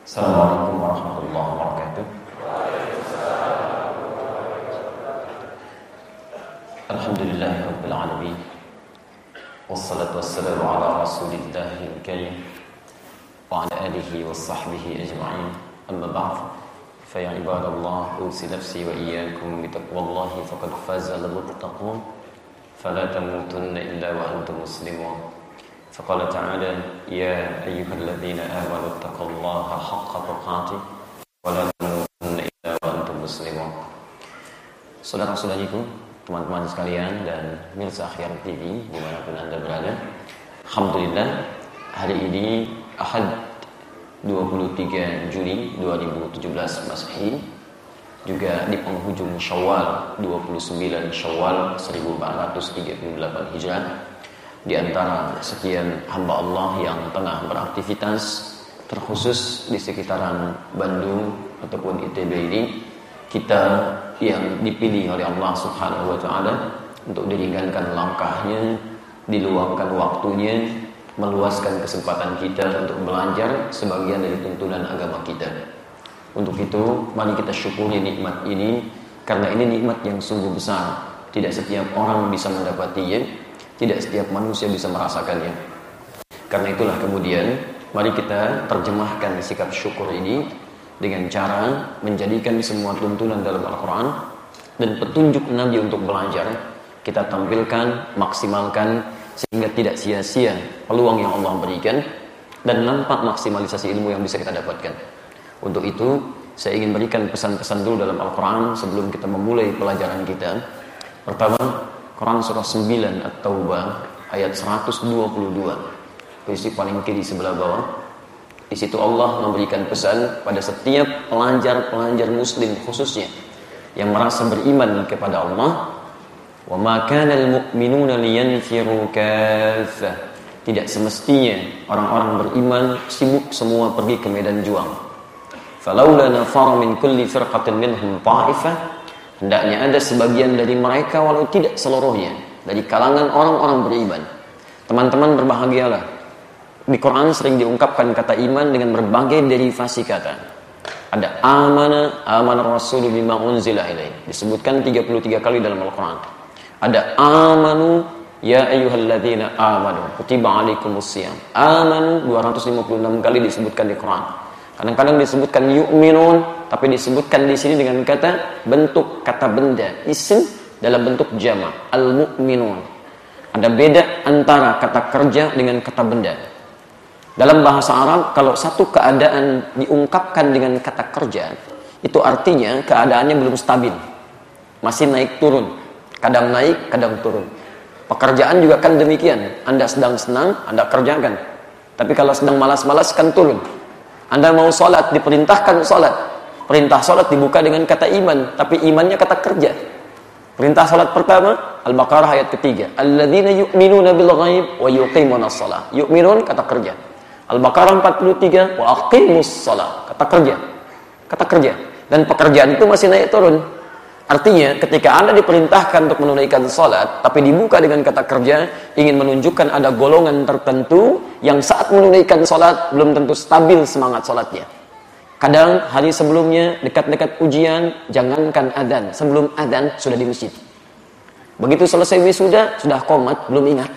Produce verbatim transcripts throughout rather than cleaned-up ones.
Assalamualaikum warahmatullahi wabarakatuh. Alhamdulillahi rabbil alamin. Wassalatu wassalamu ala rasulillahil karim wa ala alihi wa sahbihi ajma'in. Amma ba'd. Fa ya ibadallah, usi nafsi wa iyyakum bi taqwallahi faqad faza al-muttaqun. Fala tamutunna illa wa antum muslimun. فقال تعالى يا أيها الذين آمنوا اتقوا الله حق تقاته ولا تموتن إلا وأنتم مسلمون. Saudara-saudariku, teman-teman sekalian dan mirsa Akhyar T V dimanapun Anda berada, alhamdulillah hari ini Ahad dua puluh tiga Juli dua ribu tujuh belas Masehi, juga di penghujung Syawal dua puluh sembilan Syawal seribu empat ratus tiga puluh delapan Hijrah. Di antara sekian hamba Allah yang tengah beraktivitas terkhusus di sekitaran Bandung ataupun I T B ini, kita yang dipilih oleh Allah Subhanahu wa taala untuk diringankan langkahnya, diluangkan waktunya, meluaskan kesempatan kita untuk belajar sebagian dari tuntunan agama kita. Untuk itu, mari kita syukuri nikmat ini, karena ini nikmat yang sungguh besar. Tidak setiap orang bisa mendapatinya. Tidak setiap manusia bisa merasakannya. Karena itulah kemudian mari kita terjemahkan sikap syukur ini dengan cara menjadikan semua tuntunan dalam Al-Quran dan petunjuk Nabi untuk belajar kita tampilkan, maksimalkan, sehingga tidak sia-sia peluang yang Allah berikan dan nampak maksimalisasi ilmu yang bisa kita dapatkan. Untuk itu saya ingin berikan pesan-pesan dulu dalam Al-Quran sebelum kita memulai pelajaran kita. Pertama, Quran surah sembilan At-Taubah ayat seratus dua puluh dua, posisi paling kiri sebelah bawah. Di situ Allah memberikan pesan pada setiap pelajar-pelajar muslim khususnya yang merasa beriman kepada Allah. Wa ma kana al-mu'minuna liyanfiru kaffah. Tidak semestinya orang-orang beriman sibuk semua pergi ke medan juang. Falaula nafara min kulli firqatin minhum ta'ifah. Hendaknya ada sebagian dari mereka, walau tidak seluruhnya, dari kalangan orang-orang beriman. Teman-teman berbahagialah. Di Quran sering diungkapkan kata iman dengan berbagai derivasi kata. Ada amana, amana rasulu bima unzila ilaih, disebutkan tiga puluh tiga kali dalam Al-Quran. Ada amanu, ya ayyuhalladzina amanu, kutiba alaikumusiyam. Amanu dua ratus lima puluh enam kali disebutkan di Quran. Kadang-kadang disebutkan yu'minun, tapi disebutkan di sini dengan kata bentuk kata benda, isim dalam bentuk jama', al-mu'minun. Ada beda antara kata kerja dengan kata benda. Dalam bahasa Arab, kalau satu keadaan diungkapkan dengan kata kerja, itu artinya keadaannya belum stabil, masih naik turun, kadang naik, kadang turun. Pekerjaan juga kan demikian. Anda sedang senang, Anda kerjakan. Tapi kalau sedang malas-malas kan turun. Anda mau sholat, diperintahkan sholat. Perintah sholat dibuka dengan kata iman, tapi imannya kata kerja. Perintah sholat pertama, Al-Baqarah ayat ketiga. Alladzina yu'minuna bil ghaib wa yuqimuna shalah. Yu'minun kata kerja. Al-Baqarah empat puluh tiga, wa aqimus shalah, kata kerja. Kata kerja. Dan pekerjaan itu masih naik turun. Artinya ketika Anda diperintahkan untuk menunaikan sholat, tapi dibuka dengan kata kerja, ingin menunjukkan ada golongan tertentu yang saat menunaikan sholat belum tentu stabil semangat sholatnya. Kadang hari sebelumnya dekat-dekat ujian, jangankan adzan, sebelum adzan sudah di masjid. Begitu selesai wisuda sudah qomat, belum ingat.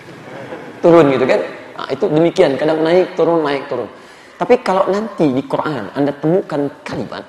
Turun gitu kan? Nah, itu demikian, kadang naik turun naik turun. Tapi kalau nanti di Quran Anda temukan kalimat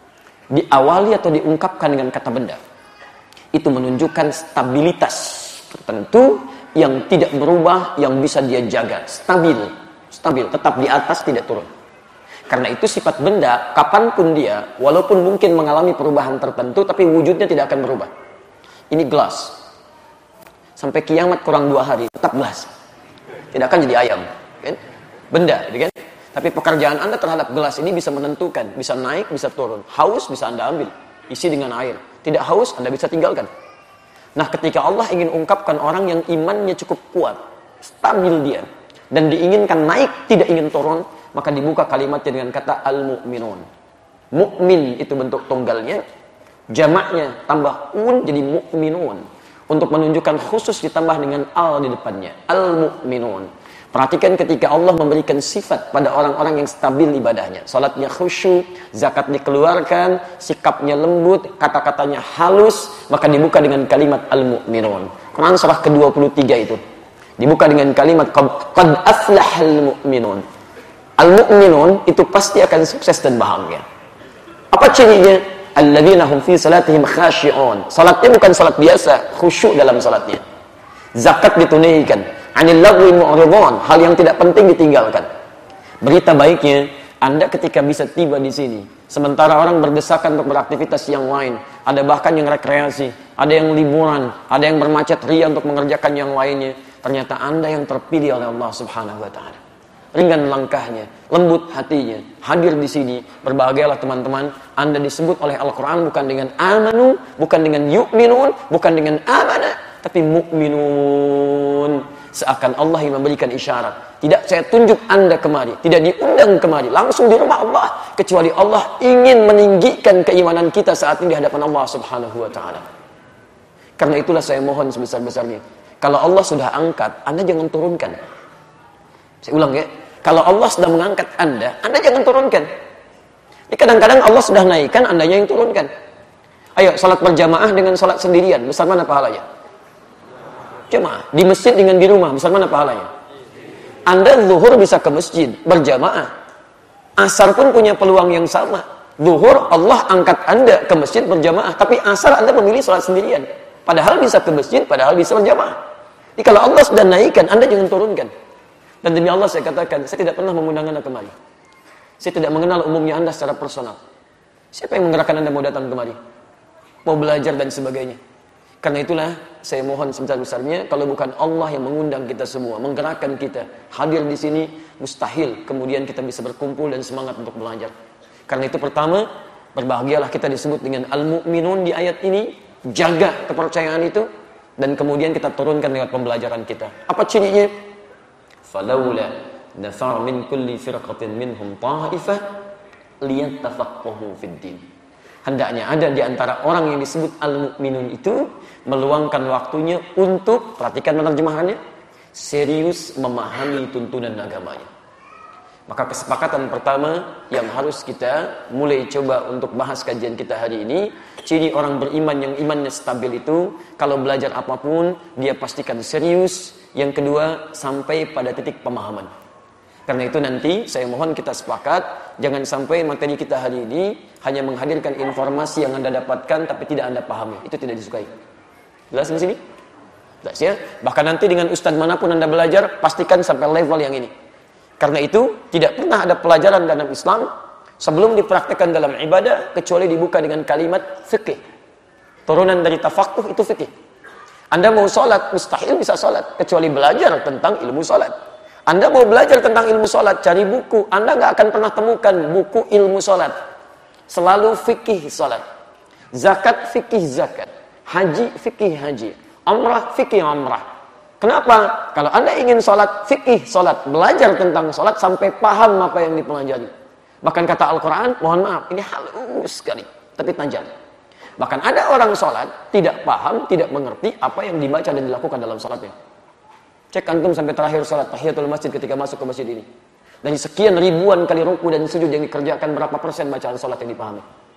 diawali atau diungkapkan dengan kata benda, itu menunjukkan stabilitas tertentu yang tidak berubah, yang bisa dia jaga, stabil, stabil, tetap di atas, tidak turun. Karena itu sifat benda, kapanpun dia, walaupun mungkin mengalami perubahan tertentu, tapi wujudnya tidak akan berubah. Ini gelas, sampai kiamat kurang dua hari, tetap gelas, tidak akan jadi ayam, kan? Benda, gitu kan? Tapi pekerjaan Anda terhadap gelas ini bisa menentukan, bisa naik, bisa turun. Haus bisa Anda ambil, isi dengan air. Tidak haus, Anda bisa tinggalkan. Nah, ketika Allah ingin ungkapkan orang yang imannya cukup kuat, stabil dia, dan diinginkan naik, tidak ingin turun, maka dibuka kalimatnya dengan kata al-mu'minun. Mu'min itu bentuk tunggalnya, jamaknya tambah un jadi mu'minun. Untuk menunjukkan khusus ditambah dengan al di depannya, al-mu'minun. Perhatikan ketika Allah memberikan sifat pada orang-orang yang stabil ibadahnya. Salatnya khusyuk, zakat dikeluarkan, sikapnya lembut, kata-katanya halus, maka dibuka dengan kalimat al-mu'minun. Quran surah ke dua puluh tiga itu. Dibuka dengan kalimat qad aflahal mu'minun. Al-mu'minun itu pasti akan sukses dan bahagia. Apa cirinya? Alladzina hum fi salatihim khashi'un. Salatnya bukan salat biasa, khusyuk dalam salatnya. Zakat ditunaikan. Anil lagwi mu'ridun, hal yang tidak penting ditinggalkan. Berita baiknya, Anda ketika bisa tiba di sini, sementara orang berdesakan untuk beraktivitas yang lain, ada bahkan yang rekreasi, ada yang liburan, ada yang bermacet ria untuk mengerjakan yang lainnya, ternyata Anda yang terpilih oleh Allah Subhanahu wa taala. Ringan langkahnya, lembut hatinya, hadir di sini. Berbahagialah teman-teman, Anda disebut oleh Al-Quran bukan dengan amanu, bukan dengan yu'minun, bukan dengan amana, tapi mu'minun. Seakan Allah yang memberikan isyarat. Tidak saya tunjuk Anda kemari, tidak diundang kemari, langsung di rumah Allah, kecuali Allah ingin meninggikan keimanan kita saat ini di hadapan Allah Subhanahu wa taala. Karena itulah saya mohon sebesar-besarnya, kalau Allah sudah angkat, Anda jangan turunkan. Saya ulang ya, kalau Allah sudah mengangkat Anda, Anda jangan turunkan. Jadi kadang-kadang Allah sudah naikkan, Andanya yang turunkan. Ayo, salat berjamaah dengan salat sendirian, besar mana pahalanya? Jamaah. Di masjid dengan di rumah, besar mana pahalanya? Anda zuhur bisa ke masjid, berjamaah. Asar pun punya peluang yang sama. Zuhur, Allah angkat Anda ke masjid berjamaah. Tapi asar Anda memilih salat sendirian. Padahal bisa ke masjid, padahal bisa berjamaah. Jadi kalau Allah sudah naikkan, Anda jangan turunkan. Dan demi Allah saya katakan, saya tidak pernah mengundang Anda kemari. Saya tidak mengenal umumnya Anda secara personal. Siapa yang menggerakkan Anda mau datang kemari? Mau belajar dan sebagainya. Karena itulah saya mohon sebesar-besarnya, kalau bukan Allah yang mengundang kita semua, menggerakkan kita hadir di sini, mustahil kemudian kita bisa berkumpul dan semangat untuk belajar. Karena itu pertama, berbahagialah kita disebut dengan al-mu'minun di ayat ini, jaga kepercayaan itu, dan kemudian kita turunkan lewat pembelajaran kita. Apa cirinya? Falaula nafar min kulli firqatin minhum ta'ifah liyattafaqahu fid din. Hendaknya ada di antara orang yang disebut al-mu'minun itu meluangkan waktunya untuk, perhatikan penerjemahannya, serius memahami tuntunan agamanya. Maka kesepakatan pertama yang harus kita mulai coba untuk bahas kajian kita hari ini, ciri orang beriman yang imannya stabil itu, kalau belajar apapun, dia pastikan serius. Yang kedua, sampai pada titik pemahaman. Karena itu nanti saya mohon kita sepakat, jangan sampai materi kita hari ini hanya menghadirkan informasi yang Anda dapatkan tapi tidak Anda pahami. Itu tidak disukai. Jelas di sini? Jelas ya? Bahkan nanti dengan ustadz manapun Anda belajar, pastikan sampai level yang ini. Karena itu tidak pernah ada pelajaran dalam Islam sebelum dipraktikkan dalam ibadah kecuali dibuka dengan kalimat fikih. Turunan dari tafakuh itu fikih. Anda mau sholat, mustahil bisa sholat kecuali belajar tentang ilmu sholat. Anda mau belajar tentang ilmu sholat, cari buku. Anda nggak akan pernah temukan buku ilmu sholat. Selalu fikih sholat. Zakat, fikih zakat. Haji, fikih haji. Umrah, fikih umrah. Kenapa? Kalau Anda ingin sholat, fikih sholat. Belajar tentang sholat sampai paham apa yang dipelajari. Bahkan kata Al-Quran, mohon maaf, ini halus sekali, tapi tajam. Bahkan ada orang sholat, tidak paham, tidak mengerti apa yang dibaca dan dilakukan dalam sholatnya. Cek antum sampai terakhir salat tahiyatul masjid ketika masuk ke masjid ini. Dari sekian ribuan kali ruku dan sujud yang dikerjakan, berapa persen bacaan salat yang dipahami?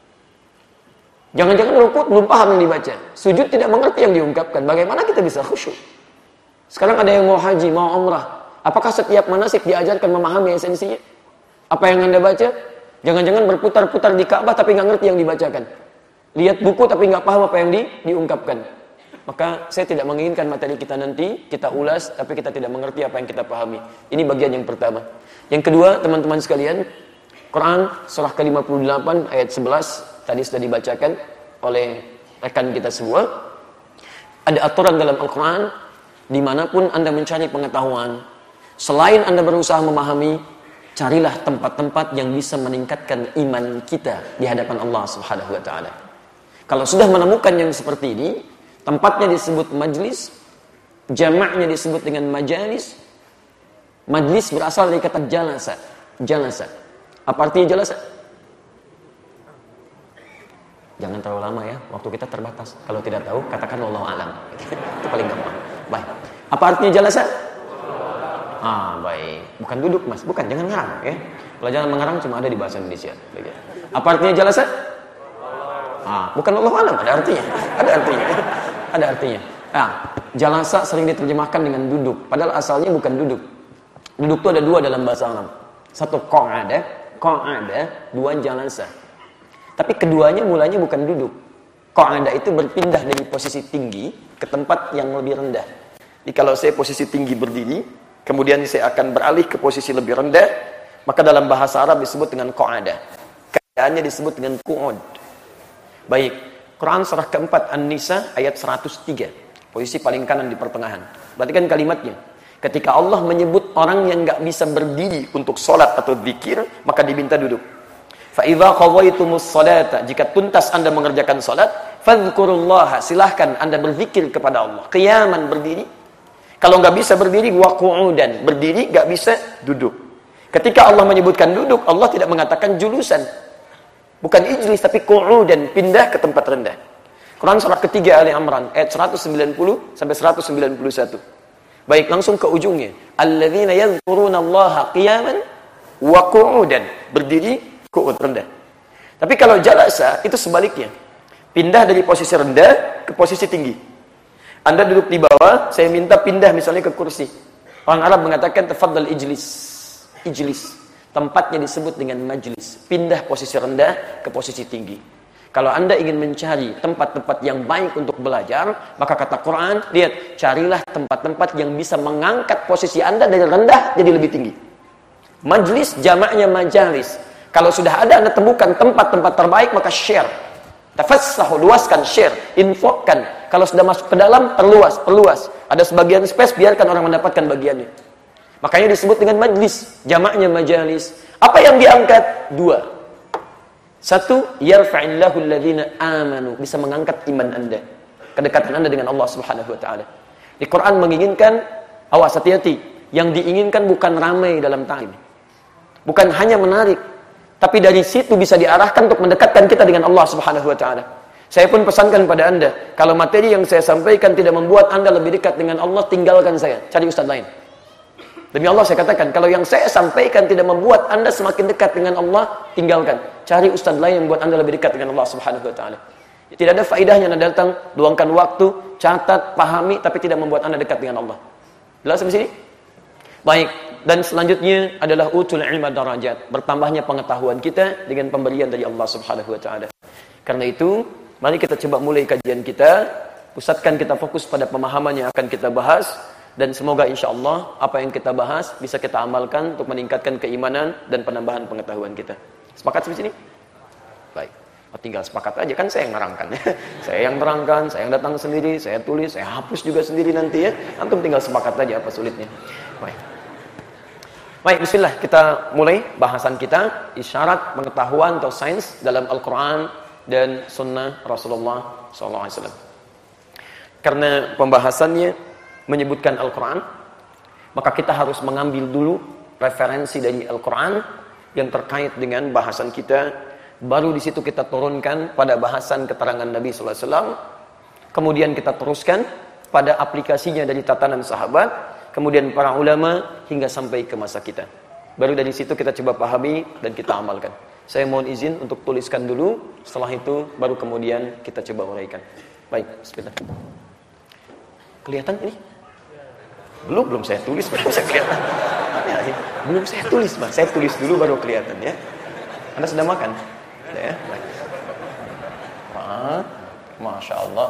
Jangan-jangan ruku belum paham yang dibaca. Sujud tidak mengerti yang diungkapkan. Bagaimana kita bisa khusyuk? Sekarang ada yang mau haji, mau umrah. Apakah setiap manasik diajarkan memahami esensinya? Apa yang Anda baca? Jangan-jangan berputar-putar di Ka'bah tapi nggak ngerti yang dibacakan. Lihat buku tapi nggak paham apa yang di, diungkapkan. Maka saya tidak menginginkan materi kita nanti kita ulas tapi kita tidak mengerti apa yang kita pahami. Ini bagian yang pertama. Yang kedua, teman-teman sekalian, Quran surah ke lima puluh delapan ayat sebelas tadi sudah dibacakan oleh rekan kita semua. Ada aturan dalam Al-Quran, dimanapun Anda mencari pengetahuan, selain Anda berusaha memahami, carilah tempat-tempat yang bisa meningkatkan iman kita di hadapan Allah Subhanahu wa taala. Kalau sudah menemukan yang seperti ini, tempatnya disebut majlis, jamaknya disebut dengan majalis. Majlis berasal dari kata jalasa. Jalasa. Apa artinya jalasa? Jangan terlalu lama ya, waktu kita terbatas. Kalau tidak tahu, katakan wallahu alam. Itu paling gampang. Baik. Apa artinya jalasa? Ah, baik. Bukan duduk, Mas. Bukan, jangan ngarang, ya. Pelajaran mengarang cuma ada di bahasa Indonesia. Baik, ya. Apa artinya jalasa? Ah, bukan Allah alam, ada artinya. Ada artinya. Ada artinya. Nah, jalasa sering diterjemahkan dengan duduk, padahal asalnya bukan duduk. Duduk itu ada dua dalam bahasa Arab. Satu qa'ada, qa'ada, dua jalasa. Tapi keduanya mulanya bukan duduk. Qa'ada itu berpindah dari posisi tinggi ke tempat yang lebih rendah. Jadi kalau saya posisi tinggi berdiri, kemudian saya akan beralih ke posisi lebih rendah, maka dalam bahasa Arab disebut dengan qa'ada. Keadaannya disebut dengan qu'ud. Baik, Quran surah keempat An-Nisa ayat seratus tiga. Posisi paling kanan di pertengahan. Perhatikan kalimatnya. Ketika Allah menyebut orang yang enggak bisa berdiri untuk sholat atau zikir, maka diminta duduk. فَإِذَا قَضَيْتُمُ الصَّلَاةَ Jika tuntas Anda mengerjakan salat, فَاذْكُرُوا silahkan Anda berzikir kepada Allah. Qiyaman berdiri. Kalau enggak bisa berdiri, وَقُعُودًا berdiri, enggak bisa duduk. Ketika Allah menyebutkan duduk, Allah tidak mengatakan julusan. Bukan ijlis, tapi qu'udan, pindah ke tempat rendah. Quran surah ketiga Ali Imran ayat seratus sembilan puluh sampai seratus sembilan puluh satu. Baik, langsung ke ujungnya. Alladzina yadhkurunallaha qiyaman wa qu'udan. Berdiri, qu'ud rendah. Tapi kalau jalasa itu sebaliknya. Pindah dari posisi rendah ke posisi tinggi. Anda duduk di bawah, saya minta pindah misalnya ke kursi. Orang Arab mengatakan tafaddal ijlis. Ijlis. Tempatnya disebut dengan majlis. Pindah posisi rendah ke posisi tinggi. Kalau Anda ingin mencari tempat-tempat yang baik untuk belajar, maka kata Quran, lihat, carilah tempat-tempat yang bisa mengangkat posisi Anda dari rendah jadi lebih tinggi. Majlis, jamaknya majalis. Kalau sudah ada Anda temukan tempat-tempat terbaik, maka share. Tafassahu, luaskan, share, infokan. Kalau sudah masuk ke dalam, perluas, perluas. Ada sebagian space, biarkan orang mendapatkan bagiannya. Makanya disebut dengan majlis, jamaknya majalis. Apa yang diangkat? Dua. Satu, yarfa'illahu alladhina amanu, bisa mengangkat iman Anda, kedekatan Anda dengan Allah Subhanahu wa taala. Di Quran menginginkan, awas hati-hati, yang diinginkan bukan ramai dalam ta'lim. Bukan hanya menarik, tapi dari situ bisa diarahkan untuk mendekatkan kita dengan Allah Subhanahu wa taala. Saya pun pesankan pada Anda, kalau materi yang saya sampaikan tidak membuat Anda lebih dekat dengan Allah, tinggalkan saya, cari ustaz lain. Demi Allah saya katakan, kalau yang saya sampaikan tidak membuat Anda semakin dekat dengan Allah, tinggalkan. Cari ustaz lain yang membuat Anda lebih dekat dengan Allah Subhanahu wa taala. Tidak ada faedahnya Anda datang, luangkan waktu, catat, pahami, tapi tidak membuat Anda dekat dengan Allah. Jelas sampai sini? Baik, dan selanjutnya adalah utul ilma darajat, bertambahnya pengetahuan kita dengan pemberian dari Allah Subhanahu wa taala. Karena itu, mari kita coba mulai kajian kita, pusatkan kita fokus pada pemahaman yang akan kita bahas. Dan semoga insya Allah apa yang kita bahas bisa kita amalkan untuk meningkatkan keimanan dan penambahan pengetahuan kita. Sepakat sampai sini? Baik. Oh, tinggal sepakat aja, kan saya yang nerangkan. Saya yang terangkan, saya yang datang sendiri, saya tulis, saya hapus juga sendiri nanti ya. Antum tinggal sepakat aja apa sulitnya. Baik. Baik, bismillah kita mulai bahasan kita, isyarat pengetahuan atau sains dalam Al-Quran dan Sunnah Rasulullah shallallahu alaihi wasallam. Karena pembahasannya menyebutkan Al-Quran, maka kita harus mengambil dulu referensi dari Al-Quran yang terkait dengan bahasan kita, baru di situ kita turunkan pada bahasan keterangan Nabi sallallahu alaihi wasallam, kemudian kita teruskan pada aplikasinya dari tatanan sahabat, kemudian para ulama hingga sampai ke masa kita. Baru dari situ kita coba pahami dan kita amalkan. Saya mohon izin untuk tuliskan dulu, setelah itu baru kemudian kita coba uraikan. Baik, bismillah. Kelihatan ini? Belum, belum saya tulis, baru saya kelihatan. Ya, ya. Belum saya tulis, Mas. Saya tulis dulu baru kelihatan ya. Anda sudah makan? Ya, baik. Wah, Masya Allah.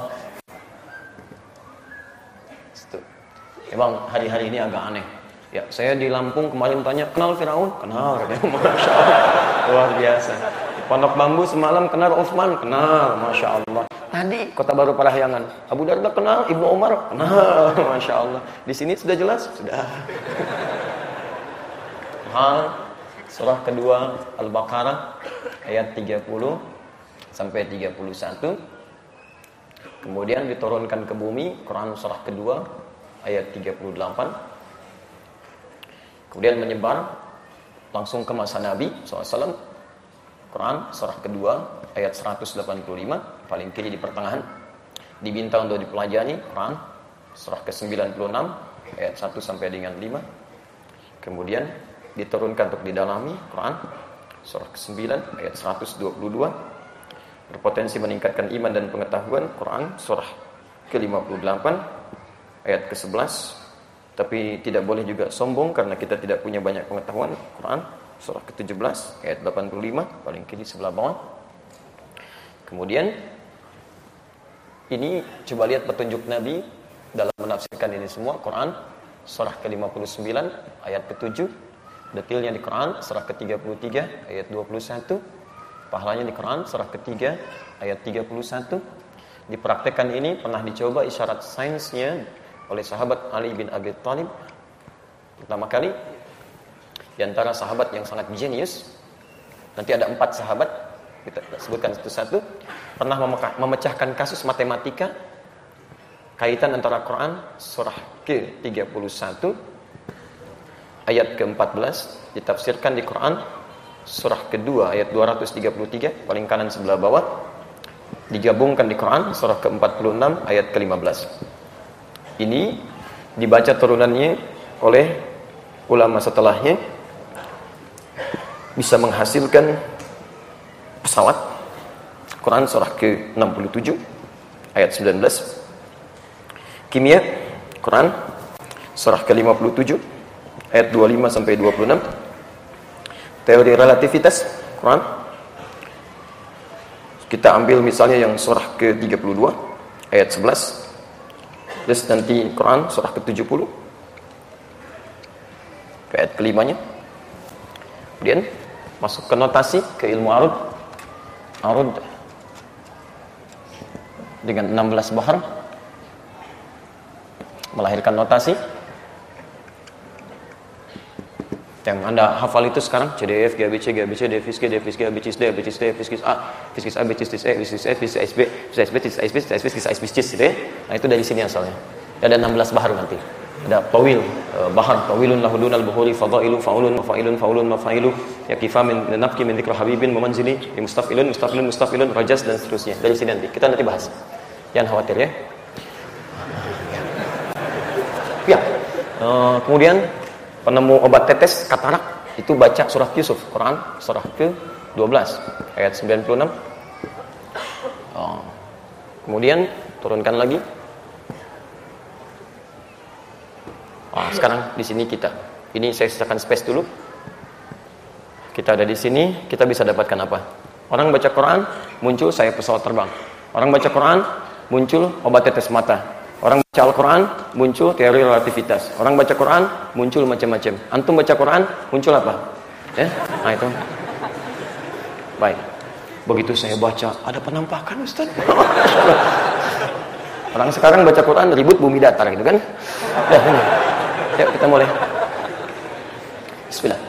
Emang hari-hari ini agak aneh. Ya, saya di Lampung kemarin tanya, kenal Firaun? Kenal, katanya. Masya Allah. Luar biasa. Pondok Bambu semalam kenal Utsman? Kenal, Masya Allah. Tadi Kota Baru Parahyangan, Abu Darda kenal, Ibnu Umar kenal, Masya Allah. Di sini sudah jelas? Sudah. Ha, surah kedua Al-Baqarah ayat tiga puluh sampai tiga puluh satu. Kemudian diturunkan ke bumi, Quran surah kedua ayat tiga puluh delapan. Kemudian menyebar langsung ke masa Nabi shallallahu alaihi wasallam. Quran surah kedua ayat seratus delapan puluh lima, paling kiri di pertengahan, diminta untuk dipelajari. Quran surah ke sembilan puluh enam ayat satu sampai dengan lima. Kemudian diturunkan untuk didalami Quran surah kesembilan ayat seratus dua puluh dua, berpotensi meningkatkan iman dan pengetahuan Quran surah ke lima puluh delapan ayat ke sebelas, tapi tidak boleh juga sombong karena kita tidak punya banyak pengetahuan Quran surah ke tujuh belas ayat delapan puluh lima, paling kiri sebelah bawah. Kemudian ini coba lihat petunjuk Nabi dalam menafsirkan ini semua. Quran surah ke lima puluh sembilan ayat ke tujuh, detailnya di Quran surah ke tiga puluh tiga ayat dua puluh satu, pahalanya di Quran surah ketiga ayat tiga puluh satu. Dipraktekkan ini pernah dicoba isyarat sainsnya oleh sahabat Ali bin Abi Thalib pertama kali. Di antara sahabat yang sangat jenius, nanti ada empat sahabat, kita sebutkan satu-satu, pernah memecahkan kasus matematika kaitan antara Quran surah ke tiga puluh satu ayat ke empat belas ditafsirkan di Quran surah kedua ayat dua ratus tiga puluh tiga, paling kanan sebelah bawah, digabungkan di Quran surah ke empat puluh enam ayat ke lima belas. Ini dibaca turunannya oleh ulama setelahnya, bisa menghasilkan pesawat. Quran surah ke enam puluh tujuh ayat sembilan belas. Kimia Quran surah ke lima puluh tujuh ayat dua puluh lima sampai dua puluh enam. Teori relativitas Quran, kita ambil misalnya yang surah ke tiga puluh dua ayat sebelas. Terus nanti Quran surah ke tujuh puluh ke ayat kelimanya. Kemudian masuk ke notasi, ke ilmu arud. Arud dengan enam belas bahar melahirkan notasi yang Anda hafal itu sekarang: C D F, G A B C, G A B C, D F G, D F G, A B C D, A B C D, A B C A, A B C A, B C D, A B C S, B C S B, B C S B, B C S B, B C S B, B C S B, gitu ya. Nah, itu dari sini asalnya. Ada enam belas bahar nanti. Ada tawil, bahar, tawilun lahudunal buhuri, fadailu, faulun, mafailun, faulun, mafailu, yakifa min nafki min dzikra habibin, memanzili, mustafilun, mustafilun, mustafilun, rajas, dan seterusnya. Dari sini nanti. Kita nanti bahas. Jangan khawatir ya. Ya. Uh, kemudian penemu obat tetes katarak itu baca surah Yusuf, Quran surah ke dua belas ayat sembilan puluh enam. Oh. Kemudian turunkan lagi. Oh, sekarang di sini kita. Ini saya sisakan space dulu. Kita ada di sini, kita bisa dapatkan apa? Orang baca Quran, muncul saya pesawat terbang. Orang baca Quran, muncul obat tetes mata. Orang baca Al-Quran, muncul teori relativitas. Orang baca Quran, muncul macam-macam. Antum baca Quran, muncul apa? Ya, nah itu. Baik. Begitu saya baca, ada penampakan Ustaz. Orang sekarang baca Quran ribut bumi datar gitu kan? Ya, ini. Yuk kita mulai. Bismillah.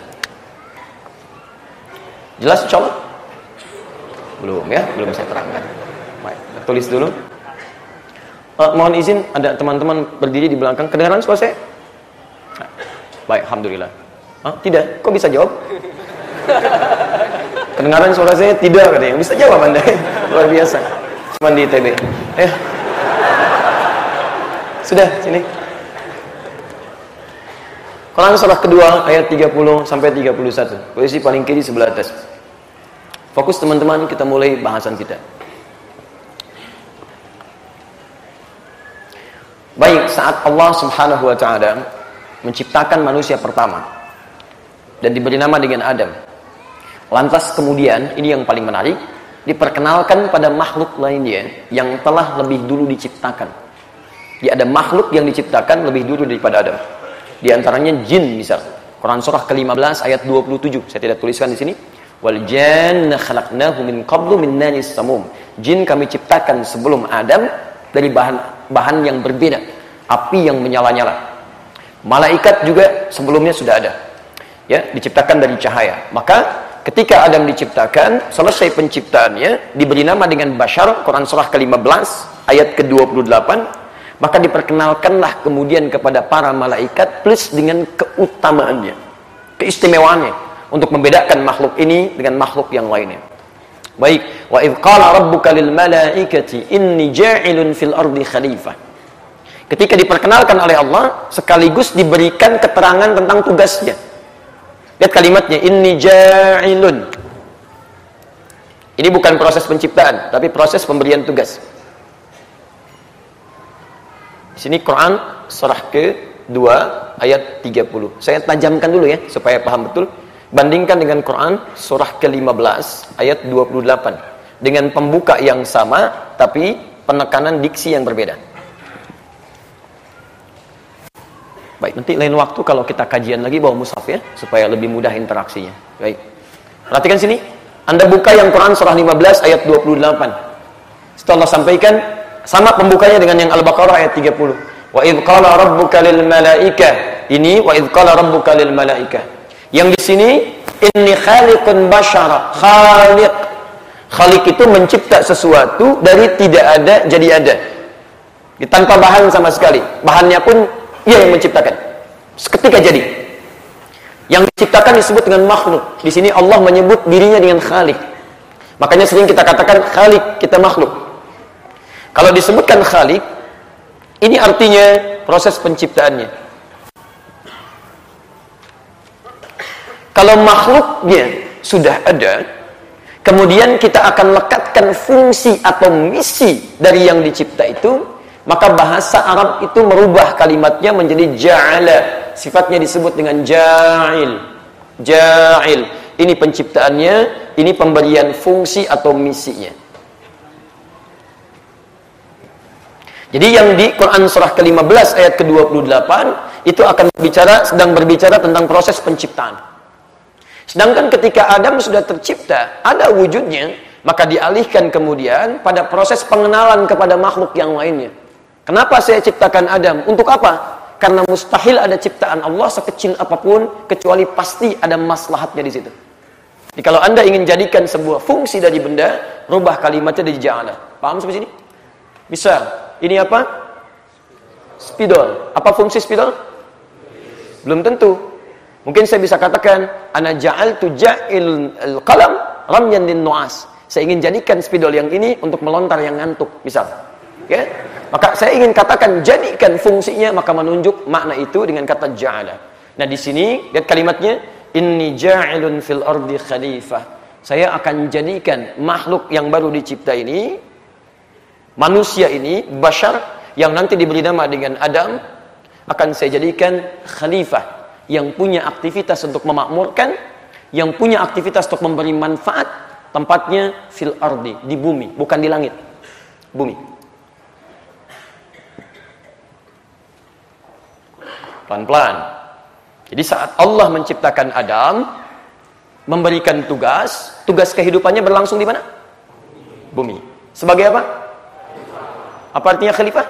Jelas insyaallah? Belum ya, belum saya terangkan. Baik, tulis dulu. Uh, mohon izin, ada teman-teman berdiri di belakang. Kedengaran suara saya? Nah, baik, alhamdulillah. Hah, tidak? Kok bisa jawab? Kedengaran suara saya? Tidak katanya. Bisa jawab Anda. Luar biasa. Cuma di I T B. Eh. Sudah, sini. Quran surah kedua ayat tiga puluh sampai tiga puluh satu. Posisi paling kiri sebelah atas. Fokus teman-teman, kita mulai bahasan kita. Baik, saat Allah Subhanahu wa taala menciptakan manusia pertama dan diberi nama dengan Adam. Lantas kemudian, ini yang paling menarik, diperkenalkan pada makhluk lainnya yang telah lebih dulu diciptakan. Dia ada makhluk yang diciptakan lebih dulu daripada Adam. Di antaranya jin misal. Quran surah ke lima belas ayat dua puluh tujuh. Saya tidak tuliskan di sini. Wal janna khalaqnahu min qablu min naris samum. Jin kami ciptakan sebelum Adam dari bahan bahan yang berbeda, api yang menyala-nyala. Malaikat juga sebelumnya sudah ada, ya, diciptakan dari cahaya. Maka ketika Adam diciptakan, selesai penciptaannya, diberi nama dengan Bashar, Quran surah ke lima belas ayat ke dua puluh delapan. Maka diperkenalkanlah kemudian kepada para malaikat plus dengan keutamaannya, keistimewaannya, untuk membedakan makhluk ini dengan makhluk yang lainnya. Baik, wa idz qala rabbuka lil malaikati inni ja'ilun fil ardi khalifah. Ketika diperkenalkan oleh Allah, sekaligus diberikan keterangan tentang tugasnya. Lihat kalimatnya, inni ja'ilun. Ini bukan proses penciptaan, tapi proses pemberian tugas. Di sini Quran surah kedua ayat tiga puluh. Saya tajamkan dulu ya supaya paham betul. Bandingkan dengan Quran surah ke lima belas ayat dua puluh delapan dengan pembuka yang sama tapi penekanan diksi yang berbeda. Baik, nanti lain waktu kalau kita kajian lagi bawa mushaf ya supaya lebih mudah interaksinya. Baik. Perhatikan sini. Anda buka yang Quran surah lima belas ayat dua puluh delapan. Setelah Allah sampaikan sama pembukanya dengan yang Al-Baqarah ayat tiga puluh. Wa idz qala rabbuka lil malaikah. Ini wa idz qala rabbuka lil malaikah. Yang di sini inni khaliqun basyara. Khaliq. Khaliq itu mencipta sesuatu dari tidak ada jadi ada. Tanpa bahan sama sekali. Bahannya pun ia yang menciptakan. Seketika jadi. Yang diciptakan disebut dengan makhluk. Di sini Allah menyebut dirinya dengan Khaliq. Makanya sering kita katakan Khaliq, kita makhluk. Kalau disebutkan Khaliq, ini artinya proses penciptaannya. Kalau makhluknya sudah ada, kemudian kita akan lekatkan fungsi atau misi dari yang dicipta itu, maka bahasa Arab itu merubah kalimatnya menjadi ja'ala. Sifatnya disebut dengan ja'il. Ja'il. Ini penciptaannya, ini pemberian fungsi atau misinya. Jadi yang di Quran surah ke lima belas ayat ke dua puluh delapan itu akan berbicara, sedang berbicara tentang proses penciptaan. Sedangkan ketika Adam sudah tercipta, ada wujudnya, maka dialihkan kemudian pada proses pengenalan kepada makhluk yang lainnya. Kenapa saya ciptakan Adam? Untuk apa? Karena mustahil ada ciptaan Allah sekecil apapun kecuali pasti ada maslahatnya di situ. Jadi kalau Anda ingin jadikan sebuah fungsi dari benda, rubah kalimatnya dari ja'ala. Paham sampai sini? Bisa. Ini apa? Spidol. Apa fungsi spidol? Belum tentu. Mungkin saya bisa katakan, ana ja'altu ja'il al-qalam ramyan lin nu'as. Saya ingin jadikan spidol yang ini untuk melontar yang ngantuk, misal. Ya? Maka saya ingin katakan jadikan fungsinya, maka menunjuk makna itu dengan kata ja'ala. Nah di sini lihat kalimatnya, inni ja'ilun fil ardi khalifah. Saya akan jadikan makhluk yang baru dicipta ini, manusia ini, bashar yang nanti diberi nama dengan Adam, akan saya jadikan khalifah yang punya aktivitas untuk memakmurkan, yang punya aktivitas untuk memberi manfaat. Tempatnya fil ardi, di bumi, bukan di langit. Bumi. Pelan-pelan. Jadi saat Allah menciptakan Adam, memberikan tugas, tugas kehidupannya berlangsung di mana? Bumi. Sebagai apa? Apa artinya khalifah?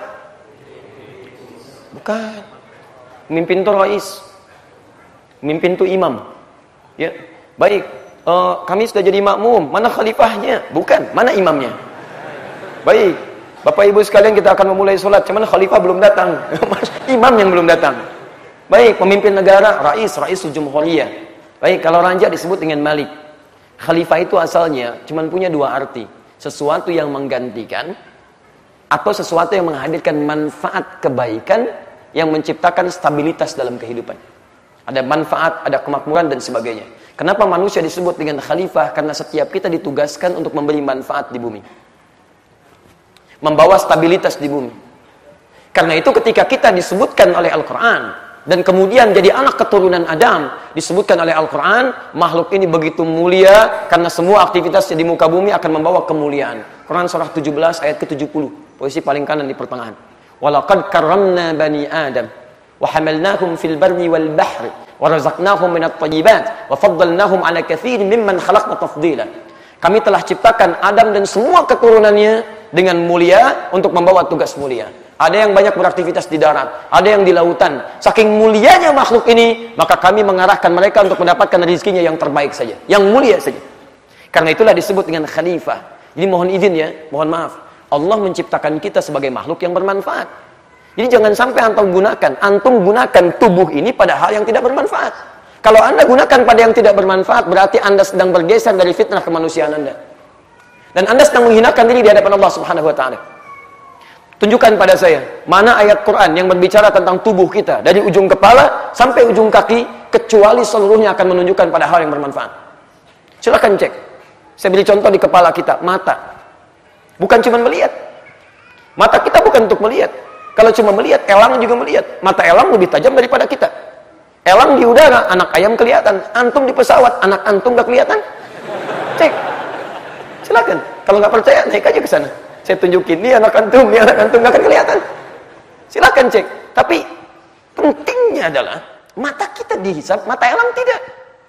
Bukan. Mimpin itu rais. Mimpin itu imam. Ya. Baik, uh, kami sudah jadi makmum. Mana khalifahnya? Bukan. Mana imamnya? Baik. Bapak Ibu sekalian, kita akan memulai sholat. Cuman khalifah belum datang. Imam yang belum datang. Baik, pemimpin negara, rais, raisul jumhuriyah. Baik, kalau raja disebut dengan malik. Khalifah itu asalnya cuma punya dua arti. Sesuatu yang menggantikan atau sesuatu yang menghadirkan manfaat kebaikan yang menciptakan stabilitas dalam kehidupan. Ada manfaat, ada kemakmuran dan sebagainya. Kenapa manusia disebut dengan khalifah? Karena setiap kita ditugaskan untuk memberi manfaat di bumi. Membawa stabilitas di bumi. Karena itu ketika kita disebutkan oleh Al-Quran dan kemudian jadi anak keturunan Adam, disebutkan oleh Al-Quran, makhluk ini begitu mulia karena semua aktivitasnya di muka bumi akan membawa kemuliaan. Quran surah tujuh belas ayat ke tujuh puluh, posisi paling kanan di pertengahan. Walaqad karramna bani Adam wa hamalnahum fil barri wal bahri wa razaqnahum minat thayyibat wa faddalnahum ala katsirin mimman khalaqna tafdila. Kami telah ciptakan Adam dan semua keturunannya dengan mulia untuk membawa tugas mulia. Ada yang banyak beraktivitas di darat, ada yang di lautan. Saking mulianya makhluk ini, maka kami mengarahkan mereka untuk mendapatkan rezekinya yang terbaik saja, yang mulia saja. Karena itulah disebut dengan khalifah. Jadi mohon izin ya, mohon maaf. Allah menciptakan kita sebagai makhluk yang bermanfaat. Jadi jangan sampai antum gunakan, antum gunakan tubuh ini pada hal yang tidak bermanfaat. Kalau Anda gunakan pada yang tidak bermanfaat, berarti Anda sedang bergeser dari fitnah kemanusiaan Anda. Dan Anda sedang menghinakan diri di hadapan Allah Subhanahu wa taala. Tunjukkan pada saya, mana ayat Quran yang berbicara tentang tubuh kita dari ujung kepala sampai ujung kaki kecuali seluruhnya akan menunjukkan pada hal yang bermanfaat. Silakan cek. Saya beri contoh di kepala kita, mata. Bukan cuma melihat. Mata kita bukan untuk melihat. Kalau cuma melihat, elang juga melihat. Mata elang lebih tajam daripada kita. Elang di udara, anak ayam kelihatan. Antum di pesawat, anak antum gak kelihatan? Cek. Silakan. Kalau nggak percaya, naik aja ke sana. Saya tunjukin, ini anak antum, ini anak antum gak akan kelihatan. Silakan cek. Tapi pentingnya adalah mata kita dihisab, mata elang tidak.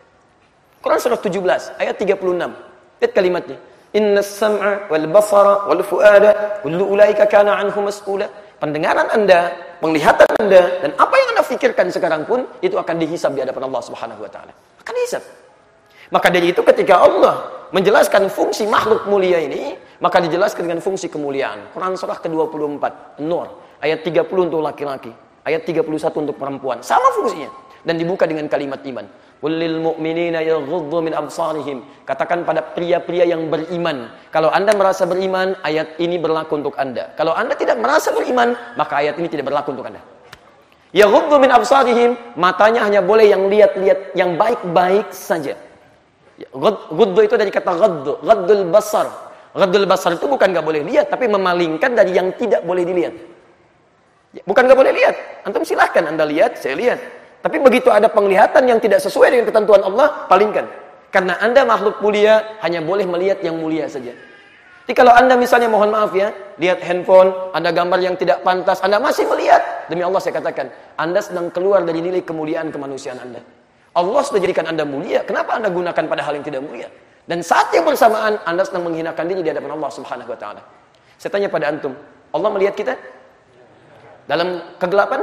Quran surah tujuh belas ayat tiga puluh enam. Lihat kalimatnya. Inna sam'a wal basara wal fuada kullu ulaika kana anhu mas'ula. Pendengaran Anda, penglihatan Anda, dan apa yang Anda pikirkan sekarang pun itu akan dihisab di hadapan Allah Subhanahu wa taala. Akan dihisab. Maka dari itu ketika Allah menjelaskan fungsi makhluk mulia ini, maka dijelaskan dengan fungsi kemuliaan. Quran surah ke dua puluh empat, Nur, ayat tiga puluh untuk laki-laki, ayat tiga puluh satu untuk perempuan. Sama fungsinya. Dan dibuka dengan kalimat iman. Walil mu'minina yaghuddu min absarihim. Katakan pada pria-pria yang beriman, kalau Anda merasa beriman, ayat ini berlaku untuk Anda. Kalau Anda tidak merasa beriman, maka ayat ini tidak berlaku untuk Anda. Yaghuddu min absarihim, matanya hanya boleh yang lihat-lihat yang baik-baik saja. Ghuddu itu dari kata ghaddu, ghaddul basar. Ghaddul basar itu bukan enggak boleh lihat, tapi memalingkan dari yang tidak boleh dilihat. Bukan enggak boleh lihat. Antum silahkan Anda lihat, saya lihat. Tapi begitu ada penglihatan yang tidak sesuai dengan ketentuan Allah, palingkan. Karena Anda makhluk mulia, hanya boleh melihat yang mulia saja. Jadi kalau Anda misalnya, mohon maaf ya, lihat handphone, ada gambar yang tidak pantas, Anda masih melihat. Demi Allah saya katakan, Anda sedang keluar dari nilai kemuliaan kemanusiaan Anda. Allah sudah jadikan Anda mulia, kenapa Anda gunakan pada hal yang tidak mulia? Dan saat yang bersamaan, Anda sedang menghinakan diri di hadapan Allah Subhanahu wa taala. Saya tanya pada antum, Allah melihat kita? Dalam kegelapan?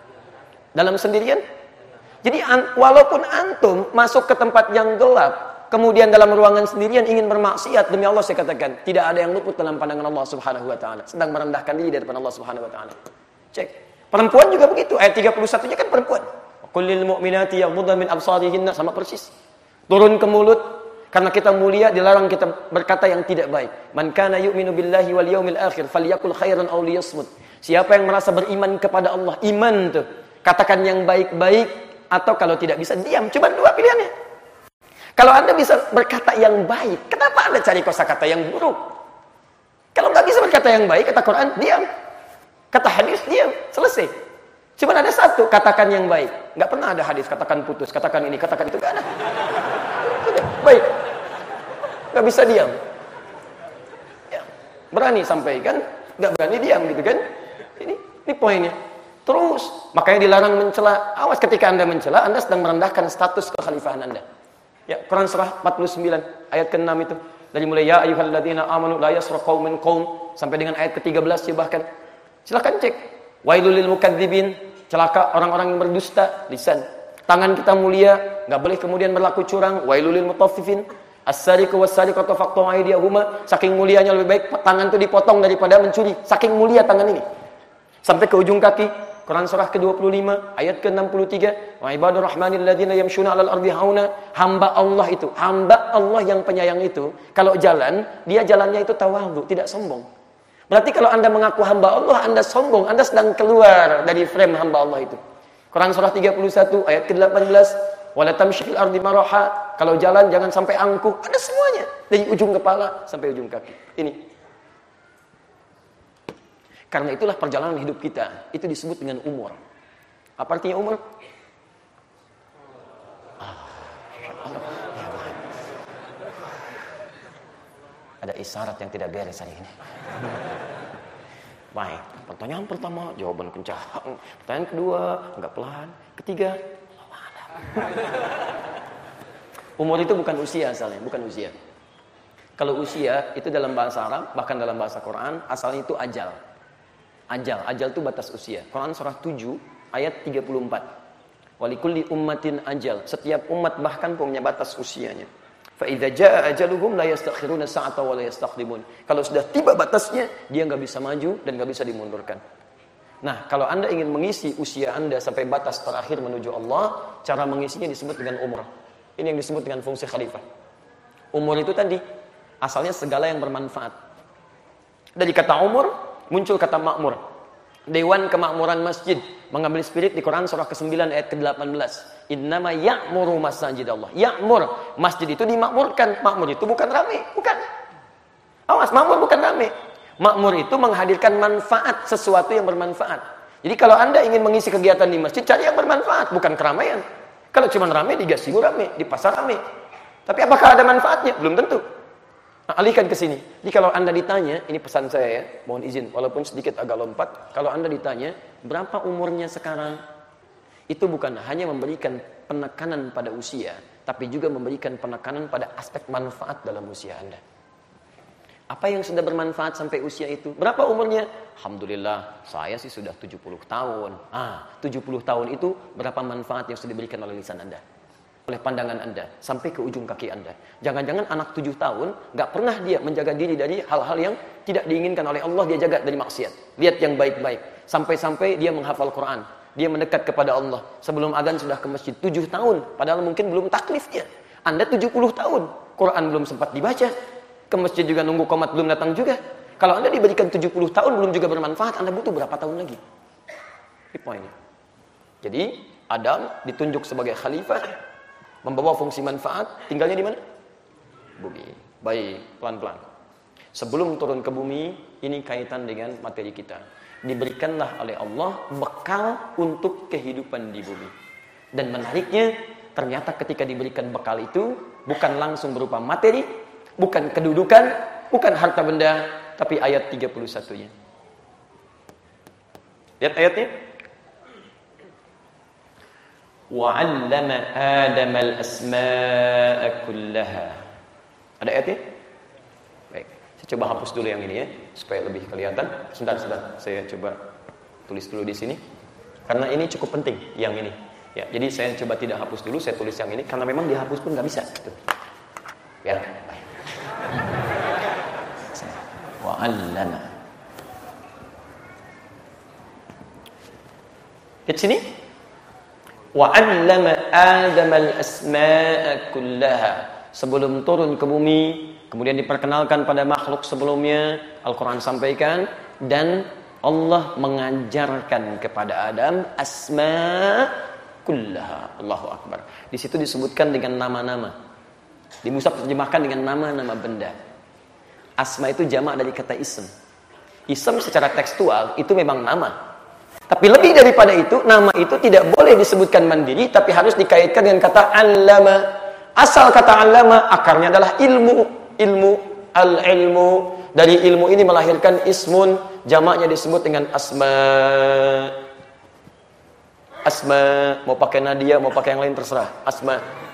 Dalam sendirian? Jadi walaupun antum masuk ke tempat yang gelap, kemudian dalam ruangan sendirian ingin bermaksiat, demi Allah saya katakan, tidak ada yang luput dalam pandangan Allah Subhanahu wa taala. Sedang merendahkan diri di hadapan Allah Subhanahu wa taala. Cek. Perempuan juga begitu. Ayat tiga puluh satu-nya kan perempuan. Kullil mu'minati yaghdudna min absarihinna, sama persis. Turun ke mulut, karena kita mulia dilarang kita berkata yang tidak baik. Man kana yu'minu billahi wal yawmil akhir falyakul khairan aw liyasmut. Siapa yang merasa beriman kepada Allah, iman tuh, katakan yang baik-baik, atau kalau tidak bisa diam. Cuma dua pilihannya. Kalau Anda bisa berkata yang baik, kenapa Anda cari kosakata yang buruk? Kalau nggak bisa berkata yang baik, kata Quran, diam. Kata hadis, diam. Selesai. Cuma ada satu, katakan yang baik. Nggak pernah ada hadis, katakan putus, katakan ini, katakan itu. Nggak ada. Sudah, baik. Nggak bisa diam. Ya. Berani sampaikan, nggak berani diam gitu kan. Ini, ini poinnya. Terus, makanya dilarang mencela. Awas ketika Anda mencela, Anda sedang merendahkan status kekhalifahan Anda. Ya, Quran surah empat puluh sembilan ayat ke enam itu. Dari mulai ya ayyuhalladzina amanu la yasra qaumin qaum sampai dengan ayat ke tiga belas ya bahkan. Silakan cek. Wailul lil mukadzibin, celaka orang-orang yang berdusta lisan. Tangan kita mulia, enggak boleh kemudian berlaku curang. Wailul lil mutaffifin, as-sariqu was-sariqatu faqtu aydiyahuma. Saking mulianya lebih baik tangan itu dipotong daripada mencuri. Saking mulia tangan ini. Sampai ke ujung kaki. Quran surah ke dua puluh lima ayat ke enam puluh tiga, wa ibadur rahmanil ladzina yamshuna 'alal ardi hauna. Hamba Allah itu, hamba Allah yang penyayang itu, kalau jalan, dia jalannya itu tawadhu, tidak sombong. Berarti kalau Anda mengaku hamba Allah, Anda sombong, Anda sedang keluar dari frame hamba Allah itu. Quran surah tiga puluh satu ayat ke delapan belas, wa la tamshi fil ardi maraha. Kalau jalan jangan sampai angkuh, ada semuanya, dari ujung kepala sampai ujung kaki. Ini. Karena itulah perjalanan hidup kita. Itu disebut dengan umur. Apa artinya umur? Ada isyarat yang tidak beres hari ini. Baik, pertanyaan pertama jawaban kencang. Pertanyaan kedua agak pelan. Ketiga, umur itu bukan usia asalnya, bukan usia. Kalau usia itu dalam bahasa Arab, bahkan dalam bahasa Quran, asalnya itu ajal. Ajal, ajal itu batas usia. Quran surah tujuh ayat tiga puluh empat. Walikulli ummatin ajal. Setiap umat bahkan punya batas usianya. Fa idza jaa ajaluhum la yastakhiruna sa'ata wa la yastaqdimun. Kalau sudah tiba batasnya, dia enggak bisa maju dan enggak bisa dimundurkan. Nah, kalau Anda ingin mengisi usia Anda sampai batas terakhir menuju Allah, cara mengisinya disebut dengan umur. Ini yang disebut dengan fungsi khalifah. Umur itu tadi asalnya segala yang bermanfaat. Dari kata umur muncul kata makmur. Dewan kemakmuran masjid. mengambil spirit di Quran surah kesembilan ayat kedelapan belas. Innama ya'muru masajidallah. Ya'mur, masjid itu dimakmurkan. Makmur itu bukan rame, bukan. Awas, makmur bukan rame. Makmur itu menghadirkan manfaat, sesuatu yang bermanfaat. Jadi kalau Anda ingin mengisi kegiatan di masjid, cari yang bermanfaat, bukan keramaian. Kalau cuma rame, di gazebo rame, di pasar rame. Tapi apakah ada manfaatnya? Belum tentu. Nah, alihkan ke sini. Jadi kalau Anda ditanya, ini pesan saya ya, mohon izin, walaupun sedikit agak lompat. Kalau Anda ditanya, berapa umurnya sekarang? Itu bukan hanya memberikan penekanan pada usia, tapi juga memberikan penekanan pada aspek manfaat dalam usia Anda. Apa yang sudah bermanfaat sampai usia itu? Berapa umurnya? Alhamdulillah, saya sih sudah tujuh puluh tahun. Ah, tujuh puluh tahun itu berapa manfaat yang sudah diberikan oleh lisan Anda? Oleh pandangan Anda, sampai ke ujung kaki Anda. Jangan-jangan anak tujuh tahun, gak pernah dia menjaga diri dari hal-hal yang tidak diinginkan oleh Allah, dia jaga dari maksiat. Lihat yang baik-baik. Sampai-sampai dia menghafal Quran. Dia mendekat kepada Allah. Sebelum adzan sudah ke masjid. tujuh tahun, padahal mungkin belum taklif dia. Anda tujuh puluh tahun, Quran belum sempat dibaca. Ke masjid juga nunggu qomat belum datang juga. Kalau Anda diberikan tujuh puluh tahun belum juga bermanfaat, Anda butuh berapa tahun lagi? Ini poinnya. Jadi, Adam ditunjuk sebagai khalifah, membawa fungsi manfaat, tinggalnya di mana? Bumi. Baik, pelan-pelan. Sebelum turun ke bumi, ini kaitan dengan materi kita. Diberikanlah oleh Allah bekal untuk kehidupan di bumi. Dan menariknya, ternyata ketika diberikan bekal itu, bukan langsung berupa materi, bukan kedudukan, bukan harta benda, tapi ayat tiga puluh satu-nya. Lihat ayatnya. Wa 'allama Adam al-asma'a kullaha. Ada ayatnya? Baik, saya coba hapus dulu yang ini ya, supaya lebih kelihatan. Sebentar, sebentar. Saya coba tulis dulu di sini. Karena ini cukup penting yang ini. Ya, jadi saya coba tidak hapus dulu, saya tulis yang ini karena memang dihapus pun nggak bisa. Tuh. Ya. Baik. Wa 'allama. Lihat sini. Wa 'allama Adam al-asma'a kullaha. Sebelum turun ke bumi, kemudian diperkenalkan pada makhluk sebelumnya, Al-Quran sampaikan, dan Allah mengajarkan kepada Adam asma' kullaha. Allahu Akbar. Di situ disebutkan dengan nama-nama. Di Mushaf terjemahkan dengan nama-nama benda. Asma itu jamak dari kata ism. Ism secara tekstual itu memang nama. Tapi lebih daripada itu, nama itu tidak boleh disebutkan mandiri, tapi harus dikaitkan dengan kata allama. Asal kata allama, akarnya adalah ilmu. Ilmu, al-ilmu. Dari ilmu ini melahirkan ismun, jamaknya disebut dengan asma. Asma, mau pakai Nadia, mau pakai yang lain terserah. Asma.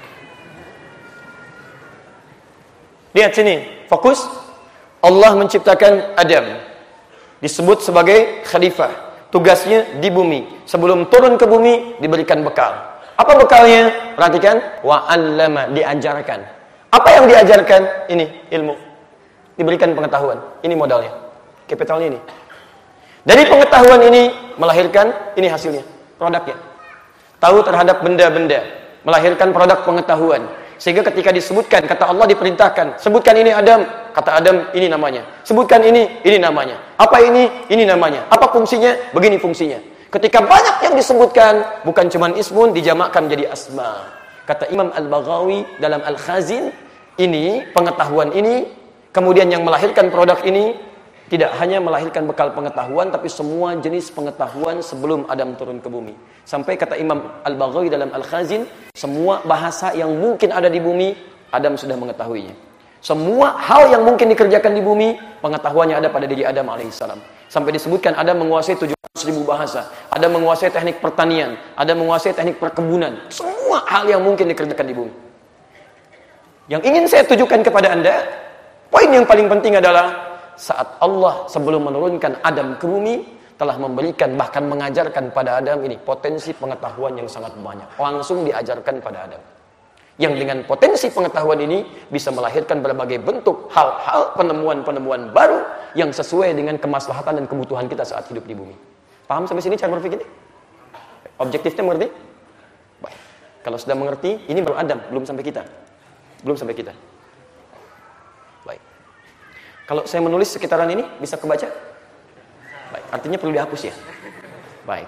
Lihat sini, fokus. Allah menciptakan Adam. Disebut sebagai khalifah. Tugasnya di bumi. Sebelum turun ke bumi, diberikan bekal. Apa bekalnya? Perhatikan. Wa 'allama, diajarkan. Apa yang diajarkan? Ini, ilmu. Diberikan pengetahuan. Ini modalnya. Kapitalnya ini. Dari pengetahuan ini, melahirkan, ini hasilnya. Produknya. Tahu terhadap benda-benda. Melahirkan produk pengetahuan. Sehingga ketika disebutkan, kata Allah diperintahkan, sebutkan ini Adam, kata Adam ini namanya. Sebutkan ini, ini namanya. Apa ini? Ini namanya. Apa fungsinya? Begini fungsinya. Ketika banyak yang disebutkan, bukan cuma ismun, dijamakkan menjadi asma. Kata Imam Al-Baghawi dalam Al-Khazin, ini, pengetahuan ini, kemudian yang melahirkan produk ini, tidak hanya melahirkan bekal pengetahuan, tapi semua jenis pengetahuan sebelum Adam turun ke bumi. Sampai kata Imam Al-Baghawi dalam Al-Khazin, semua bahasa yang mungkin ada di bumi, Adam sudah mengetahuinya. Semua hal yang mungkin dikerjakan di bumi, pengetahuannya ada pada diri Adam alaihissalam. Sampai disebutkan Adam menguasai tujuh ratus ribu bahasa. Adam menguasai teknik pertanian. Adam menguasai teknik perkebunan. Semua hal yang mungkin dikerjakan di bumi. Yang ingin saya tujukan kepada Anda, poin yang paling penting adalah saat Allah sebelum menurunkan Adam ke bumi telah memberikan, bahkan mengajarkan pada Adam ini potensi pengetahuan yang sangat banyak. Langsung diajarkan pada Adam. Yang dengan potensi pengetahuan ini bisa melahirkan berbagai bentuk hal-hal, penemuan-penemuan baru yang sesuai dengan kemaslahatan dan kebutuhan kita saat hidup di bumi. Paham sampai sini cara berpikir ini? Objektifnya mengerti? Baik. Kalau sudah mengerti, ini baru Adam, belum sampai kita. Belum sampai kita. Baik. Kalau saya menulis sekitaran ini, bisa kebaca? Baik, artinya perlu dihapus ya? Baik ya.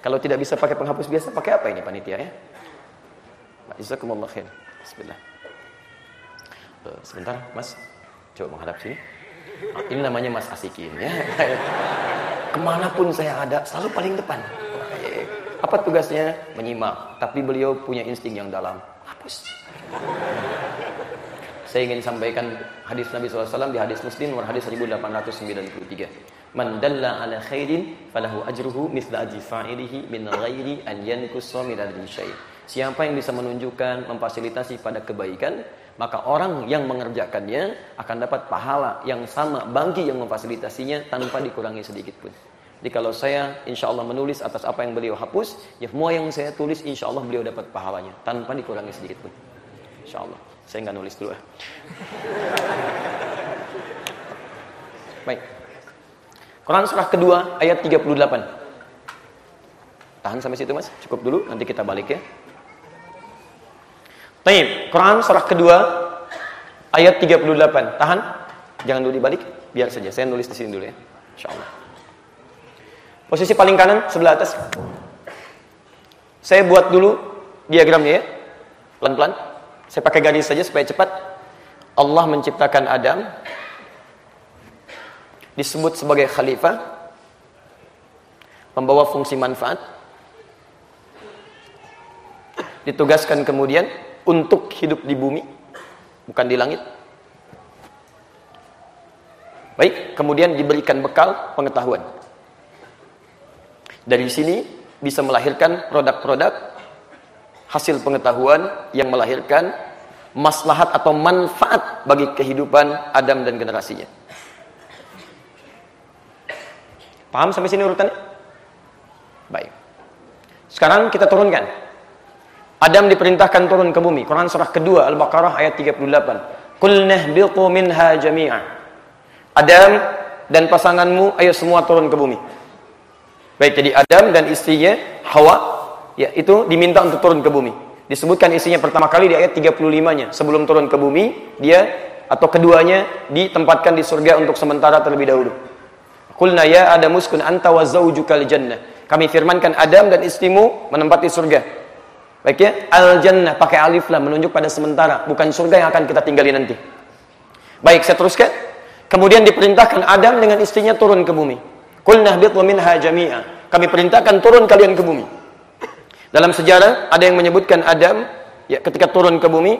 Kalau tidak bisa pakai penghapus biasa, pakai apa ini panitia ya? Jazakumullah khair. Bismillah. Uh, sebentar, Mas. Coba menghadap sini. Ah, ini namanya Mas Asikin ya. Kemanapun saya ada, selalu paling depan. Apa tugasnya? Menyimak. Tapi beliau punya insting yang dalam. Hapus. Saya ingin sampaikan hadis Nabi shallallahu alaihi wasallam di hadis Muslim nomor hadis seribu delapan ratus sembilan puluh tiga. Man dalla ala khairin falahu ajruhu mithla ajri fa'ilihi min ghairi an yanqusa min ajri syai'. Siapa yang bisa menunjukkan, memfasilitasi pada kebaikan, maka orang yang mengerjakannya akan dapat pahala yang sama bagi yang memfasilitasinya tanpa dikurangi sedikit pun. Jadi kalau saya insya Allah menulis atas apa yang beliau hapus, ya semua yang saya tulis insya Allah beliau dapat pahalanya tanpa dikurangi sedikit pun. Insya Allah. Saya nggak nulis dulu ya. Baik. Quran surah kedua ayat tiga puluh delapan. Tahan sampai situ Mas, cukup dulu, nanti kita balik ya. Baik, Quran surah kedua ayat tiga puluh delapan. Tahan, jangan dulu dibalik, biar saja. Saya nulis di sini dulu ya. Insyaallah. Posisi paling kanan sebelah atas. Saya buat dulu diagramnya ya. Pelan-pelan. Saya pakai garis saja supaya cepat. Allah menciptakan Adam, disebut sebagai khalifah, membawa fungsi manfaat, ditugaskan kemudian untuk hidup di bumi, bukan di langit. Baik, kemudian diberikan bekal pengetahuan. Dari sini bisa melahirkan produk-produk hasil pengetahuan yang melahirkan maslahat atau manfaat bagi kehidupan Adam dan generasinya. Paham sampai sini urutannya? Baik. Sekarang kita turunkan. Adam diperintahkan turun ke bumi. Quran surah kedua Al-Baqarah ayat tiga puluh delapan. Qul nahbitu minha jami'a. Adam dan pasanganmu ayo semua turun ke bumi. Baik, jadi Adam dan istrinya Hawa ya, itu diminta untuk turun ke bumi. Disebutkan istrinya pertama kali di ayat tiga puluh lima-nya. Sebelum turun ke bumi, dia atau keduanya ditempatkan di surga untuk sementara terlebih dahulu. Qulna ya Adam uskun anta wa zaujukal jannah. Kami firmankan Adam dan istrimu menempati surga. Baik ya, al-jannah pakai alif lam menunjuk pada sementara, bukan surga yang akan kita tinggali nanti. Baik, saya teruskan. Kemudian diperintahkan Adam dengan istrinya turun ke bumi. Qulna bitu minha jami'a. Kami perintahkan turun kalian ke bumi. Dalam sejarah ada yang menyebutkan Adam ya ketika turun ke bumi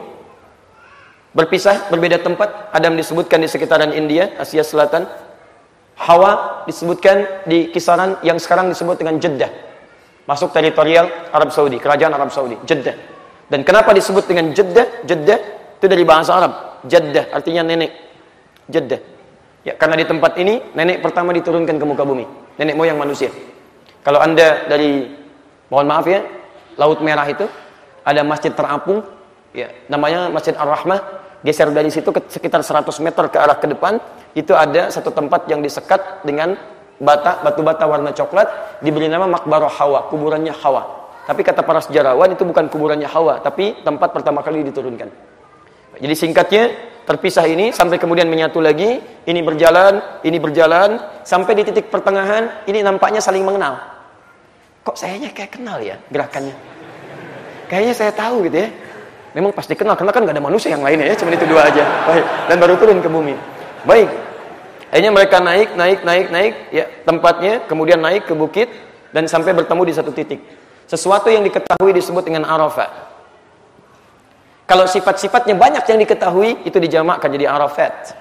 berpisah, berbeda tempat. Adam disebutkan di sekitaran India, Asia Selatan. Hawa disebutkan di kisaran yang sekarang disebut dengan Jeddah. Masuk teritorial Arab Saudi, kerajaan Arab Saudi, Jeddah. Dan kenapa disebut dengan Jeddah? Jeddah itu dari bahasa Arab. Jeddah artinya nenek. Jeddah. Ya, karena di tempat ini nenek pertama diturunkan ke muka bumi. Nenek moyang manusia. Kalau Anda dari, mohon maaf ya, Laut Merah itu ada masjid terapung ya, namanya Masjid Ar-Rahmah. Geser dari situ ke sekitar seratus meter ke arah ke depan, itu ada satu tempat yang disekat dengan bata, batu bata warna coklat, diberi nama Maqbarah Hawa, kuburannya Hawa. Tapi kata para sejarawan itu bukan kuburannya Hawa, tapi tempat pertama kali diturunkan. Jadi singkatnya, terpisah ini sampai kemudian menyatu lagi, ini berjalan, ini berjalan, sampai di titik pertengahan ini nampaknya saling mengenal. Kok sayanya kayak kenal ya gerakannya? Kayaknya saya tahu gitu ya. Memang pasti kenal, karena kan gak ada manusia yang lainnya ya, cuma itu dua aja. Baik. Dan baru turun ke bumi. Baik. Akhirnya mereka naik, naik, naik, naik, ya tempatnya, kemudian naik ke bukit dan sampai bertemu di satu titik. Sesuatu yang diketahui disebut dengan Arafat. Kalau sifat-sifatnya banyak yang diketahui, itu dijamakkan jadi Arafat.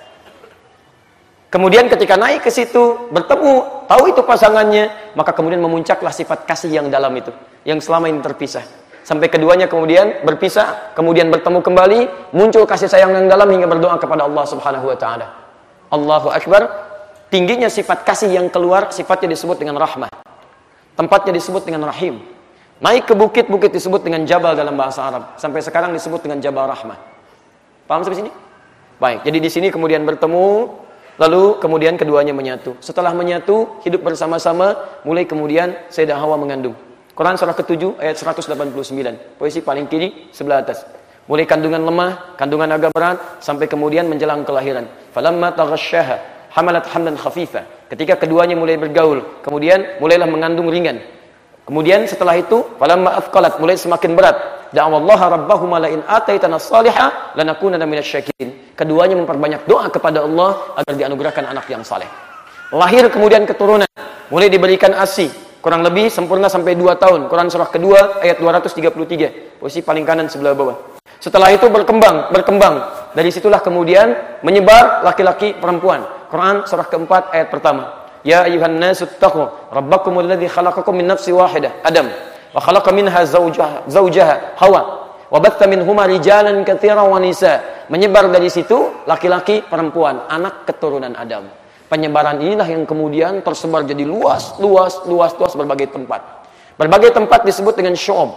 Kemudian ketika naik ke situ, bertemu, tahu itu pasangannya, maka kemudian memuncaklah sifat kasih yang dalam itu, yang selama ini terpisah. Sampai keduanya kemudian berpisah, kemudian bertemu kembali, muncul kasih sayang yang dalam hingga berdoa kepada Allah Subhanahu wa taala. Allahu Akbar. Tingginya sifat kasih yang keluar, sifatnya disebut dengan rahmah. Tempatnya disebut dengan rahim. Naik ke bukit-bukit disebut dengan jabal dalam bahasa Arab. Sampai sekarang disebut dengan Jabal Rahmah. Paham sampai sini? Baik, jadi di sini kemudian bertemu, lalu kemudian keduanya menyatu. Setelah menyatu, hidup bersama-sama, mulai kemudian Sayyidah Hawa mengandung. Quran surah ketujuh ayat seratus delapan puluh sembilan. Posisi paling kiri sebelah atas. Mulai kandungan lemah, kandungan agak berat, sampai kemudian menjelang kelahiran. Falamma taghasyaha hamalat hamlan khafifa. Ketika keduanya mulai bergaul, kemudian mulailah mengandung ringan. Kemudian setelah itu, falamma athqalat, mulai semakin berat. Da'awallaha rabbahuma la in ataitana salihah lanakunanna minasyakirin. Keduanya memperbanyak doa kepada Allah agar dianugerahkan anak yang saleh. Lahir kemudian keturunan, mulai diberikan A S I, kurang lebih sempurna sampai dua tahun. Quran surah kedua ayat dua ratus tiga puluh tiga, posisi paling kanan sebelah bawah. Setelah itu berkembang, berkembang. Dari situlah kemudian menyebar laki-laki perempuan. Quran surah keempat ayat pertama. Ya ayyuhan nasu taqu rabbakumul ladzi khalaqakum min nafsin wahidah, Adam, wa khalaqa minha zawjaha, zawjaha Hawa, wa batta minhuma rijalan katsiran wa nisa. Menyebar dari situ laki-laki perempuan, anak keturunan Adam. Penyebaran inilah yang kemudian tersebar jadi luas, luas, luas, luas berbagai tempat. Berbagai tempat disebut dengan syu'ub.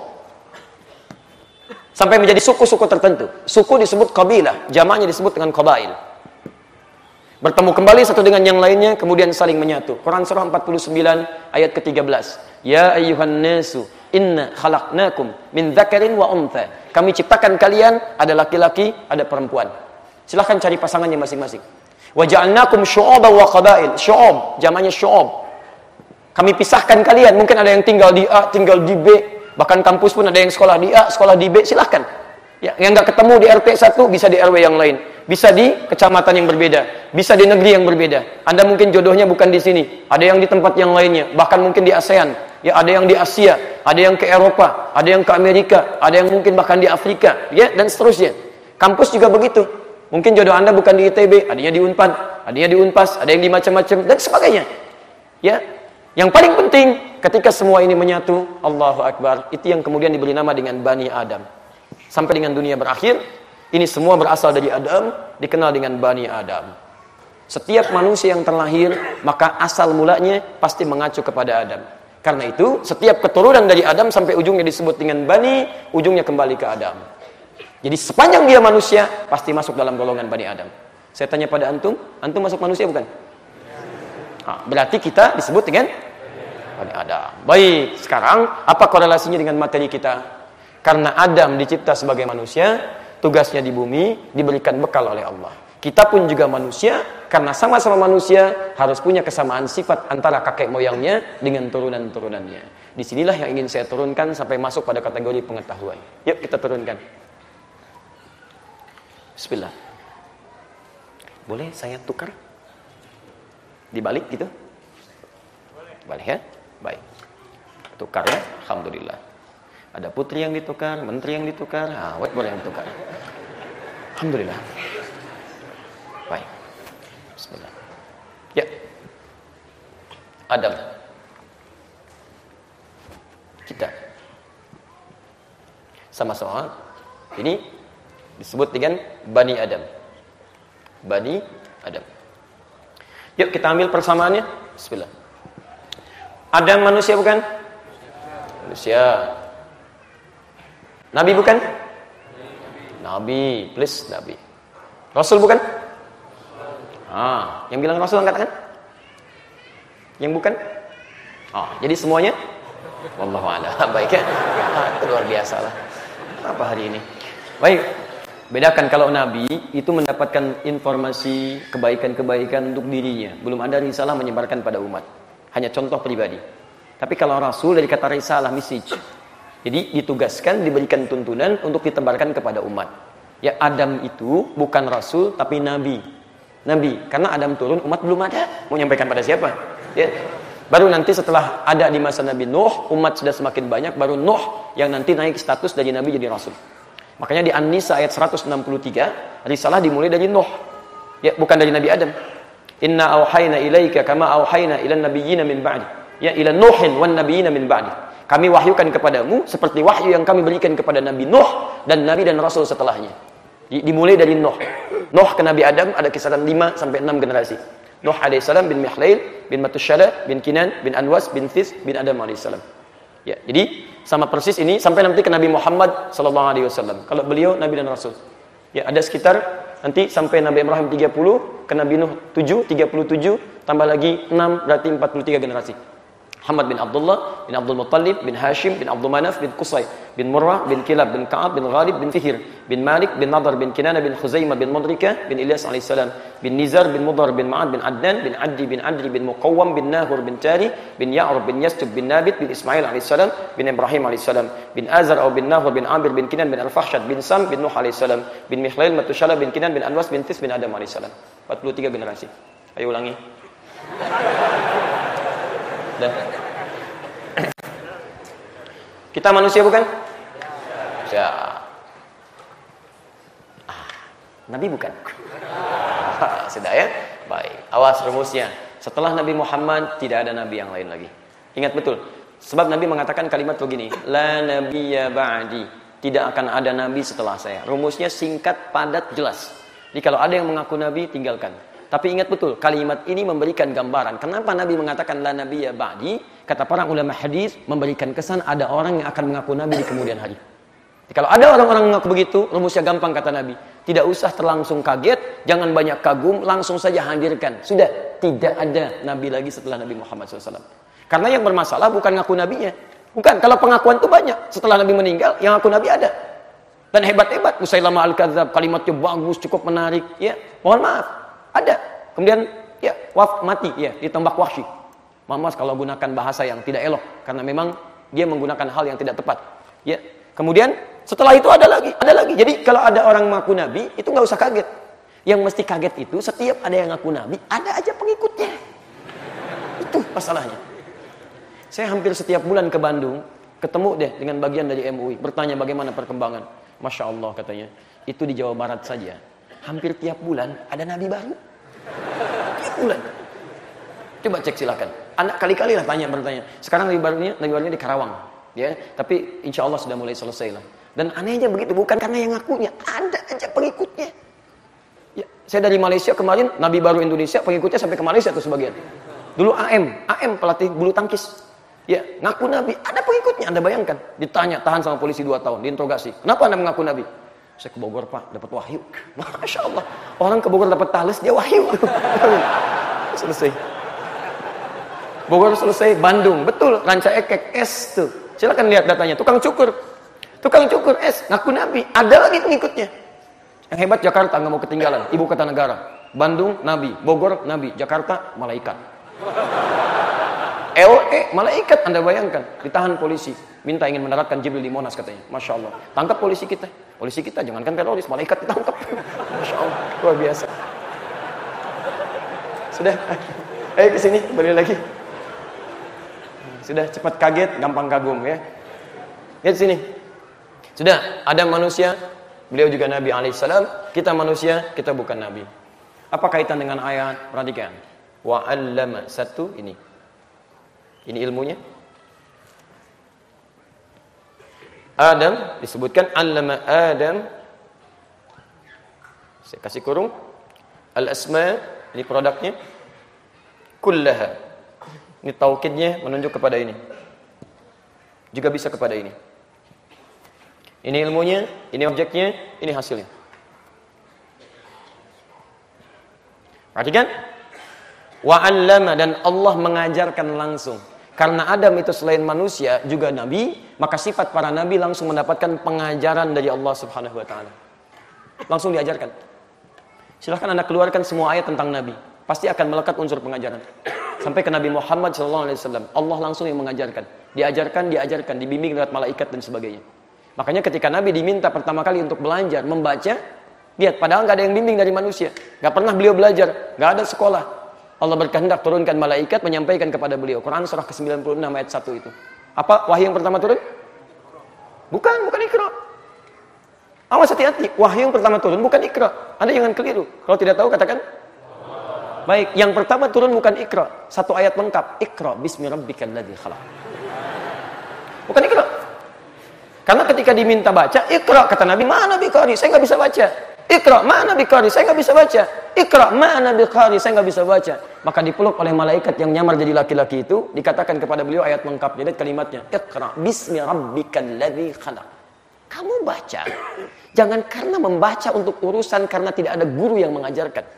Sampai menjadi suku-suku tertentu. Suku disebut qabilah, jamaknya disebut dengan qabail. Bertemu kembali satu dengan yang lainnya, kemudian saling menyatu. Quran surah empat puluh sembilan ayat ke tiga belas. Ya ayyuhan nasu inna khalaqnakum min dzakarin wa untha. Kami ciptakan kalian, ada laki-laki, ada perempuan. Silahkan cari pasangannya masing-masing. Wa ja'alnakum syu'uban wa qabail. Syu'ub, jamaknya syu'ub. Kami pisahkan kalian, mungkin ada yang tinggal di A, tinggal di B, bahkan kampus pun ada yang sekolah di A, sekolah di B, silahkan. Ya, yang enggak ketemu di R T satu bisa di R W yang lain, bisa di kecamatan yang berbeda, bisa di negeri yang berbeda. Anda mungkin jodohnya bukan di sini, ada yang di tempat yang lainnya, bahkan mungkin di ASEAN, ya ada yang di Asia, ada yang ke Eropa, ada yang ke Amerika, ada yang mungkin bahkan di Afrika, ya dan seterusnya. Kampus juga begitu. Mungkin jodoh Anda bukan di I T B, adanya di Unpad, adanya di Unpas, ada yang di macam-macam dan sebagainya. Ya. Yang paling penting ketika semua ini menyatu, Allahu Akbar, itu yang kemudian diberi nama dengan Bani Adam. Sampai dengan dunia berakhir, ini semua berasal dari Adam, dikenal dengan Bani Adam. Setiap manusia yang terlahir, maka asal mulanya pasti mengacu kepada Adam. Karena itu, setiap keturunan dari Adam sampai ujungnya disebut dengan Bani, ujungnya kembali ke Adam. Jadi sepanjang dia manusia, pasti masuk dalam golongan Bani Adam. Saya tanya pada antum, antum masuk manusia bukan? Nah, berarti kita disebut dengan Bani Adam. Baik, sekarang apa korelasinya dengan materi kita? Karena Adam dicipta sebagai manusia, tugasnya di bumi, diberikan bekal oleh Allah. Kita pun juga manusia, karena sama-sama manusia, harus punya kesamaan sifat antara kakek moyangnya dengan turunan-turunannya. Disinilah yang ingin saya turunkan sampai masuk pada kategori pengetahuan. Yuk kita turunkan. Bismillah. Boleh saya tukar? Dibalik gitu? Balik ya? Baik. Tukar ya? Alhamdulillah. Ada putri yang ditukar, menteri yang ditukar, ah, wait boleh yang ditukar. Alhamdulillah. Baik. Bismillah. Ya. Adam. Kita. Sama-sama. Ini disebut dengan Bani Adam. Bani Adam. Yuk kita ambil persamaannya. Bismillah. Adam manusia bukan? Manusia. Nabi bukan? Nabi, please Nabi. Rasul bukan? Ah, yang bilang Rasul angkat tangan? Yang bukan? Ah, jadi semuanya? Wallahu a'lam. Baik ya. Ah, itu luar biasa lah. Apa hari ini? Baik. Bedakan kalau Nabi itu mendapatkan informasi kebaikan-kebaikan untuk dirinya, belum ada risalah menyebarkan pada umat. Hanya contoh pribadi. Tapi kalau Rasul dari kata risalah, message. Jadi ditugaskan, diberikan tuntunan untuk ditebarkan kepada umat. Ya Adam itu bukan Rasul tapi Nabi. Nabi, karena Adam turun umat belum ada. Mau nyampaikan pada siapa? Ya. Baru nanti setelah ada di masa Nabi Nuh, umat sudah semakin banyak, baru Nuh yang nanti naik status dari Nabi jadi Rasul. Makanya di An-Nisa ayat seratus enam puluh tiga, risalah dimulai dari Nuh. Ya, bukan dari Nabi Adam. Inna auhayna ilaika kama auhayna ilan nabiyyina min ba'di. Ya, ila Nuhin wan nabiyyina min ba'di. Kami wahyukan kepadamu seperti wahyu yang kami berikan kepada Nabi Nuh dan Nabi dan Rasul setelahnya. Dimulai dari Nuh. Nuh ke Nabi Adam ada kisaran lima sampai enam generasi. Nuh alaihissalam bin Mihlail, bin Matusyala, bin Kinan, bin Anwas, bin This, bin Adam alaihissalam. Ya, jadi sama persis ini sampai nanti ke Nabi Muhammad sallallahu alaihi wasallam. Kalau beliau Nabi dan Rasul. Ya, ada sekitar nanti sampai Nabi Ibrahim tiga puluh, ke Nabi Nuh tujuh, tiga puluh tujuh, tambah lagi enam berarti empat puluh tiga generasi. Muhammad bin Abdullah bin Abdul Muttalib bin Hashim bin Abdul Manaf bin Qusay bin Murrah bin Kilab bin Ka'ab bin Ghalib bin Fihr bin Malik bin Nadar bin Kinana bin Khuzaimah bin Mudrikah bin Ilyas alaihissalam bin Nizar bin Mudar bin Ma'ad bin Adnan bin Addi bin Adri bin Muqawwam bin Nahur bin Tari bin Ya'rub bin Yastub bin Nabit bin Ismail alaihissalam bin Ibrahim alaihissalam bin Azar atau bin Nahur bin Amir bin Kinan bin Al-Fahsyad bin Sam bin Nuh alaihissalam bin Mikhlail Matushala bin Kinan bin Anwas bin Tis bin Adam alaihissalam. empat puluh tiga generasi. Ayo ulangi. Dah. Kita manusia bukan? Ya. Ah, Nabi bukan? Sudah ya? Baik. Awas rumusnya. Setelah Nabi Muhammad tidak ada Nabi yang lain lagi. Ingat betul. Sebab Nabi mengatakan kalimat begini. La nabiyya ba'di. Tidak akan ada Nabi setelah saya. Rumusnya singkat, padat, jelas. Jadi kalau ada yang mengaku Nabi, tinggalkan. Tapi ingat betul, kalimat ini memberikan gambaran. Kenapa Nabi mengatakan la nabiyya ba'di? Kata para ulama hadis, memberikan kesan ada orang yang akan mengaku Nabi di kemudian hari. Jadi, kalau ada orang-orang mengaku begitu, rumusnya gampang kata Nabi. Tidak usah terlangsung kaget, jangan banyak kagum, langsung saja hadirkan. Sudah, tidak ada Nabi lagi setelah Nabi Muhammad shallallahu alaihi wasallam. Karena yang bermasalah bukan ngaku Nabinya. Bukan, kalau pengakuan itu banyak. Setelah Nabi meninggal, yang ngaku Nabi ada. Dan hebat-hebat, Musailamah al-Kadzdzab, kalimatnya bagus, cukup menarik. Ya, mohon maaf. Ada. Kemudian ya waf mati ya ditembak Wahsy. Mamas kalau gunakan bahasa yang tidak elok karena memang dia menggunakan hal yang tidak tepat. Ya. Kemudian setelah itu ada lagi, ada lagi. Jadi kalau ada orang mengaku Nabi itu nggak usah kaget. Yang mesti kaget itu setiap ada yang ngaku Nabi ada aja pengikutnya. Itu masalahnya. Saya hampir setiap bulan ke Bandung ketemu deh dengan bagian dari M U I bertanya bagaimana perkembangan. Masya Allah katanya itu di Jawa Barat saja. Hampir tiap bulan ada nabi baru. Tiap bulan. Coba cek silakan. Anak kali-kali lah tanya bertanya. Sekarang nabi barunya, nabi barunya di Karawang, ya. Tapi insya Allah sudah mulai selesai lah. Dan anehnya begitu, bukan karena yang ngakunya, ada aja pengikutnya. Ya, saya dari Malaysia kemarin, nabi baru Indonesia, pengikutnya sampai ke Malaysia tuh sebagian. Dulu A M, A M pelatih bulu tangkis. Ya, ngaku nabi, ada pengikutnya. Anda bayangkan, ditanya, tahan sama polisi dua tahun, diinterogasi. Kenapa Anda mengaku nabi? Saya ke Bogor Pak, dapat wahyu. Masya Allah. Orang ke Bogor dapat talis, dia wahyu. Selesai. Bogor selesai, Bandung. Betul, Ranca Ekek, S tuh. Silakan lihat datanya. Tukang cukur. Tukang cukur, S. Ngaku Nabi. Ada lagi pengikutnya. Yang hebat Jakarta, nggak mau ketinggalan. Ibu kota negara. Bandung, Nabi. Bogor, Nabi. Jakarta, malaikat. L E, malaikat. Anda bayangkan. Ditahan polisi. Minta ingin mendaratkan Jibril di Monas katanya. Masya Allah. Tangkap polisi kita. Polisi kita, jangankan teroris, malaikat ditangkap. Masya Allah, luar biasa. Sudah, ayo ke sini, kembali lagi. Sudah, cepat kaget, gampang kagum ya. Lihat sini. Sudah, ada manusia, beliau juga Nabi alaihissalam. Kita manusia, kita bukan Nabi. Apa kaitan dengan ayat? Perhatikan. Wa 'allama, satu ini. Ini ilmunya. Adam disebutkan allama Adam, saya kasih kurung, al-asma, ini produknya, kullaha, ini taukidnya menunjuk kepada ini, juga bisa kepada ini. Ini ilmunya, ini objeknya, ini hasilnya. Perhatikan, wa'allama, dan Allah mengajarkan langsung. Karena Adam itu selain manusia juga nabi, maka sifat para nabi langsung mendapatkan pengajaran dari Allah Subhanahu wa taala. Langsung diajarkan. Silahkan Anda keluarkan semua ayat tentang nabi, pasti akan melekat unsur pengajaran. Sampai ke Nabi Muhammad shallallahu alaihi wasallam, Allah langsung yang mengajarkan. Diajarkan, diajarkan, dibimbing lewat malaikat dan sebagainya. Makanya ketika Nabi diminta pertama kali untuk belajar, membaca, lihat padahal nggak ada yang bimbing dari manusia, nggak pernah beliau belajar, nggak ada sekolah. Allah berkehendak turunkan malaikat menyampaikan kepada beliau. Quran surah ke sembilan puluh enam ayat satu itu. Apa wahyu yang pertama turun? Bukan, bukan Iqra. Awas hati-hati, wahyu yang pertama turun bukan Iqra. Anda jangan keliru. Kalau tidak tahu katakan. Baik, yang pertama turun bukan Iqra. Satu ayat lengkap. Iqra bismi rabbikal ladzi khalaq. Bukan Iqra. Karena ketika diminta baca, Iqra, kata Nabi, mana biqari? Saya nggak bisa baca. Iqra, mana biqari? Saya nggak bisa baca. Iqra, mana biqari? Saya nggak bisa baca. Maka dipeluk oleh malaikat yang nyamar jadi laki-laki itu, dikatakan kepada beliau ayat lengkap. Jadi kalimatnya, Iqra bismi rabbikal ladzi khalaq. Kamu baca, jangan karena membaca untuk urusan karena tidak ada guru yang mengajarkan.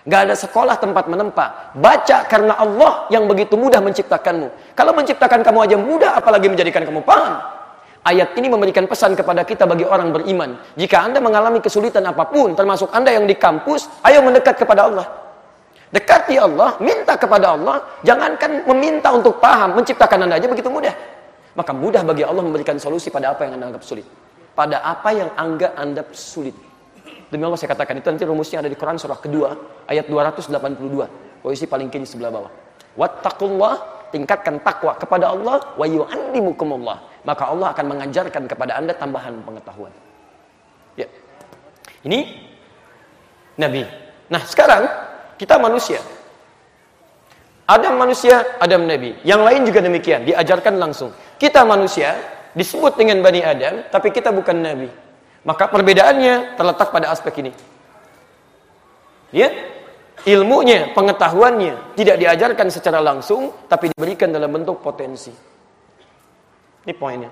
Nggak ada sekolah tempat menempa. Baca karena Allah yang begitu mudah menciptakanmu. Kalau menciptakan kamu aja mudah, apalagi menjadikan kamu paham. Ayat ini memberikan pesan kepada kita bagi orang beriman. Jika Anda mengalami kesulitan apapun, termasuk Anda yang di kampus, ayo mendekat kepada Allah. Dekati Allah, minta kepada Allah. Jangankan meminta untuk paham, menciptakan Anda aja begitu mudah. Maka mudah bagi Allah memberikan solusi pada apa yang Anda anggap sulit. Pada apa yang anggap Anda sulit. Demi Allah saya katakan, itu nanti rumusnya ada di Quran surah kedua, ayat dua ratus delapan puluh dua. Posisi paling kiri sebelah bawah. Wattaqullah, tingkatkan takwa kepada Allah, wa yu'allimukumullah. Maka Allah akan mengajarkan kepada Anda tambahan pengetahuan. Ya. Ini Nabi. Nah, sekarang kita manusia. Adam manusia, Adam Nabi. Yang lain juga demikian, diajarkan langsung. Kita manusia disebut dengan Bani Adam, tapi kita bukan Nabi. Maka perbedaannya terletak pada aspek ini. Ya, ilmunya, pengetahuannya tidak diajarkan secara langsung, tapi diberikan dalam bentuk potensi. Ini poinnya.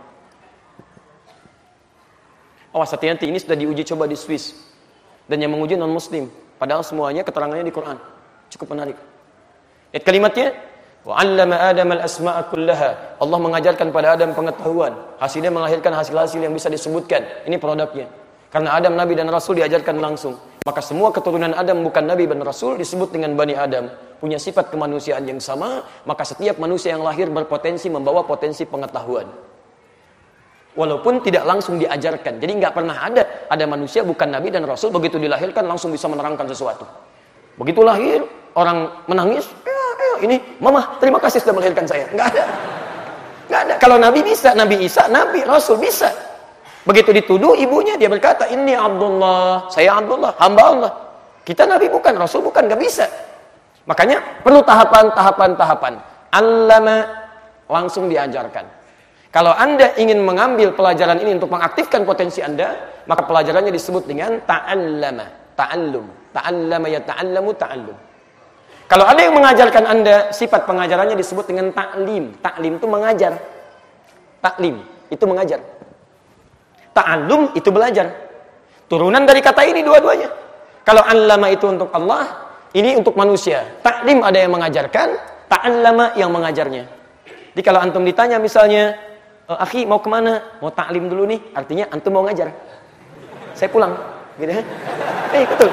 Awas hati-hati, ini sudah diuji coba di Swiss. Dan yang menguji non-muslim. Padahal semuanya keterangannya di Quran. Cukup menarik. Ayat kalimatnya, وَعَلَّمَ آدَمَ الْأَسْمَاءَ كُلَّهَا. Allah mengajarkan pada Adam pengetahuan. Hasilnya melahirkan hasil-hasil yang bisa disebutkan. Ini produknya. Karena Adam, Nabi dan Rasul diajarkan langsung. Maka semua keturunan Adam bukan Nabi dan Rasul disebut dengan Bani Adam. Punya sifat kemanusiaan yang sama. Maka setiap manusia yang lahir berpotensi membawa potensi pengetahuan. Walaupun tidak langsung diajarkan. Jadi nggak pernah ada. Ada manusia bukan Nabi dan Rasul. Begitu dilahirkan langsung bisa menerangkan sesuatu. Begitu lahir, orang menangis. Ini, mama, terima kasih sudah melahirkan saya. Enggak ada. Enggak ada. Kalau Nabi bisa, Nabi Isa, Nabi, Rasul bisa. Begitu dituduh ibunya, dia berkata, "Inni Abdullah, saya Abdullah, hamba Allah." Kita Nabi bukan, Rasul bukan, enggak bisa. Makanya perlu tahapan-tahapan-tahapan. Allama, langsung diajarkan. Kalau Anda ingin mengambil pelajaran ini untuk mengaktifkan potensi Anda, maka pelajarannya disebut dengan ta'allama, ta'allum. Ta'allama ya ta'allamu ta'allum. Kalau ada yang mengajarkan Anda, sifat pengajarannya disebut dengan taklim. Taklim itu mengajar. Taklim itu mengajar. Ta'allum itu belajar. Turunan dari kata ini dua-duanya. Kalau allama itu untuk Allah, ini untuk manusia. Taklim ada yang mengajarkan, ta'allama yang mengajarnya. Jadi kalau antum ditanya misalnya, e, akhi mau kemana? Mau taklim dulu nih, artinya antum mau ngajar. Saya pulang. Gitu ya. Eh, betul.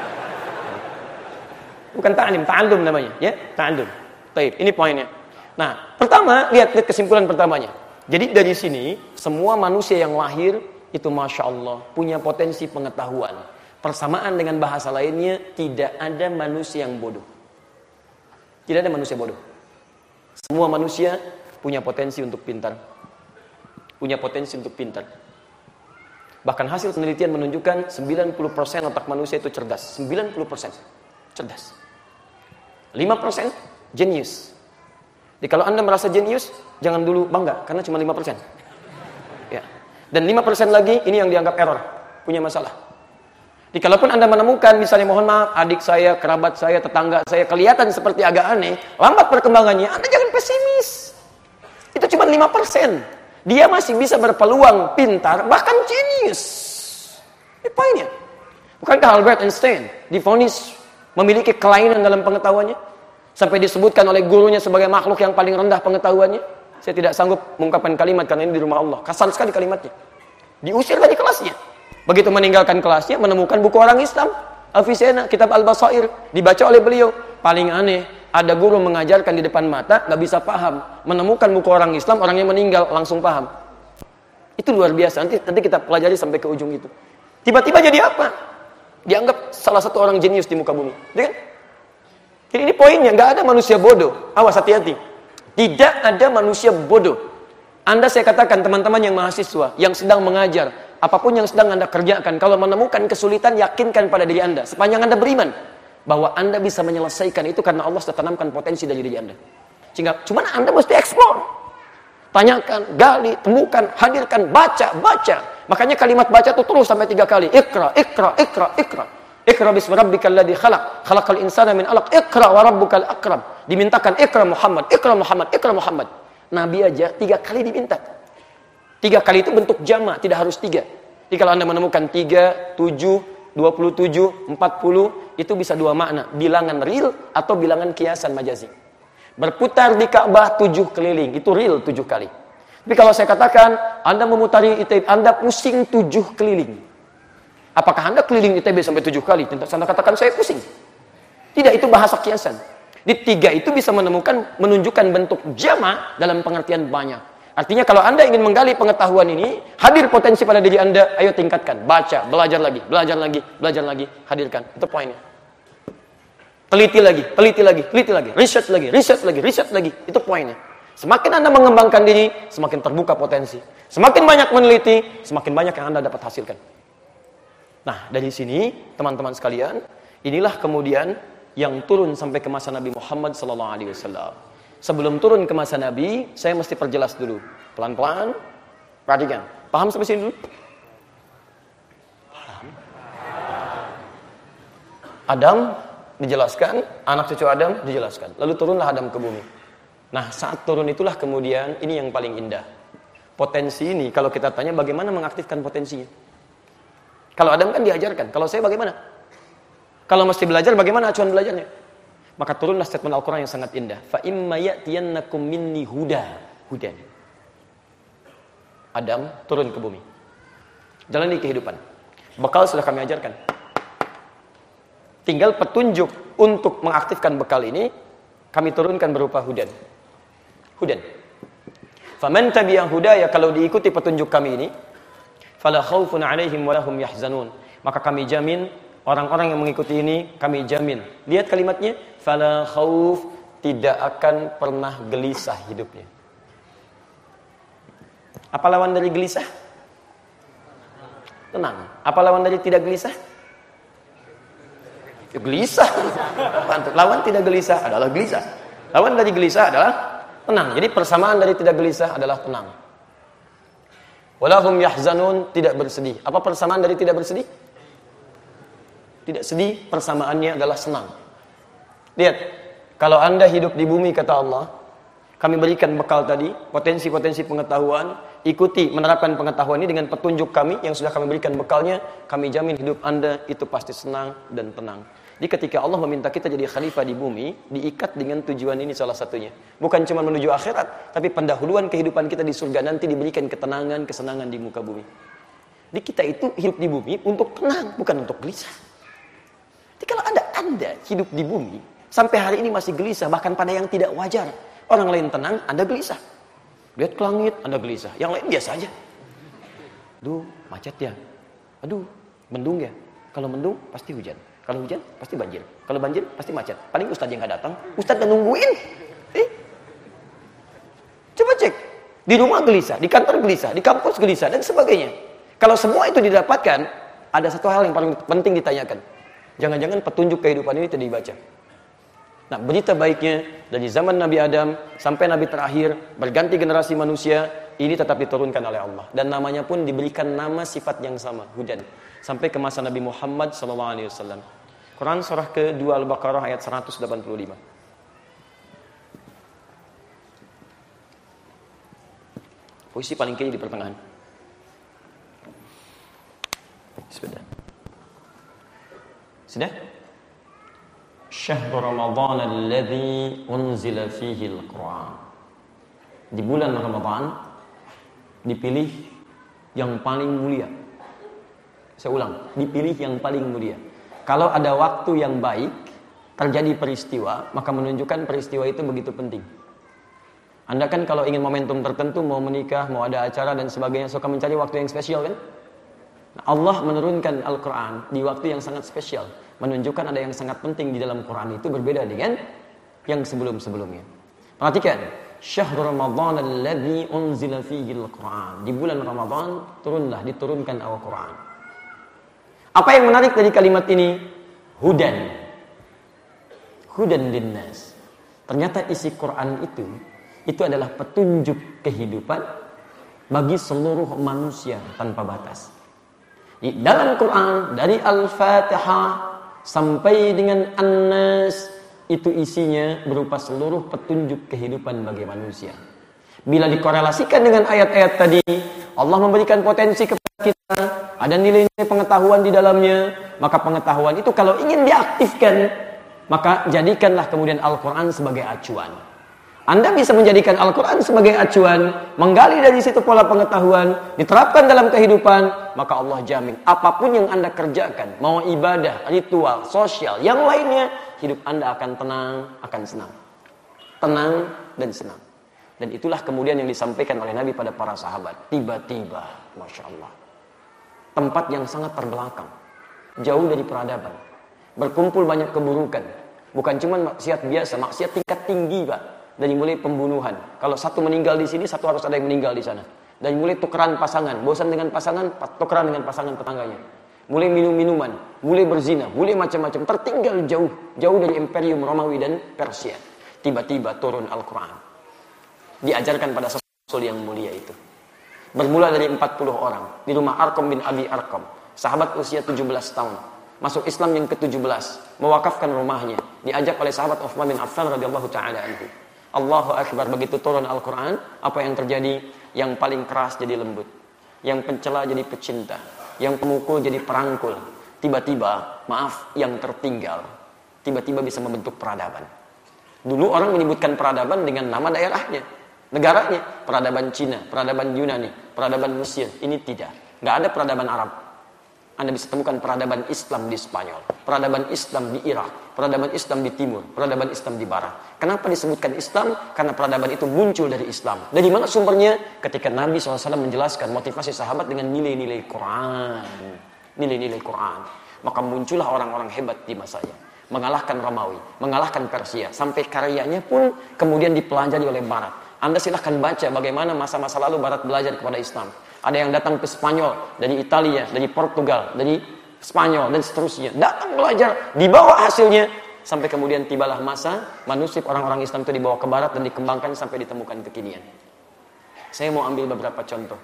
Bukan ta'lim, ta'allum namanya, ya, ta'allum. Baik, ini poinnya. Nah, pertama, lihat, lihat kesimpulan pertamanya. Jadi dari sini, semua manusia yang lahir itu Masya Allah punya potensi pengetahuan. Persamaan dengan bahasa lainnya, tidak ada manusia yang bodoh. Tidak ada manusia bodoh. Semua manusia punya potensi untuk pintar. Punya potensi untuk pintar. Bahkan hasil penelitian menunjukkan sembilan puluh persen otak manusia itu cerdas. sembilan puluh persen cerdas. lima persen jenius. Jadi kalau Anda merasa jenius, jangan dulu bangga karena cuma lima persen. Ya. Dan lima persen lagi ini yang dianggap error, punya masalah. Jadi kalaupun Anda menemukan misalnya mohon maaf adik saya, kerabat saya, tetangga saya kelihatan seperti agak aneh, lambat perkembangannya, Anda jangan pesimis. Itu cuma lima persen. Dia masih bisa berpeluang pintar, bahkan jenius. Ini poinnya. Bukankah Albert Einstein divonis memiliki kelainan dalam pengetahuannya? Sampai disebutkan oleh gurunya sebagai makhluk yang paling rendah pengetahuannya. Saya tidak sanggup mengungkapkan kalimat karena ini di rumah Allah. Kasar sekali kalimatnya. Diusir dari kelasnya. Begitu meninggalkan kelasnya, menemukan buku orang Islam. Avicenna, kitab Al-Basair. Dibaca oleh beliau. Paling aneh, ada guru mengajarkan di depan mata, gak bisa paham. Menemukan buku orang Islam, orangnya meninggal, langsung paham. Itu luar biasa. Nanti, nanti kita pelajari sampai ke ujung itu. Tiba-tiba jadi apa? Dianggap salah satu orang jenius di muka bumi. Ya kan? Jadi ini poinnya, nggak ada manusia bodoh. Awas hati-hati. Tidak ada manusia bodoh. Anda saya katakan teman-teman yang mahasiswa, yang sedang mengajar, apapun yang sedang Anda kerjakan, kalau menemukan kesulitan, yakinkan pada diri Anda. Sepanjang Anda beriman, bahwa Anda bisa menyelesaikan itu karena Allah sudah tanamkan potensi dari diri Anda. Sehingga, cuman Anda mesti explore. Tanyakan, gali, temukan, hadirkan, baca, baca. Makanya kalimat baca itu terus sampai tiga kali. Iqra, iqra, iqra, iqra. Iqra bismi rabbikal ladzi khalaq. Khalaqal insana min 'alaq. Iqra wa rabbukal akram. Dimintakan iqra Muhammad, iqra Muhammad, iqra Muhammad. Nabi aja tiga kali diminta. Tiga kali itu bentuk jama', tidak harus tiga. Jadi kalau Anda menemukan tiga, tujuh, dua puluh tujuh, empat puluh, itu bisa dua makna. Bilangan real atau bilangan kiasan majazi. Berputar di Ka'bah tujuh keliling, itu real tujuh kali. Tapi kalau saya katakan, Anda memutari I T B, Anda pusing tujuh keliling. Apakah Anda keliling I T B sampai tujuh kali? Tidak, Anda katakan saya pusing. Tidak, itu bahasa kiasan. Di tiga itu bisa menemukan, menunjukkan bentuk jama' dalam pengertian banyak. Artinya kalau Anda ingin menggali pengetahuan ini, hadir potensi pada diri Anda, ayo tingkatkan, baca, belajar lagi, belajar lagi, belajar lagi, hadirkan. Itu poinnya. Teliti lagi, teliti lagi, teliti lagi, riset lagi, riset lagi, riset lagi. Itu poinnya. Semakin Anda mengembangkan diri, semakin terbuka potensi. Semakin banyak meneliti, semakin banyak yang Anda dapat hasilkan. Nah, dari sini, teman-teman sekalian, inilah kemudian yang turun sampai ke masa Nabi Muhammad sallallahu alaihi wasallam. Sebelum turun ke masa Nabi, saya mesti perjelas dulu. Pelan-pelan, perhatikan. Paham sampai sini dulu? Paham. Adam dijelaskan, anak cucu Adam dijelaskan. Lalu turunlah Adam ke bumi. Nah, saat turun itulah kemudian, ini yang paling indah. Potensi ini, kalau kita tanya bagaimana mengaktifkan potensinya? Kalau Adam kan diajarkan, kalau saya bagaimana? Kalau mesti belajar, bagaimana acuan belajarnya? Maka turunlah statement Al-Quran yang sangat indah. Fa imma ya'tiyannakum minni huda. Hudan. Adam turun ke bumi. Jalani kehidupan. Bekal sudah kami ajarkan. Tinggal petunjuk untuk mengaktifkan bekal ini, kami turunkan berupa hudan. Hudan. Faman tabi'a hudaya, kalau diikuti petunjuk kami ini, fala khaufun 'alaihim wa lahum yahzanun. Maka kami jamin orang-orang yang mengikuti ini, kami jamin. Lihat kalimatnya, fala khauf, tidak akan pernah gelisah hidupnya. Apa lawan dari gelisah? Tenang. Apa lawan dari tidak gelisah? Ya, gelisah. Lawan tidak gelisah adalah gelisah. Lawan dari gelisah adalah tenang. Jadi persamaan dari tidak gelisah adalah tenang. Walahum yahzanun, tidak bersedih. Apa persamaan dari tidak bersedih? Tidak sedih, persamaannya adalah senang. Lihat, kalau Anda hidup di bumi, kata Allah, kami berikan bekal tadi, potensi-potensi pengetahuan, ikuti menerapkan pengetahuan ini dengan petunjuk kami yang sudah kami berikan bekalnya, kami jamin hidup Anda itu pasti senang dan tenang. Jadi ketika Allah meminta kita jadi khalifah di bumi, diikat dengan tujuan ini salah satunya. Bukan cuma menuju akhirat, tapi pendahuluan kehidupan kita di surga nanti diberikan ketenangan, kesenangan di muka bumi. Jadi kita itu hidup di bumi untuk tenang, bukan untuk gelisah. Jadi kalau Anda, Anda hidup di bumi, sampai hari ini masih gelisah, bahkan pada yang tidak wajar. Orang lain tenang, Anda gelisah. Lihat ke langit, Anda gelisah. Yang lain biasa aja. Aduh, macet ya. Aduh, mendung ya. Kalau mendung, pasti hujan. Kalau hujan, pasti banjir. Kalau banjir, pasti macet. Paling Ustadz yang gak datang, Ustadz udah nungguin. Eh? Coba cek. Di rumah gelisah, di kantor gelisah, di kampus gelisah, dan sebagainya. Kalau semua itu didapatkan, ada satu hal yang paling penting ditanyakan. Jangan-jangan petunjuk kehidupan ini tidak dibaca. Nah, berita baiknya dari zaman Nabi Adam sampai Nabi terakhir, berganti generasi manusia, ini tetap diturunkan oleh Allah. Dan namanya pun diberikan nama sifat yang sama, hudan. Sampai ke masa Nabi Muhammad sallallahu alaihi wasallam. Quran surah kedua Al-Baqarah ayat seratus delapan puluh lima. Posisi paling kiri di pertengahan. Sudah. Sudah? Syahrul Ramadan alladzi unzila fihi al-Qur'an. Di bulan Ramadan dipilih yang paling mulia. Saya ulang, dipilih yang paling mulia. Kalau ada waktu yang baik, terjadi peristiwa, maka menunjukkan peristiwa itu begitu penting. Anda kan kalau ingin momentum tertentu, mau menikah, mau ada acara dan sebagainya, suka mencari waktu yang spesial kan? Nah, Allah menurunkan Al-Quran di waktu yang sangat spesial, menunjukkan ada yang sangat penting di dalam Quran itu berbeda dengan yang sebelum-sebelumnya. Perhatikan, Syahrul Ramadan alladzi unzila fihi al-Quran. Di bulan Ramadan turunlah diturunkan Al-Quran. Apa yang menarik dari kalimat ini? Hudan. Hudan linnas. Ternyata isi Quran itu itu adalah petunjuk kehidupan bagi seluruh manusia tanpa batas. Di dalam Quran dari Al-Fatihah sampai dengan An-Nas itu isinya berupa seluruh petunjuk kehidupan bagi manusia. Bila dikorelasikan dengan ayat-ayat tadi, Allah memberikan potensi kepada kita, ada nilai-nilai pengetahuan di dalamnya, Maka pengetahuan itu kalau ingin diaktifkan, maka jadikanlah kemudian Al-Quran sebagai acuan. Anda bisa menjadikan Al-Quran sebagai acuan, menggali dari situ pola pengetahuan, diterapkan dalam kehidupan, maka Allah jamin apapun yang Anda kerjakan, mau ibadah, ritual, sosial, yang lainnya, hidup Anda akan tenang, akan senang. Tenang dan senang. Dan itulah kemudian yang disampaikan oleh Nabi pada para sahabat. Tiba-tiba, Masya Allah, tempat yang sangat terbelakang, jauh dari peradaban, berkumpul banyak keburukan, bukan cuma maksiat biasa, maksiat tingkat tinggi, Pak. Dari mulai pembunuhan, kalau satu meninggal di sini, satu harus ada yang meninggal di sana. Dari mulai tukeran pasangan, bosan dengan pasangan, tukeran dengan pasangan tetangganya. Mulai minum-minuman, mulai berzina, mulai macam-macam, tertinggal jauh, jauh dari imperium Romawi dan Persia. Tiba-tiba turun Al-Quran, diajarkan pada Rasul yang mulia itu. Bermula dari empat puluh orang di rumah Arqam bin Abi Arqam, sahabat usia tujuh belas tahun, masuk Islam yang ke tujuh belas, mewakafkan rumahnya, diajak oleh sahabat Uthman bin Affan radhiyallahu taala anhu. Allahu Akbar, begitu turun Al-Quran, apa yang terjadi? Yang paling keras jadi lembut, yang pencela jadi pecinta, yang pemukul jadi perangkul. Tiba-tiba, maaf, yang tertinggal tiba-tiba bisa membentuk peradaban. Dulu orang menyebutkan peradaban dengan nama daerahnya, negaranya, peradaban Cina, peradaban Yunani, peradaban Mesir. Ini tidak, nggak ada peradaban Arab. Anda bisa temukan peradaban Islam di Spanyol, peradaban Islam di Irak, peradaban Islam di Timur, peradaban Islam di Barat. Kenapa disebutkan Islam? Karena peradaban itu muncul dari Islam. Dari mana sumbernya? Ketika Nabi shallallahu alaihi wasallam menjelaskan motivasi sahabat dengan nilai-nilai Quran. Nilai-nilai Quran. Maka muncullah orang-orang hebat di masanya. Mengalahkan Romawi, mengalahkan Persia. Sampai karyanya pun kemudian dipelajari oleh Barat. Anda silahkan baca bagaimana masa-masa lalu Barat belajar kepada Islam. Ada yang datang ke Spanyol, dari Italia, dari Portugal, dari Spanyol, dan seterusnya. Datang belajar, dibawa hasilnya. Sampai kemudian tibalah masa, manuskrip orang-orang Islam itu dibawa ke Barat dan dikembangkan sampai ditemukan kekinian. Saya mau ambil beberapa contoh.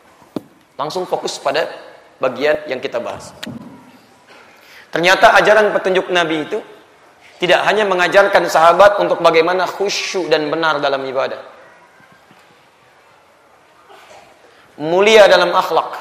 Langsung fokus pada bagian yang kita bahas. Ternyata ajaran petunjuk Nabi itu tidak hanya mengajarkan sahabat untuk bagaimana khusyuk dan benar dalam ibadah. Mulia dalam akhlak.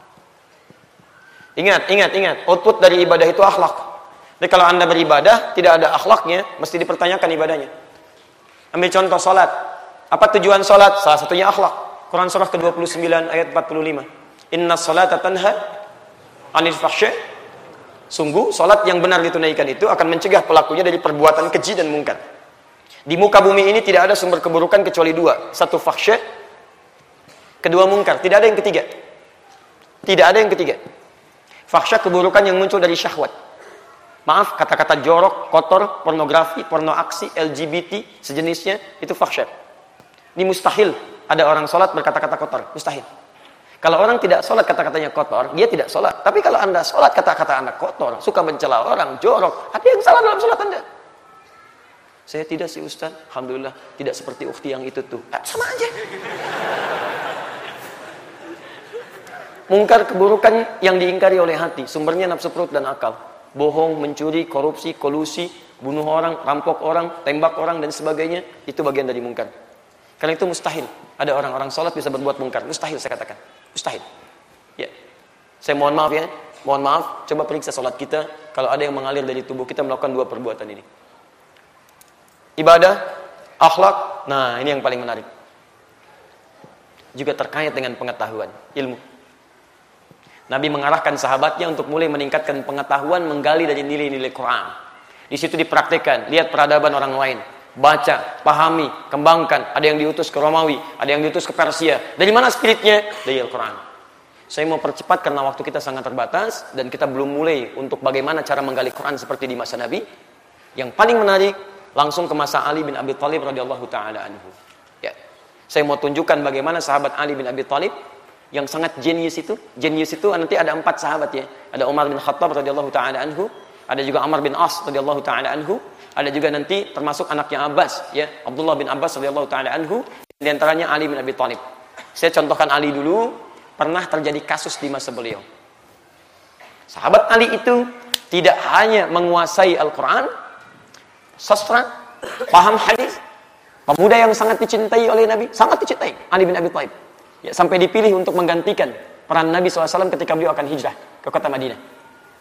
Ingat, ingat, ingat. Output dari ibadah itu akhlak. Jadi kalau Anda beribadah, tidak ada akhlaknya, mesti dipertanyakan ibadahnya. Ambil contoh salat. Apa tujuan salat? Salah satunya akhlak. Quran surah ke dua puluh sembilan ayat empat puluh lima. Inna salata tanha anil fahsya. Sungguh, salat yang benar ditunaikan itu akan mencegah pelakunya dari perbuatan keji dan mungkar. Di muka bumi ini tidak ada sumber keburukan kecuali dua. Satu fahsya, kedua mungkar. Tidak ada yang ketiga. Tidak ada yang ketiga. Fahsya keburukan yang muncul dari syahwat. Maaf, kata-kata jorok, kotor, pornografi, porno aksi, L G B T, sejenisnya, itu fahsya. Ini mustahil ada orang sholat berkata-kata kotor. Mustahil. Kalau orang tidak sholat kata-katanya kotor, dia tidak sholat. Tapi kalau Anda sholat kata-kata Anda kotor, suka mencela orang, jorok, ada yang salah dalam sholat Anda. Saya tidak sih Ustaz, alhamdulillah tidak seperti ukhti yang itu tuh. Eh, sama aja. Mungkar keburukan yang diingkari oleh hati, sumbernya nafsu perut dan akal. Bohong, mencuri, korupsi, kolusi, bunuh orang, rampok orang, tembak orang dan sebagainya, itu bagian dari mungkar. Karena itu mustahil ada orang-orang sholat bisa berbuat mungkar. Mustahil saya katakan, mustahil. Ya, saya mohon maaf ya, mohon maaf. Coba periksa sholat kita, kalau ada yang mengalir dari tubuh kita melakukan dua perbuatan ini. Ibadah, akhlak. Nah, ini yang paling menarik. Juga terkait dengan pengetahuan, ilmu. Nabi mengarahkan sahabatnya untuk mulai meningkatkan pengetahuan, menggali dari nilai-nilai Quran. Di situ dipraktikkan, lihat peradaban orang lain, baca, pahami, kembangkan. Ada yang diutus ke Romawi, ada yang diutus ke Persia. Dari mana spiritnya? Dari Al-Quran. Saya mau percepat karena waktu kita sangat terbatas dan kita belum mulai untuk bagaimana cara menggali Quran seperti di masa Nabi. Yang paling menarik langsung ke masa Ali bin Abi Thalib radhiyallahu taala anhu. Ya. Saya mau tunjukkan bagaimana sahabat Ali bin Abi Thalib yang sangat jenius itu. Jenius itu nanti ada empat sahabat ya. Ada Umar bin Khattab radhiyallahu taala anhu, ada juga Amr bin As radhiyallahu taala anhu, ada juga nanti termasuk anaknya Abbas ya, Abdullah bin Abbas radhiyallahu taala anhu, di antaranya Ali bin Abi Thalib. Saya contohkan Ali dulu, pernah terjadi kasus di masa beliau. Sahabat Ali itu tidak hanya menguasai Al-Qur'an, sastra, paham hadis, pemuda yang sangat dicintai oleh Nabi, sangat dicintai Ali bin Abi Thalib. Ya, sampai dipilih untuk menggantikan peran Nabi shallallahu alaihi wasallam ketika beliau akan hijrah ke kota Madinah.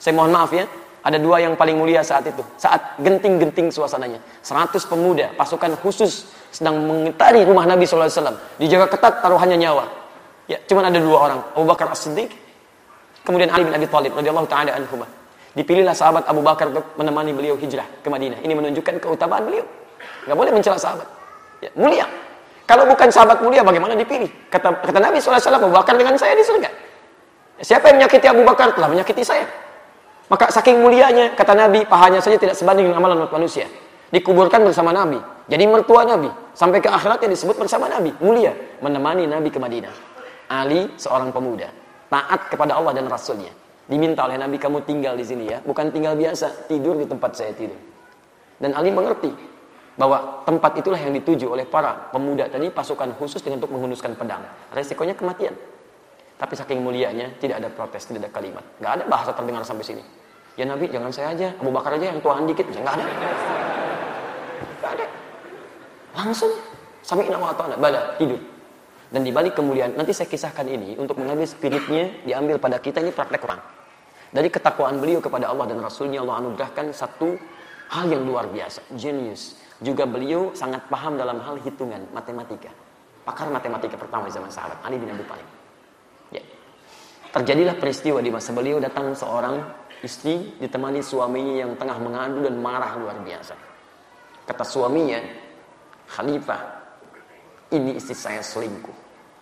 Saya mohon maaf ya, ada dua yang paling mulia saat itu. Saat genting-genting suasananya. Seratus pemuda, pasukan khusus sedang mengitari rumah Nabi shallallahu alaihi wasallam. Dijaga ketat taruhannya nyawa. Ya, cuman ada dua orang, Abu Bakar As-Siddiq, kemudian Ali bin Abi Thalib radhiyallahu ta'ala anhuma. Dipilihlah sahabat Abu Bakar untuk menemani beliau hijrah ke Madinah. Ini menunjukkan keutamaan beliau. Enggak boleh mencela sahabat. Ya, mulia. Kalau bukan sahabat mulia, bagaimana dipilih? Kata, kata Nabi shallallahu alaihi wasallam, Abu Bakar dengan saya di surga. Siapa yang menyakiti Abu Bakar telah menyakiti saya. Maka saking mulianya, kata Nabi, pahanya saja tidak sebanding dengan amalan umat manusia. Dikuburkan bersama Nabi. Jadi mertua Nabi. Sampai ke akhiratnya disebut bersama Nabi. Mulia. Menemani Nabi ke Madinah. Ali seorang pemuda. Taat kepada Allah dan Rasulnya. Diminta oleh Nabi, kamu tinggal di sini ya. Bukan tinggal biasa. Tidur di tempat saya tidur. Dan Ali mengerti bahwa tempat itulah yang dituju oleh para pemuda tadi, pasukan khusus dengan untuk menghunuskan pedang. Resikonya kematian. Tapi saking mulianya, tidak ada protes, tidak ada kalimat. Nggak ada bahasa terdengar sampai sini. Ya Nabi, jangan saya aja, Abu Bakar aja yang tuaan dikit. Nggak ada. Nggak ada. Langsung, sami'na wa ata'na, bala, hidup. Dan dibalik kemuliaan, nanti saya kisahkan ini, untuk mengambil spiritnya, diambil pada kita, ini praktek Quran. Dari ketakwaan beliau kepada Allah dan Rasulnya, Allah anugerahkan satu hal yang luar biasa. Genius. Juga beliau sangat paham dalam hal hitungan, matematika. Pakar matematika pertama di zaman sahabat, Ali bin Abi Thalib. Ya. Terjadilah peristiwa di masa beliau, datang seorang istri ditemani suaminya yang tengah mengadu dan marah luar biasa. Kata suaminya, Khalifah, ini istri saya selingkuh.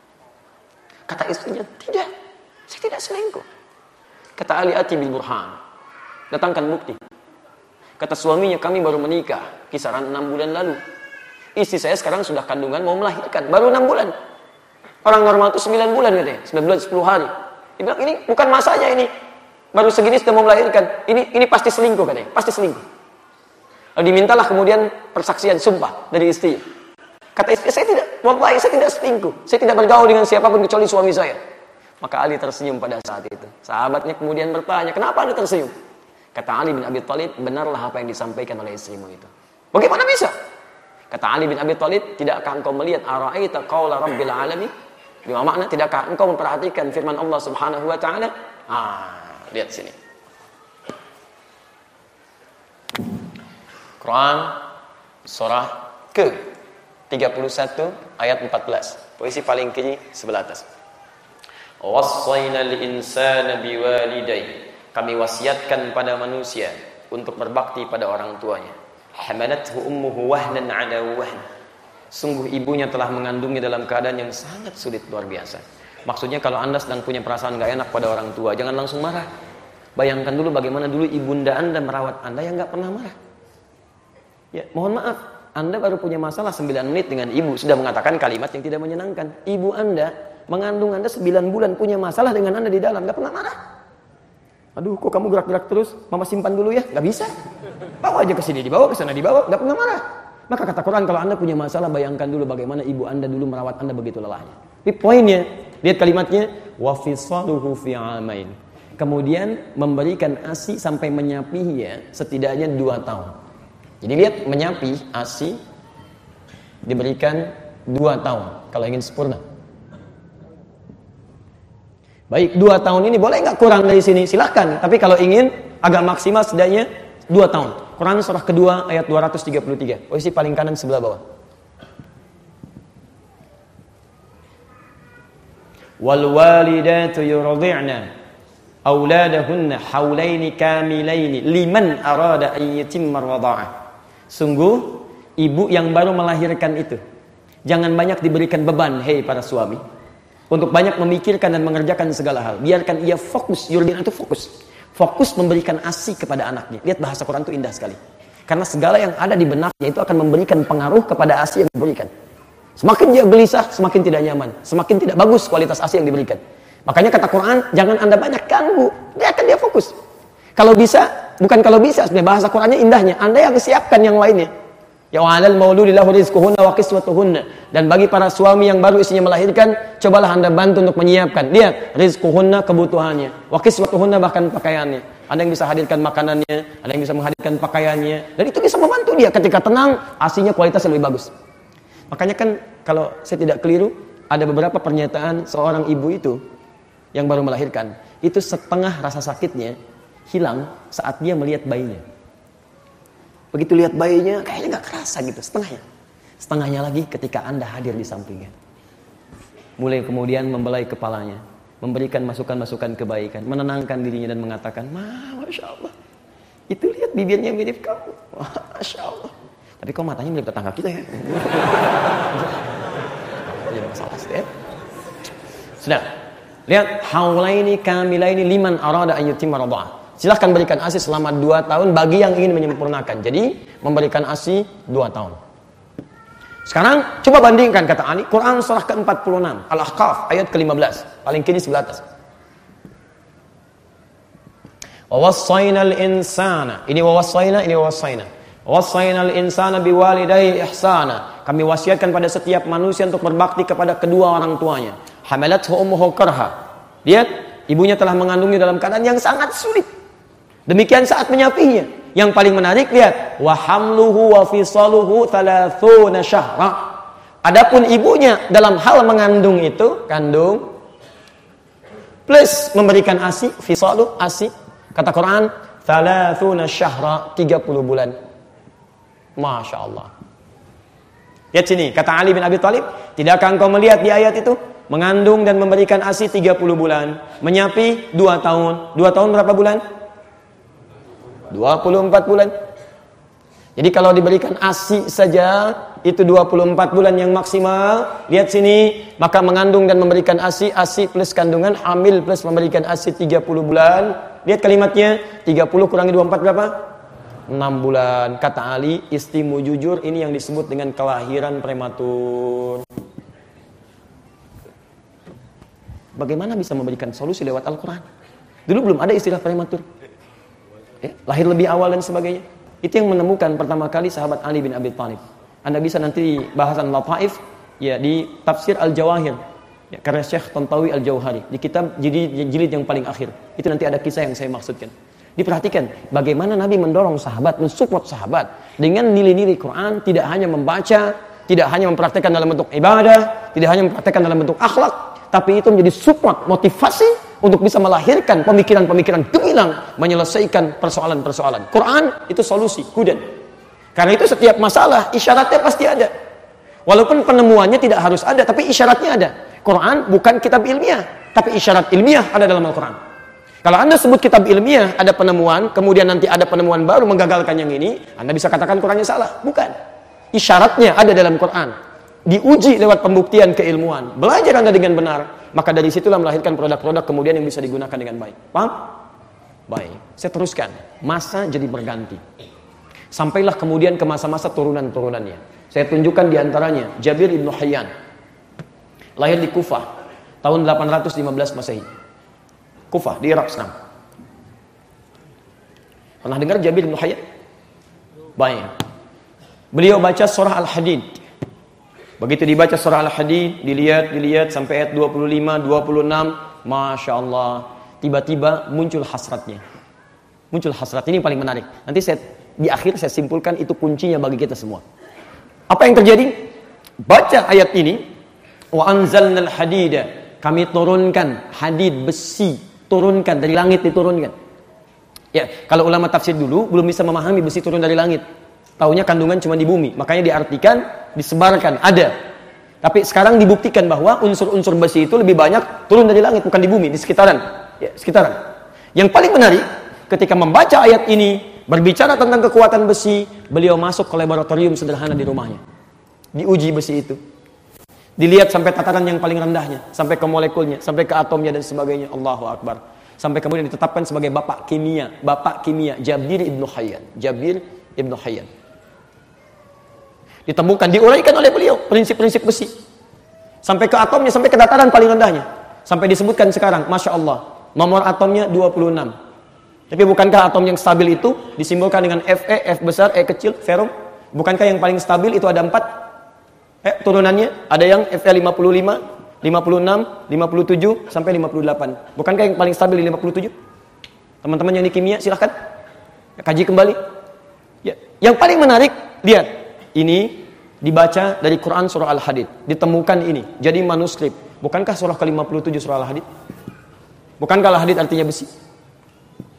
Kata istrinya, tidak, saya tidak selingkuh. Kata Ali, ati bil burhan, datangkan bukti. Kata suaminya, kami baru menikah, kisaran enam bulan lalu. Istri saya sekarang sudah kandungan, mau melahirkan, baru enam bulan. Orang normal itu sembilan bulan katanya, sembilan bulan sepuluh hari. Dia bilang, ini bukan masanya ini. Baru segini sudah mau melahirkan. Ini ini pasti selingkuh katanya, pasti selingkuh. Lalu dimintalah kemudian persaksian sumpah dari istri. Kata istri, saya tidak, wallahi saya tidak selingkuh. Saya tidak bergaul dengan siapapun kecuali suami saya. Maka Ali tersenyum pada saat itu. Sahabatnya kemudian bertanya, kenapa Anda tersenyum? Kata Ali bin Abi Thalib, benarlah apa yang disampaikan oleh istrimu itu. Bagaimana bisa? Kata Ali bin Abi Thalib, tidakkah engkau melihat ara'aita qaula rabbil alamin? Bima makna, tidakkah engkau memperhatikan firman Allah Subhanahu wa taala? Ah, lihat sini. Quran surah ke tiga puluh satu ayat empat belas. Posisi paling kiri sebelah atas. Wassaynal insana biwalidayhi. Kami wasiatkan pada manusia untuk berbakti pada orang tuanya. Hamalathu ummuhu wahnan 'ala wahn. Sungguh ibunya telah mengandungnya dalam keadaan yang sangat sulit, luar biasa. Maksudnya kalau Anda sedang punya perasaan gak enak pada orang tua, jangan langsung marah. Bayangkan dulu bagaimana dulu ibunda Anda merawat Anda yang gak pernah marah. Ya, mohon maaf, Anda baru punya masalah sembilan menit dengan ibu, sudah mengatakan kalimat yang tidak menyenangkan. Ibu Anda mengandung Anda sembilan bulan, punya masalah dengan Anda di dalam, gak pernah marah. Aduh, kok kamu gerak-gerak terus? Mama simpan dulu ya? Gak bisa. Bawa aja ke sini, dibawa ke sana, dibawa, gak pernah marah. Maka kata Quran, kalau Anda punya masalah, bayangkan dulu bagaimana ibu Anda dulu merawat Anda begitu lelahnya. Tapi poinnya, lihat kalimatnya, wa fisaluhu fi 'amain. Kemudian memberikan ASI sampai menyapinya setidaknya dua tahun. Jadi lihat, menyapi ASI diberikan dua tahun kalau ingin sempurna. Baik, dua tahun ini boleh nggak kurang dari sini? Silahkan. Tapi kalau ingin agak maksimal setidaknya dua tahun. Quran surah kedua ayat dua ratus tiga puluh tiga. Posisi paling kanan sebelah bawah. Wal walidatu yurdi'na auladahunna haulaini kamilaini liman arada an yatimma ar-radha'ah. Sungguh ibu yang baru melahirkan itu jangan banyak diberikan beban, hei para suami, untuk banyak memikirkan dan mengerjakan segala hal. Biarkan ia fokus, yurdi'na itu fokus. Fokus memberikan ASI kepada anaknya. Lihat bahasa Quran itu indah sekali. Karena segala yang ada di benaknya itu akan memberikan pengaruh kepada ASI yang diberikan. Semakin dia gelisah, semakin tidak nyaman. Semakin tidak bagus kualitas ASI yang diberikan. Makanya kata Quran, jangan Anda banyak ganggu. Biarkan dia fokus. Kalau bisa, bukan kalau bisa, sebenarnya bahasa Qurannya indahnya. Anda yang siapkan yang lainnya. Ya wa'alal mauludi lahu rizquhunna wa kiswatuhunna. Dan bagi para suami yang baru istrinya melahirkan, cobalah Anda bantu untuk menyiapkan. Lihat, rizquhunna kebutuhannya, wa kiswatuhunna bahkan pakaiannya. Ada yang bisa hadirkan makanannya, ada yang bisa menghadirkan pakaiannya. Dan itu bisa membantu dia ketika tenang, ASInya kualitasnya lebih bagus. Makanya kan kalau saya tidak keliru, ada beberapa pernyataan seorang ibu itu yang baru melahirkan. Itu setengah rasa sakitnya hilang saat dia melihat bayinya. Begitu lihat bayinya, kayaknya gak kerasa gitu, setengahnya. Setengahnya lagi ketika Anda hadir di sampingnya. Mulai kemudian membelai kepalanya, memberikan masukan-masukan kebaikan, menenangkan dirinya dan mengatakan, Masya Allah, itu lihat bibirnya mirip kamu. Masya Allah. Tapi kok matanya mirip tetangga kita ya? Jadi masalah ya. Sudah. Lihat, haulaini kamilaini liman arada an yutimma radha'ah. Silahkan berikan A S I selama dua tahun bagi yang ingin menyempurnakan. Jadi, memberikan A S I dua tahun. Sekarang, coba bandingkan, kata Ali, Quran surah ke empat puluh enam, Al-Ahqaf, ayat ke lima belas. Paling kiri sebelah atas. Wawassainal insana. Ini wawassaina, ini wawassaina. Wawassainal insana biwalidayhi ihsana. Kami wasiatkan pada setiap manusia untuk berbakti kepada kedua orang tuanya. Hamalathu ummuhu karha. Lihat, ibunya telah mengandungnya dalam keadaan yang sangat sulit. Demikian saat menyapinya. Yang paling menarik, lihat, wa hamluhu wa fisaluhu thalathuna syahra. Adapun ibunya dalam hal mengandung itu, kandung plus memberikan A S I, fisalu, A S I. Kata Quran, thalathuna syahra, tiga puluh bulan. Masya Allah. Lihat sini, kata Ali bin Abi Thalib, tidakkah engkau melihat di ayat itu? Mengandung dan memberikan A S I tiga puluh bulan. Menyapi dua tahun. dua tahun berapa bulan? dua puluh empat bulan. Jadi kalau diberikan A S I saja, itu dua puluh empat bulan yang maksimal. Lihat sini, maka mengandung dan memberikan A S I, A S I plus kandungan, hamil plus memberikan A S I tiga puluh bulan. Lihat kalimatnya, tiga puluh kurangi dua puluh empat berapa? enam bulan. Kata Ali, istimu jujur, ini yang disebut dengan kelahiran prematur. Bagaimana bisa memberikan solusi lewat Al-Quran? Dulu belum ada istilah prematur. Ya, lahir lebih awal dan sebagainya. Itu yang menemukan pertama kali sahabat Ali bin Abi Thalib. Anda bisa nanti bahasan Lataif ya di tafsir Al-Jawahir ya, karya Syekh Tantawi Al-Jauhari di kitab jilid, jilid yang paling akhir. Itu nanti ada kisah yang saya maksudkan. Diperhatikan bagaimana Nabi mendorong sahabat, mensupport sahabat dengan nilai-nilai Quran, tidak hanya membaca, tidak hanya mempraktikkan dalam bentuk ibadah, tidak hanya mempraktikkan dalam bentuk akhlak, tapi itu menjadi support, motivasi untuk bisa melahirkan pemikiran-pemikiran gemilang menyelesaikan persoalan-persoalan. Quran itu solusi, hudan. Karena itu setiap masalah isyaratnya pasti ada. Walaupun penemuannya tidak harus ada, tapi isyaratnya ada. Quran bukan kitab ilmiah, tapi isyarat ilmiah ada dalam Al-Quran. Kalau Anda sebut kitab ilmiah ada penemuan, kemudian nanti ada penemuan baru menggagalkan yang ini, Anda bisa katakan Qurannya salah. Bukan. Isyaratnya ada dalam Quran. Diuji lewat pembuktian keilmuan. Belajar Anda dengan benar, maka dari situlah melahirkan produk-produk kemudian yang bisa digunakan dengan baik. Paham? Baik. Saya teruskan. Masa jadi berganti. Sampailah kemudian ke masa-masa turunan-turunannya. Saya tunjukkan diantaranya Jabir ibn Hayyan. Lahir di Kufah tahun delapan ratus lima belas Masehi. Kufah di Irak sekarang. Pernah dengar Jabir ibn Hayyan? Baik. Beliau baca surah Al-Hadid. Begitu dibaca surah Al-Hadid, dilihat, dilihat sampai ayat dua puluh lima, dua puluh enam, Masya Allah, tiba-tiba muncul hasratnya. Muncul hasrat, ini yang paling menarik. Nanti saya, di akhir saya simpulkan itu kuncinya bagi kita semua. Apa yang terjadi? Baca ayat ini, wa anzalnal hadida, kami turunkan hadid, besi, turunkan dari langit, diturunkan. Ya, kalau ulama tafsir dulu belum bisa memahami besi turun dari langit. Taunya kandungan cuma di bumi, makanya diartikan, disebarkan, ada. Tapi sekarang dibuktikan bahwa unsur-unsur besi itu lebih banyak turun dari langit, bukan di bumi, di sekitaran. Ya, sekitaran. Yang paling menarik, ketika membaca ayat ini, berbicara tentang kekuatan besi, beliau masuk ke laboratorium sederhana di rumahnya. Diuji besi itu. Dilihat sampai tataran yang paling rendahnya, sampai ke molekulnya, sampai ke atomnya dan sebagainya. Allahu Akbar. Sampai kemudian ditetapkan sebagai bapak kimia, bapak kimia Jabir ibn Hayyan. Jabir ibn Hayyan. Ditemukan, diuraikan oleh beliau prinsip-prinsip besi. Sampai ke atomnya, sampai ke dataran paling rendahnya. Sampai disebutkan sekarang, Masya Allah, nomor atomnya dua puluh enam. Tapi bukankah atom yang stabil itu disimbolkan dengan Fe, F besar, E kecil, ferum? Bukankah yang paling stabil itu ada empat? Eh, turunannya ada yang Fe lima puluh lima, lima puluh enam, lima puluh tujuh, sampai lima puluh delapan. Bukankah yang paling stabil di lima puluh tujuh? Teman-teman yang di kimia, silahkan kaji kembali. Ya. Yang paling menarik, lihat. Ini dibaca dari Quran surah Al-Hadid. Ditemukan ini. Jadi manuskrip. Bukankah surah ke lima puluh tujuh surah Al-Hadid? Bukankah Al-Hadid artinya besi?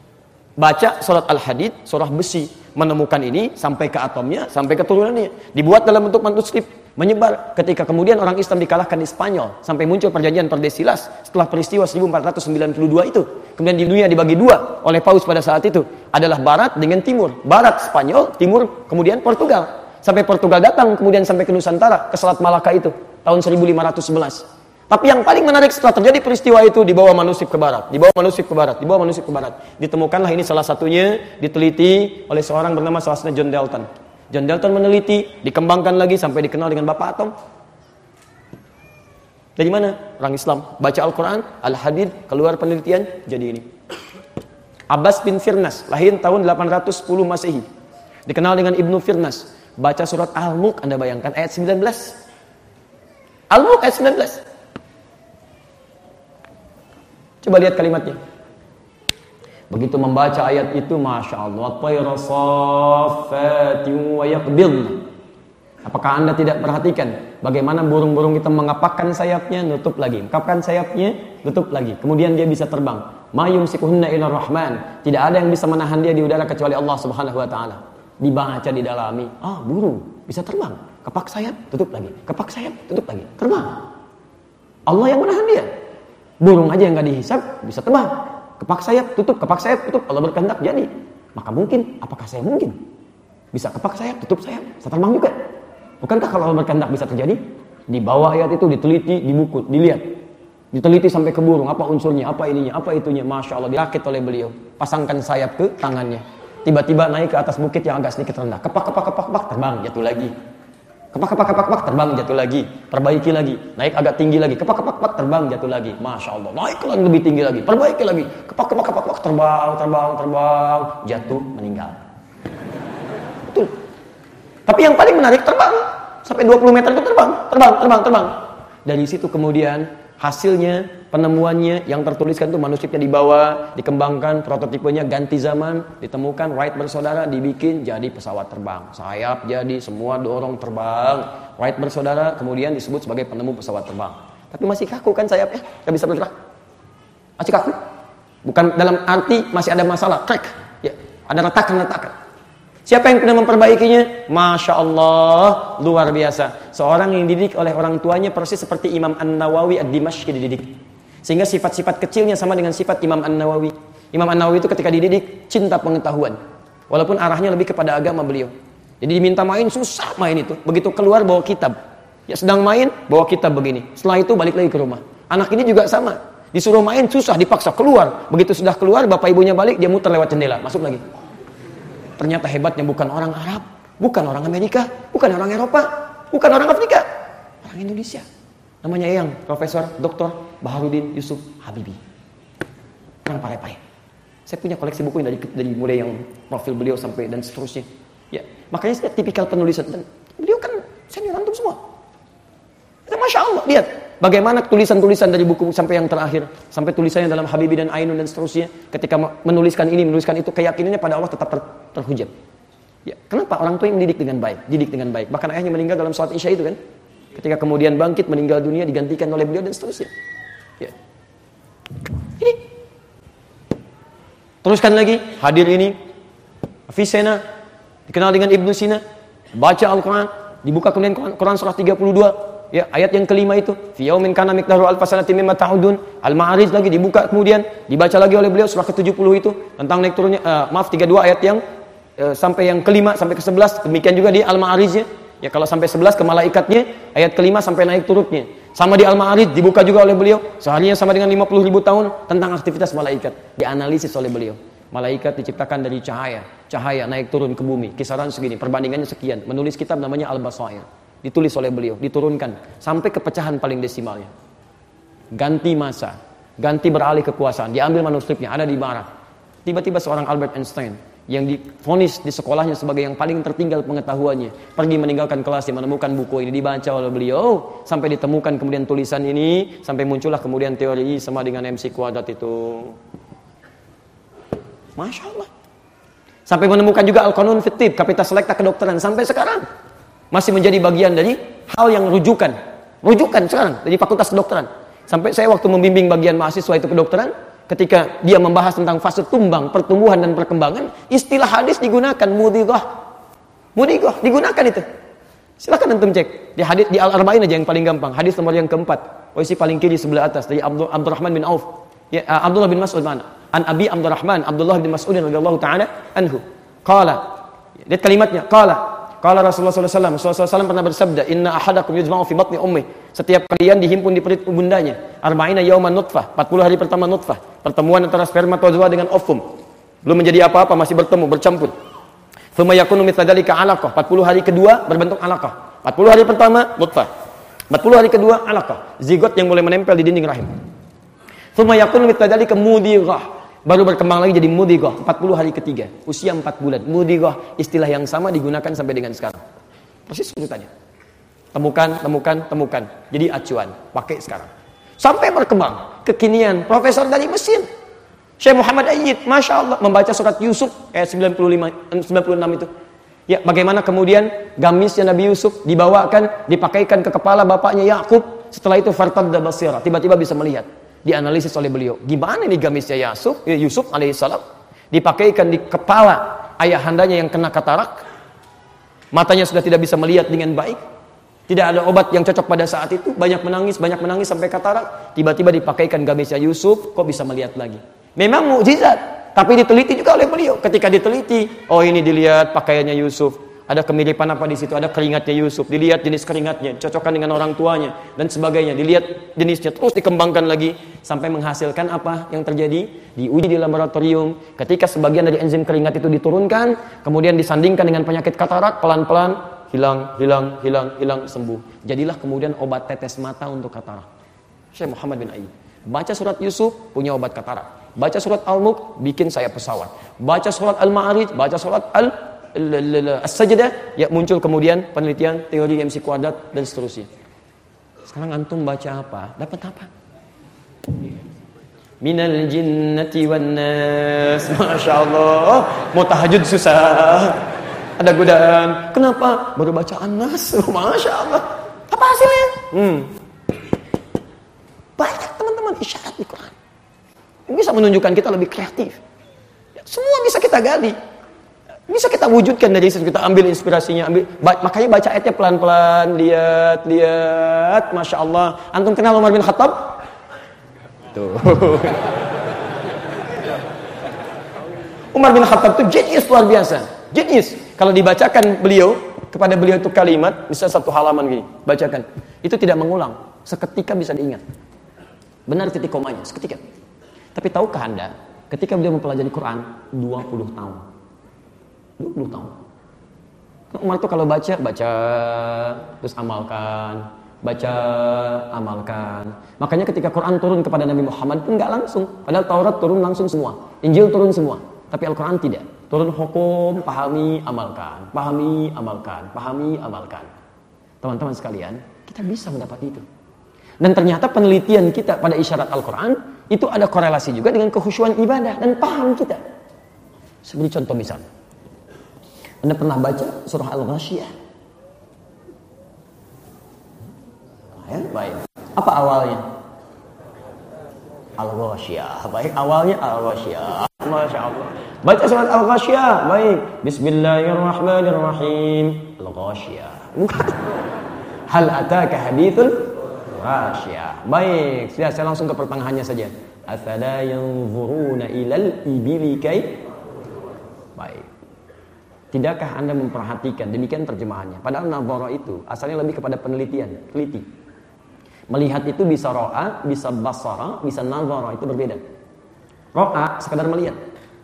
baca surat Al-Hadid, surah besi, menemukan ini sampai ke atomnya, sampai ke turunannya, dibuat dalam bentuk manuskrip, menyebar. Ketika kemudian orang Islam dikalahkan di Spanyol, sampai muncul perjanjian Tordesillas setelah peristiwa seribu empat ratus sembilan puluh dua itu. Kemudian di dunia dibagi dua oleh Paus pada saat itu, adalah barat dengan timur. Barat Spanyol, timur kemudian Portugal. Sampai Portugal datang kemudian sampai ke Nusantara, ke Selat Malaka itu tahun seribu lima ratus sebelas. Tapi yang paling menarik setelah terjadi peristiwa itu, dibawa manuskrip ke barat, dibawa manuskrip ke barat, dibawa manuskrip ke barat. Ditemukanlah ini salah satunya, diteliti oleh seorang bernama salah satunya John Dalton. John Dalton meneliti, dikembangkan lagi sampai dikenal dengan Bapak Atom. Dari mana? Orang Islam. Baca Al-Quran, Al-Hadid, keluar penelitian, jadi ini. Abbas bin Firnas, lahir tahun delapan ratus sepuluh Masehi. Dikenal dengan Ibnu Firnas. Baca surat Al-Mulk, Anda bayangkan ayat sembilan belas. Al-Mulk ayat sembilan belas. Coba lihat kalimatnya. Begitu membaca ayat itu, Masya Allah, Tayra saffatin wa yaqbidna. Apakah Anda tidak perhatikan bagaimana burung-burung itu mengepakkan sayapnya, nutup lagi, mengepakkan sayapnya, tutup lagi. Kemudian dia bisa terbang. Ma yumsikuhunna illa Rahman. Tidak ada yang bisa menahan dia di udara kecuali Allah Subhanahu wa taala. Dibaca, didalami. Ah, burung bisa terbang. Kepak sayap, tutup lagi. Kepak sayap, tutup lagi. Terbang. Allah yang menahan dia. Burung aja yang enggak dihisab bisa terbang. Kepak sayap, tutup, kepak sayap, tutup. Allah berkehendak jadi. Maka mungkin, apakah saya mungkin bisa kepak sayap, tutup sayap, bisa terbang juga? Bukankah kalau Allah berkehendak bisa terjadi? Di bawah ayat itu diteliti, di buku, dilihat. Diteliti sampai ke burung, apa unsurnya, apa ininya, apa itunya. Masya Allah, dirakit oleh beliau. Pasangkan sayap ke tangannya. Tiba-tiba naik ke atas bukit yang agak sedikit rendah. Kepak, kepak, kepak, kepak, terbang, jatuh lagi. Kepak, kepak, kepak, kepak, terbang, jatuh lagi. Perbaiki lagi. Naik agak tinggi lagi. Kepak, kepak, kepak, terbang, jatuh lagi. Masya Allah, naik lagi lebih tinggi lagi. Perbaiki lagi. Kepak, kepak, kepak, kepak, terbang, terbang, terbang, jatuh, meninggal. Betul. Tapi yang paling menarik terbang. Sampai dua puluh meter itu terbang, terbang, terbang, terbang. Dari situ kemudian hasilnya, penemuannya yang tertuliskan itu manuskripnya dibawa, dikembangkan, prototipenya ganti zaman, ditemukan, Wright bersaudara dibikin jadi pesawat terbang. Sayap jadi, semua dorong terbang. Wright bersaudara kemudian disebut sebagai penemu pesawat terbang. Tapi masih kaku kan sayapnya, nggak bisa bergerak. Masih kaku. Bukan dalam arti masih ada masalah, crack. Ya, ada retakan-retakan. Siapa yang pernah memperbaikinya? Masya Allah, luar biasa. Seorang yang dididik oleh orang tuanya persis seperti Imam An-Nawawi Ad-Dimashqi dididik. Sehingga sifat-sifat kecilnya sama dengan sifat Imam An-Nawawi. Imam An-Nawawi itu ketika dididik, cinta pengetahuan. Walaupun arahnya lebih kepada agama beliau. Jadi diminta main, susah main itu. Begitu keluar bawa kitab. Ya sedang main, bawa kitab begini. Setelah itu balik lagi ke rumah. Anak ini juga sama. Disuruh main, susah, dipaksa keluar. Begitu sudah keluar, bapak ibunya balik, dia muter lewat jendela, masuk lagi. Ternyata hebatnya bukan orang Arab, bukan orang Amerika, bukan orang Eropa, bukan orang Afrika, orang Indonesia. Namanya Eyang, Profesor Doktor Baharudin Yusuf Habibi. Orang Parepare. Saya punya koleksi buku dari dari mulai yang profil beliau sampai dan seterusnya. Ya, makanya saya tipikal penulisan dan beliau kan senior antum semua. Dan Masya Allah, lihat bagaimana tulisan-tulisan dari buku sampai yang terakhir, sampai tulisannya dalam Habibi dan Ainun dan seterusnya. Ketika menuliskan ini, menuliskan itu, keyakinannya pada Allah tetap ter, terhujat. Ya, kenapa? Orang tua yang mendidik dengan baik, didik dengan baik. Bahkan ayahnya meninggal dalam sholat Isya itu kan. Ketika kemudian bangkit meninggal dunia digantikan oleh beliau dan seterusnya. Ya. Ini. Teruskan lagi, hadir ini Avicenna, dikenal dengan Ibnu Sina, baca Al-Quran, dibuka kemudian Quran surah tiga puluh dua. Ya, ayat yang kelima itu, fi yaumin kana miqdaru alf sanatin mimma ta'udun. Al-Ma'arij lagi dibuka kemudian dibaca lagi oleh beliau surah ke tujuh puluh itu tentang naik turunnya uh, maaf tiga puluh dua ayat yang uh, sampai yang kelima sampai ke sebelas. Demikian juga di Al-Ma'arijnya. Ya, kalau sampai sebelas ke malaikatnya, ayat kelima sampai naik turunnya. Sama di Al-Ma'arij dibuka juga oleh beliau, seharinya sama dengan lima puluh ribu tahun tentang aktivitas malaikat. Dianalisis oleh beliau. Malaikat diciptakan dari cahaya, cahaya naik turun ke bumi, kisaran segini, perbandingannya sekian. Menulis kitab namanya Al-Basair. Ditulis oleh beliau, diturunkan sampai ke pecahan paling desimalnya. Ganti masa, ganti beralih kekuasaan, diambil manuskripnya, ada di barat. Tiba-tiba seorang Albert Einstein yang divonis di sekolahnya sebagai yang paling tertinggal pengetahuannya, pergi meninggalkan kelas, dia menemukan buku ini, dibaca oleh beliau, sampai ditemukan kemudian tulisan ini, sampai muncullah kemudian teori sama dengan M C kuadrat itu. Masya Allah. Sampai menemukan juga Al-Qanun fit Tib, Kapitas Selekta Kedokteran, sampai sekarang masih menjadi bagian dari hal yang rujukan. Rujukan sekarang dari Fakultas Kedokteran. Sampai saya waktu membimbing bagian mahasiswa itu kedokteran, ketika dia membahas tentang fase tumbang, pertumbuhan dan perkembangan, istilah hadis digunakan mudhighah. Mudhighah digunakan itu. Silakan antum cek di hadis di Al-Arba'in aja yang paling gampang. Hadis nomor yang keempat, posisi paling kiri sebelah atas dari Abdul Abdurrahman bin Auf. Ya, uh, Abdullah bin Mas'ud mana? An Abi Abdurrahman, Abdullah bin Mas'ud radhiyallahu taala anhu. Qala. Lihat kalimatnya, qala. Qala Rasulullah sallallahu alaihi wasallam, Rasulullah sallallahu alaihi wasallam pernah bersabda, "Inna ahadakum yujma'u fi batni ummi." Setiap kalian dihimpun di perut bundanya. Arba'ina yauman nutfah, empat puluh hari pertama nutfah. Pertemuan antara spermatozoa dengan ovum. Belum menjadi apa-apa, masih bertemu, bercampur. Tsumma yakunu mithla dzalika 'alaqah. empat puluh hari kedua berbentuk 'alaqah. empat puluh hari pertama nutfah. empat puluh hari kedua 'alaqah. Zigot yang mulai menempel di dinding rahim. Tsumma yakunu mithla dzalika mudhighah. Baru berkembang lagi jadi mudhighah, empat puluh hari ketiga, usia empat bulan. Mudhighah, istilah yang sama digunakan sampai dengan sekarang. Persis urutannya. Temukan, temukan, temukan. Jadi acuan, pakai sekarang. Sampai berkembang, kekinian, profesor dari Mesir, Syekh Muhammad Ayyid, Masya Allah, membaca surat Yusuf, ayat sembilan puluh lima, sembilan puluh enam itu. Ya, bagaimana kemudian gamisnya Nabi Yusuf dibawakan, dipakaikan ke kepala bapaknya Yakub. Setelah itu fartadda basira, tiba-tiba bisa melihat. Dianalisis oleh beliau. Gimana ini gamisnya Yusuf, Yusuf alaihissalam dipakaikan di kepala ayahandanya yang kena katarak. Matanya sudah tidak bisa melihat dengan baik. Tidak ada obat yang cocok pada saat itu. Banyak menangis, banyak menangis sampai katarak. Tiba-tiba dipakaikan gamisnya Yusuf, kok bisa melihat lagi. Memang mukjizat, tapi diteliti juga oleh beliau. Ketika diteliti, oh ini dilihat pakaiannya Yusuf. Ada kemiripan apa di situ? Ada keringatnya Yusuf. Dilihat jenis keringatnya, cocokkan dengan orang tuanya dan sebagainya. Dilihat jenisnya, terus dikembangkan lagi sampai menghasilkan apa yang terjadi? Diuji di laboratorium. Ketika sebagian dari enzim keringat itu diturunkan, kemudian disandingkan dengan penyakit katarak, pelan-pelan hilang, hilang, hilang, hilang, sembuh. Jadilah kemudian obat tetes mata untuk katarak. Syekh Muhammad bin Ayyid. Baca surat Yusuf, punya obat katarak. Baca surat Al-Mulk, bikin saya pesawat. Baca surat Al-Ma'arij, baca surat Al As-Sajdah, ya muncul kemudian penelitian teori M C kuadrat dan seterusnya. Sekarang antum baca apa? Dapat apa? Minal jinnati wan nas. Masya Allah. Mau tahajud susah. Ada godaan. Kenapa? Baru baca An-Nas. Masya Allah. Apa hasilnya? Hmm. Banyak teman-teman isyarat di Quran. Bisa menunjukkan kita lebih kreatif. Semua bisa kita gali. Bisa kita wujudkan dari situ, kita ambil inspirasinya, ambil. Ba- makanya baca ayatnya pelan-pelan, lihat, lihat, Masya Allah. Antum kenal Umar bin Khattab? Tuh. Umar bin Khattab itu jenius luar biasa, jenius. Kalau dibacakan beliau, kepada beliau itu kalimat, bisa satu halaman gini, bacakan. Itu tidak mengulang, seketika bisa diingat. Benar titik komanya, seketika. Tapi tahukah Anda, ketika beliau mempelajari Quran, dua puluh tahun. dua puluh tahun. Umar tuh kalau baca, baca, terus amalkan, baca, amalkan. Makanya ketika Quran turun kepada Nabi Muhammad pun nggak langsung. Padahal Taurat turun langsung semua, Injil turun semua. Tapi Al-Quran tidak. Turun hukum, pahami, amalkan, pahami, amalkan, pahami, amalkan. Teman-teman sekalian, kita bisa mendapat itu. Dan ternyata penelitian kita pada isyarat Al-Quran itu ada korelasi juga dengan kekhusyuan ibadah dan paham kita. Seperti contoh misalnya, Anda pernah baca surah Al-Ghasyiyah? Ya, baik. Apa awalnya? Al-Ghasyiyah. Baik, awalnya Al-Ghasyiyah. Masya Allah. Baca surat Al-Ghasyiyah. Baik. Bismillahirrahmanirrahim. Al-Ghasyiyah. Hal ataka hadithul Ghasyiyah. Baik. Sudah, saya langsung ke pertengahannya saja. Afala yanzuruna ilal ibili kai. Baik. Tidakkah Anda memperhatikan, demikian terjemahannya. Padahal nazara itu asalnya lebih kepada penelitian, teliti. Melihat itu bisa ro'a, bisa basara, bisa nazara, itu berbeda. Ro'a sekadar melihat.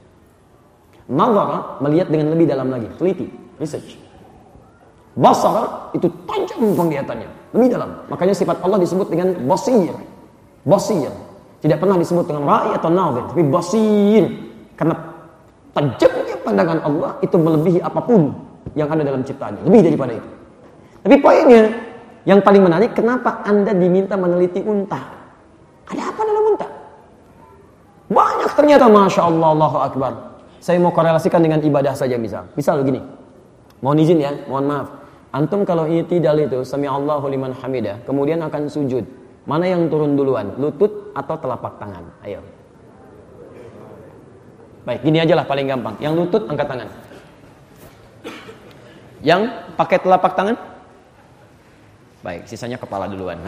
Nazara melihat dengan lebih dalam lagi, teliti, research. Basara itu tajam penglihatannya, lebih dalam. Makanya sifat Allah disebut dengan basir. Basir. Tidak pernah disebut dengan ra'i atau nazir, tapi basir. Karena tajamnya pandangan Allah itu melebihi apapun yang ada dalam ciptaannya, lebih daripada itu. Tapi poinnya yang paling menarik, kenapa Anda diminta meneliti unta? Ada apa dalam unta? Banyak ternyata, Masya Allah, Allahu Akbar. Saya mau korelasikan dengan ibadah saja misal. Misal begini, mohon izin ya, mohon maaf. Antum kalau i'tidal itu sami'allahu liman hamidah, kemudian akan sujud, mana yang turun duluan, lutut atau telapak tangan? Ayo. Baik, gini aja lah paling gampang. Yang lutut angkat tangan. Yang pakai telapak tangan? Baik, sisanya kepala duluan.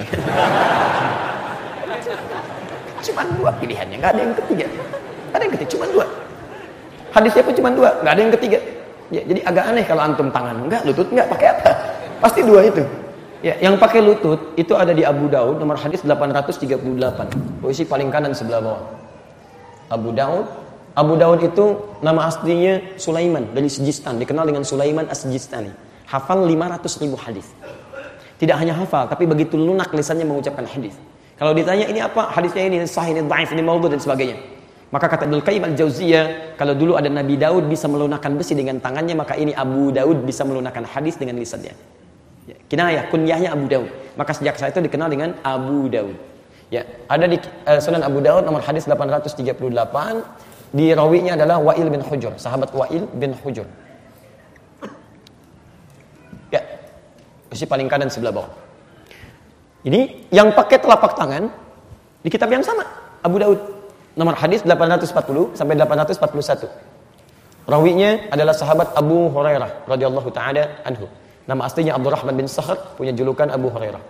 Cuma dua pilihannya, nggak ada yang ketiga. Nggak ada yang ketiga, cuma dua. Hadisnya pun cuma dua, nggak ada yang ketiga. Ya, jadi agak aneh kalau antum tangan enggak, lutut enggak, pakai apa? Pasti dua itu. Ya, yang pakai lutut itu ada di Abu Daud nomor hadis delapan ratus tiga puluh delapan. Posisi paling kanan sebelah bawah. Abu Daud. Abu Daud itu nama aslinya Sulaiman dari Sijistan, dikenal dengan Sulaiman As-Sijistani. Hafal lima ratus ribu hadis. Tidak hanya hafal, tapi begitu lunak lisannya mengucapkan hadis. Kalau ditanya ini apa? Hadisnya ini sahih, ini dhaif, ini maudhu dan sebagainya. Maka kata Ibnu Qayyim Al-Jauziyah, kalau dulu ada Nabi Daud bisa melunakkan besi dengan tangannya, maka ini Abu Daud bisa melunakkan hadis dengan lisannya. Ya, kinayah, kunyahnya Abu Daud. Maka sejak saat itu dikenal dengan Abu Daud. Ya, ada di uh, Sunan Abu Daud nomor hadis delapan ratus tiga puluh delapan, di rawinya adalah Wa'il bin Hujur, sahabat Wa'il bin Hujur. Ya, posisi paling kanan sebelah bawah. Ini yang pakai telapak tangan di kitab yang sama, Abu Daud. Nomor hadis delapan ratus empat puluh sampai delapan ratus empat puluh satu. Rawinya adalah sahabat Abu Hurairah radhiyallahu taala anhu. Nama aslinya Abdurrahman bin Sakhr, punya julukan Abu Hurairah.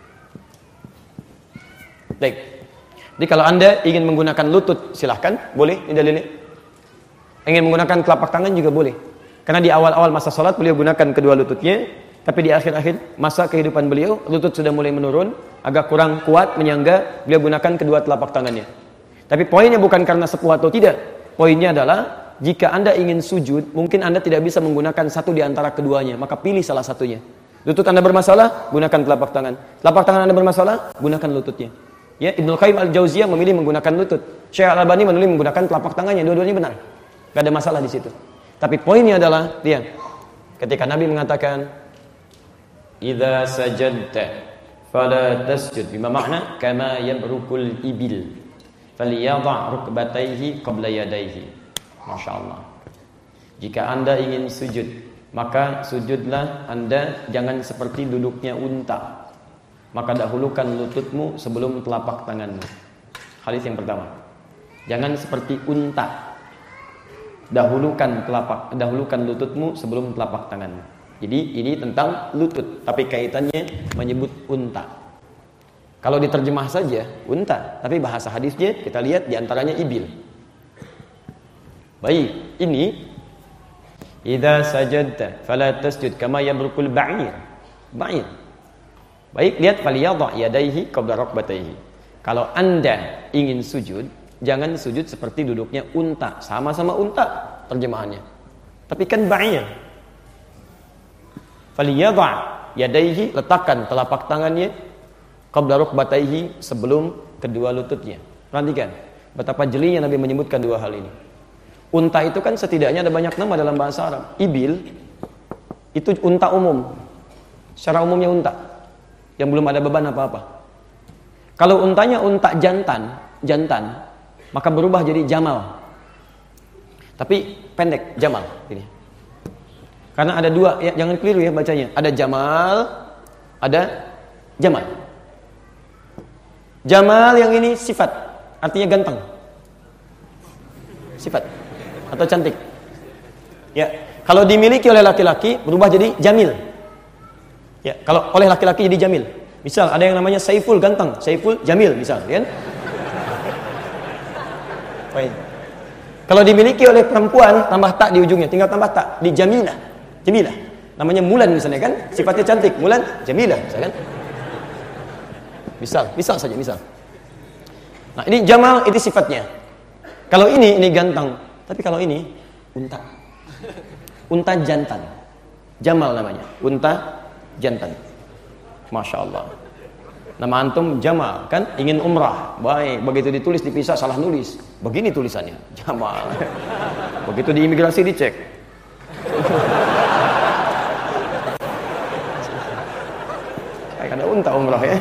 Baik. Jadi kalau Anda ingin menggunakan lutut silahkan, boleh, ini dalilnya. Ingin menggunakan telapak tangan juga boleh. Karena di awal-awal masa salat beliau gunakan kedua lututnya, tapi di akhir-akhir masa kehidupan beliau lutut sudah mulai menurun, agak kurang kuat menyangga, beliau gunakan kedua telapak tangannya. Tapi poinnya bukan karena sepuh atau tidak. Poinnya adalah jika Anda ingin sujud, mungkin Anda tidak bisa menggunakan satu di antara keduanya, maka pilih salah satunya. Lutut Anda bermasalah, gunakan telapak tangan. Telapak tangan Anda bermasalah, gunakan lututnya. Ya, Ibnu Qayyim Al-Jauziyah memilih menggunakan lutut. Syekh Al-Albani memilih menggunakan telapak tangannya. Dua-duanya benar. Enggak ada masalah di situ. Tapi poinnya adalah dia ketika Nabi mengatakan idza sajadta fala tasjud, bima makna kama yabrukul ibil. Faliyadha' rukbatayhi qabla yadayhi. Masya Allah. Jika Anda ingin sujud, maka sujudlah Anda jangan seperti duduknya unta. Maka dahulukan lututmu sebelum telapak tanganmu. Hadis yang pertama. Jangan seperti unta. Dahulukan telapak, dahulukan lututmu sebelum telapak tanganmu. Jadi ini tentang lutut, tapi kaitannya menyebut unta. Kalau diterjemah saja unta, tapi bahasa hadisnya kita lihat diantaranya ibil. Baik, ini idza sajadta fala tasjud kama yabrukul ba'ir. Ba'ir. Baik, lihat faliyadha yadayhi qabla rukbatayhi. Kalau Anda ingin sujud, jangan sujud seperti duduknya unta, sama-sama unta terjemahannya. Tapi kan ba'ir. Faliyadha yadayhi, letakkan telapak tangannya qabla rukbatayhi, sebelum kedua lututnya. Perhatikan betapa jelinya Nabi menyebutkan dua hal ini. Unta itu kan setidaknya ada banyak nama dalam bahasa Arab. Ibil itu unta umum, secara umumnya unta yang belum ada beban apa-apa. Kalau untanya unta jantan, jantan, maka berubah jadi jamal. Tapi pendek, jamal ini. Karena ada dua, ya, jangan keliru ya bacanya. Ada jamal, ada jamal. Jamal yang ini sifat, artinya ganteng. Sifat atau cantik. Ya, kalau dimiliki oleh laki-laki berubah jadi jamil. Ya, kalau oleh laki-laki jadi jamil. Misal ada yang namanya Saiful ganteng, Saiful Jamil misal, kan? Baik. Kalau dimiliki oleh perempuan tambah tak di ujungnya, tinggal tambah tak di Jamilah. Jamilah. Namanya Mulan misalnya kan, sifatnya cantik, Mulan Jamilah, misalkan. Misal, misal saja misal. Nah, ini jamal itu sifatnya. Kalau ini ini ganteng, tapi kalau ini unta. Unta jantan. Jamal namanya, unta jantan. Masya Allah. Nama antum Jamal kan, ingin umrah. Baik, begitu ditulis dipisah salah nulis. Begini tulisannya, Jamal. Begitu di imigrasi dicek. Kayak ada unta umrah ya.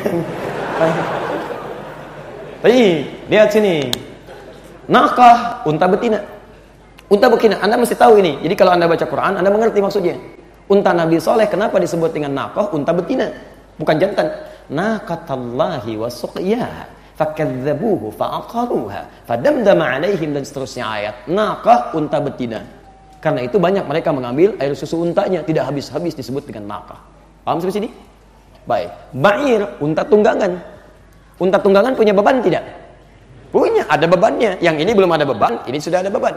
Tapi lihat sini. Naqah, unta betina. Unta betina, Anda mesti tahu ini. Jadi kalau Anda baca Quran, Anda mengerti maksudnya. Unta Nabi Saleh kenapa disebut dengan naqah, unta betina, bukan jantan. Naqatallahi wa suqyah. fakadzabuhu fa'aqaruha fadamdama 'alaihim, dan seterusnya ayat. Naqah, unta betina. Karena itu banyak mereka mengambil air susu untanya, tidak habis-habis disebut dengan naqah. Paham sampai sini? Baik. Ba'ir, unta tunggangan. Unta tunggangan punya beban tidak? Punya, ada bebannya. Yang ini belum ada beban, ini sudah ada beban.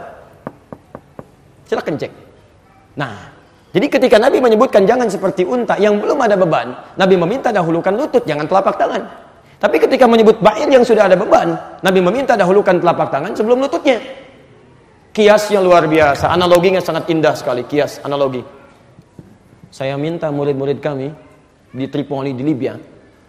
Silakan cek. Nah, jadi ketika Nabi menyebutkan jangan seperti unta yang belum ada beban, Nabi meminta dahulukan lutut, jangan telapak tangan. Tapi ketika menyebut ba'ir yang sudah ada beban, Nabi meminta dahulukan telapak tangan sebelum lututnya. Kiasnya luar biasa, analoginya sangat indah sekali, kias, analogi. Saya minta murid-murid kami di Tripoli, di Libya,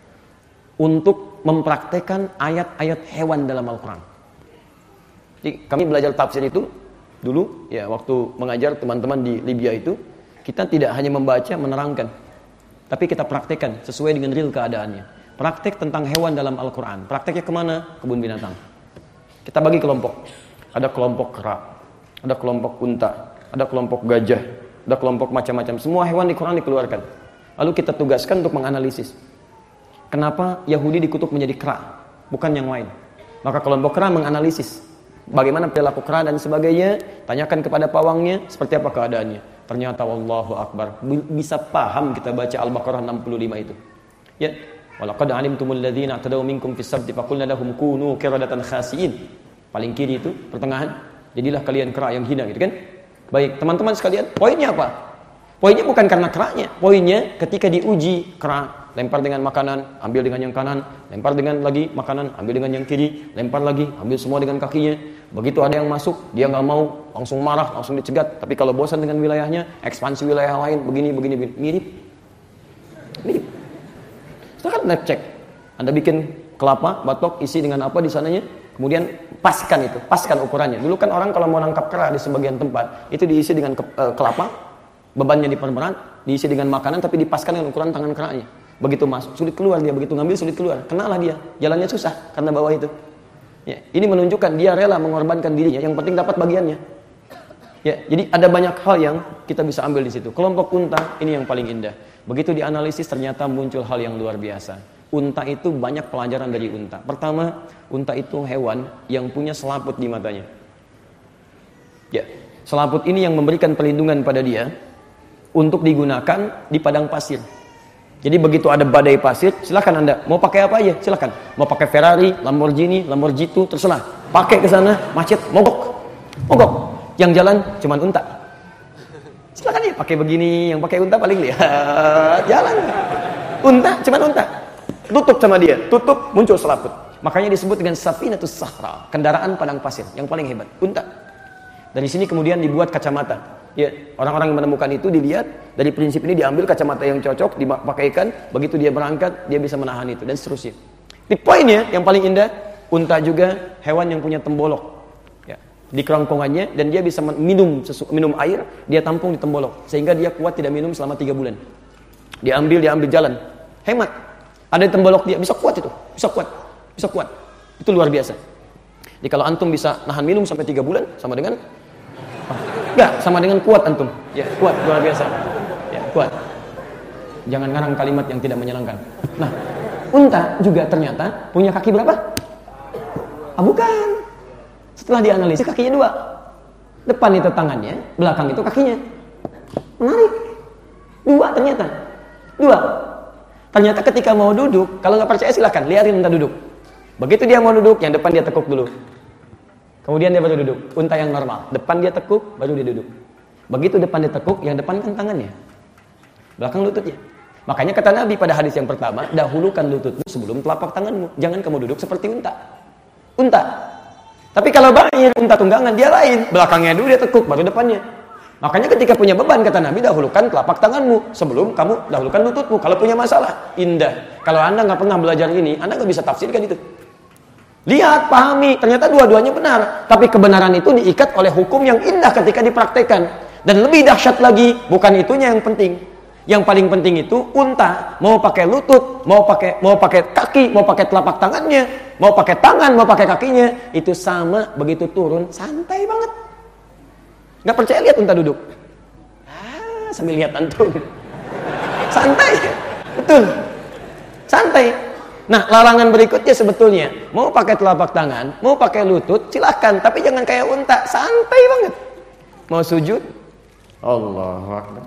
untuk mempraktekkan ayat-ayat hewan dalam Al-Quran. Jadi kami belajar tafsir itu dulu, ya waktu mengajar teman-teman di Libya itu, kita tidak hanya membaca, menerangkan, tapi kita praktekkan sesuai dengan real keadaannya. Praktek tentang hewan dalam Al-Quran. Prakteknya kemana? Kebun binatang. Kita bagi kelompok. Ada kelompok kera, ada kelompok unta, ada kelompok gajah, ada kelompok macam-macam. Semua hewan di Quran dikeluarkan. Lalu kita tugaskan untuk menganalisis. Kenapa Yahudi dikutuk menjadi kera, bukan yang lain? Maka kelompok kera menganalisis bagaimana perilaku kera dan sebagainya. Tanyakan kepada pawangnya seperti apa keadaannya. Ternyata wallahu akbar, bisa paham kita baca Al-Baqarah enam puluh lima itu. Ya, walaqad alimtumul ladzina atadaw minkum fis sabti faqulna lahum kunu qiradatan khasiin. Paling kiri itu pertengahan, jadilah kalian kera yang hina, gitu kan? Baik, teman-teman sekalian, poinnya apa? Poinnya bukan karena keranya, poinnya ketika diuji kera, lempar dengan makanan, ambil dengan yang kanan, lempar dengan lagi makanan, ambil dengan yang kiri, lempar lagi, ambil semua dengan kakinya. Begitu ada yang masuk, dia nggak mau, langsung marah, langsung dicegat. Tapi kalau bosan dengan wilayahnya, ekspansi wilayah lain, begini, begini, begini. Mirip. Mirip. Silahkan Anda cek. Anda bikin kelapa, batok, isi dengan apa di sananya, kemudian paskan itu, paskan ukurannya. Dulu kan orang kalau mau nangkap kera di sebagian tempat, itu diisi dengan ke, uh, kelapa, bebannya diperberat, diisi dengan makanan, tapi dipaskan dengan ukuran tangan keranya. Begitu masuk, sulit keluar dia, begitu ngambil sulit keluar. Kenalah dia, jalannya susah karena bawah itu. Ya, ini menunjukkan dia rela mengorbankan dirinya, yang penting dapat bagiannya. Ya, jadi ada banyak hal yang kita bisa ambil di situ. Kelompok unta ini yang paling indah. Begitu dianalisis ternyata muncul hal yang luar biasa. Unta itu banyak pelajaran dari unta. Pertama, unta itu hewan yang punya selaput di matanya. Ya, selaput ini yang memberikan perlindungan pada dia untuk digunakan di padang pasir. Jadi begitu ada badai pasir, silakan Anda mau pakai apa aja, silakan. Mau pakai Ferrari, Lamborghini, Lamborghini, terserah. Pakai ke sana, macet, mogok. Mogok. Yang jalan cuma unta. Silakan ya, pakai begini, yang pakai unta paling lihat jalan. Unta cuma unta. Tutup sama dia, tutup muncul selaput. Makanya disebut dengan Safinatus Sahra, kendaraan padang pasir yang paling hebat, unta. Dari sini kemudian dibuat kacamata. Ya, orang-orang yang menemukan itu dilihat, dari prinsip ini diambil kacamata yang cocok, dipakaikan, begitu dia berangkat, dia bisa menahan itu, dan seterusnya. Di poinnya, yang paling indah, unta juga hewan yang punya tembolok. Ya, di kerongkongannya, dan dia bisa minum sesu, minum air, dia tampung di tembolok. Sehingga dia kuat tidak minum selama tiga bulan. Diambil, dia ambil jalan. Hemat. Ada di tembolok dia, bisa kuat itu. Bisa kuat. Bisa kuat. Itu luar biasa. Jadi kalau antum bisa nahan minum sampai tiga bulan, sama dengan enggak, sama dengan kuat antum. Ya, kuat, luar biasa. Ya, kuat. Jangan ngarang kalimat yang tidak menyenangkan. Nah, unta juga ternyata punya kaki berapa? Ah, bukan. Setelah dianalisis kakinya dua. Depan itu tangannya, belakang itu kakinya. Menarik. Dua ternyata. Dua. Ternyata ketika mau duduk, kalau nggak percaya silakan lihatin unta duduk. Begitu dia mau duduk, yang depan dia tekuk dulu. Kemudian dia baru duduk, unta yang normal. Depan dia tekuk, baru dia duduk. Begitu depan dia tekuk, yang depan kan tangannya. Belakang lututnya. Makanya kata Nabi pada hadis yang pertama, dahulukan lututmu sebelum telapak tanganmu. Jangan kamu duduk seperti unta. Unta. Tapi kalau ba'ir, unta tunggangan, dia lain. Belakangnya dulu dia tekuk, baru depannya. Makanya ketika punya beban, kata Nabi, dahulukan telapak tanganmu sebelum kamu dahulukan lututmu. Kalau punya masalah, indah. Kalau Anda nggak pernah belajar ini, Anda nggak bisa tafsirkan itu. Lihat, pahami, ternyata dua-duanya benar. Tapi kebenaran itu diikat oleh hukum yang indah ketika dipraktekkan. Dan lebih dahsyat lagi, bukan itunya yang penting. Yang paling penting itu unta mau pakai lutut, mau pakai mau pakai kaki, mau pakai telapak tangannya, mau pakai tangan, mau pakai kakinya, itu sama begitu turun santai banget. Nggak percaya lihat unta duduk. Ah, sambil lihat antum. Santai. Betul. Santai. Nah, larangan berikutnya sebetulnya, mau pakai telapak tangan, mau pakai lutut, silahkan. Tapi jangan kayak unta, santai banget. Mau sujud, Allahu Akbar.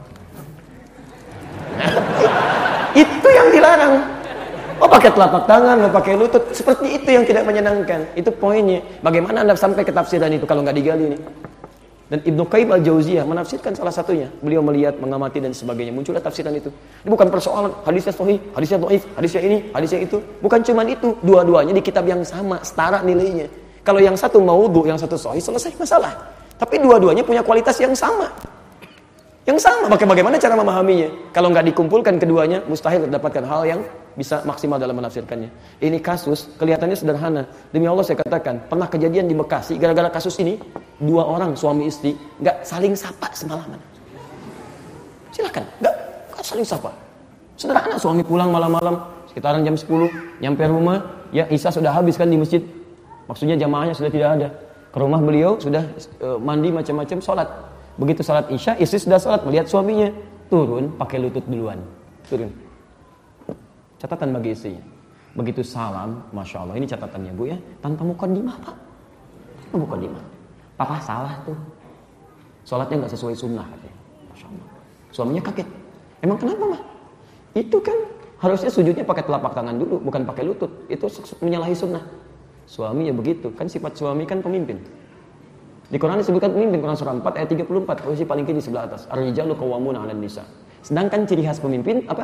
Itu yang dilarang. Mau pakai telapak tangan, mau pakai lutut, seperti itu yang tidak menyenangkan. Itu poinnya. Bagaimana Anda sampai ke tafsiran itu kalau nggak digali nih? Dan Ibnu Qayyim al-Jauziyah menafsirkan salah satunya. Beliau melihat, mengamati dan sebagainya. Muncullah tafsiran itu. Ini bukan persoalan hadisnya sahih, hadisnya dhaif, hadisnya ini, hadisnya itu. Bukan cuma itu. Dua-duanya di kitab yang sama, setara nilainya. Kalau yang satu maudhu, yang satu sahih, selesai masalah. Tapi dua-duanya punya kualitas yang sama. Yang sama. Bagaimana cara memahaminya? Kalau nggak dikumpulkan keduanya, mustahil mendapatkan hal yang bisa maksimal dalam menafsirkannya. Ini kasus kelihatannya sederhana. Demi Allah saya katakan, pernah kejadian di Bekasi gara-gara kasus ini, dua orang suami istri nggak saling sapa semalaman. Silakan, nggak nggak saling sapa. Sederhana, suami pulang malam-malam sekitaran jam sepuluh, nyampe rumah, ya Isya sudah habis kan di masjid. Maksudnya jamaahnya sudah tidak ada. Ke rumah beliau sudah uh, mandi macam-macam, sholat. Begitu sholat Isya, istri sudah sholat, melihat suaminya turun pakai lutut duluan, turun. Catatan bagi istrinya. Begitu salam, Masya Allah, ini catatannya Bu ya, tanpa mukadimah Pak. Tanpa mukadimah. Papa salah tuh. Sholatnya nggak sesuai sunnah katanya. Masya Allah. Suaminya kaget. Emang kenapa mah? Itu kan harusnya sujudnya pakai telapak tangan dulu, bukan pakai lutut. Itu menyalahi sunnah. Suami ya begitu, kan sifat suami kan pemimpin. Di Quran disebutkan pemimpin, Quran surah empat ayat tiga puluh empat, posisi paling kiri sebelah atas. Ar-rijalu qawwamuna 'alan nisa. Sedangkan ciri khas pemimpin apa?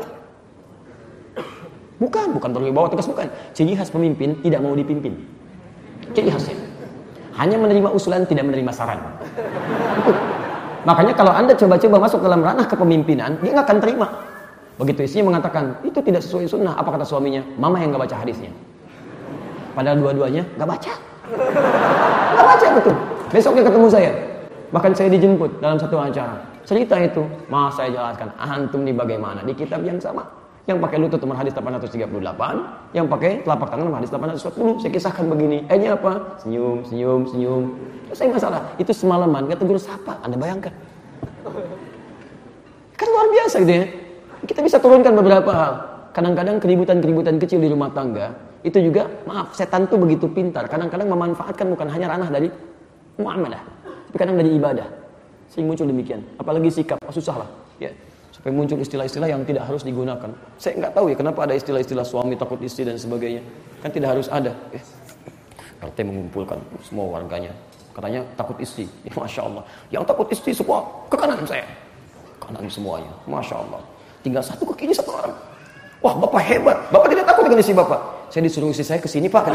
Bukan, bukan berwibawa tegas, bukan. Ciri khas pemimpin tidak mau dipimpin. Ciri khasnya hanya menerima usulan, tidak menerima saran. Makanya kalau Anda coba-coba masuk dalam ranah kepemimpinan, dia nggak akan terima. Begitu istrinya mengatakan itu tidak sesuai sunnah, apa kata suaminya? Mama yang nggak baca hadisnya. Padahal dua-duanya nggak baca. Nggak baca betul. Besoknya ketemu saya. Bahkan saya dijemput dalam satu acara. Cerita itu, mau saya jelaskan. Antum nih bagaimana di kitab yang sama. Yang pakai lutut nomor hadis delapan ratus tiga puluh delapan, yang pakai telapak tangan nomor hadis delapan ratus empat puluh. Saya kisahkan begini. Ehnya apa? Senyum, senyum, senyum. Selesai masalah. Itu semalaman nggak tegur sapa. Anda bayangkan. Kan luar biasa gitu ya. Kita bisa turunkan beberapa hal. Kadang-kadang keributan-keributan kecil di rumah tangga itu juga, maaf, setan tuh begitu pintar. Kadang-kadang memanfaatkan bukan hanya ranah dari muamalah, tapi kadang dari ibadah. Sehingga muncul demikian. Apalagi sikap, oh, susah lah. Ya. Sampai muncul istilah-istilah yang tidak harus digunakan. Saya nggak tahu ya kenapa ada istilah-istilah suami takut istri dan sebagainya. Kan tidak harus ada. Eh, R T mengumpulkan semua warganya. Katanya takut istri. Ya, Masya Allah. Yang takut istri semua ke kanan saya. Kanan semuanya. Masya Allah. Tinggal satu ke kiri satu orang. Wah, Bapak hebat. Bapak tidak takut dengan istri Bapak. Saya disuruh istri saya ke sini Pak.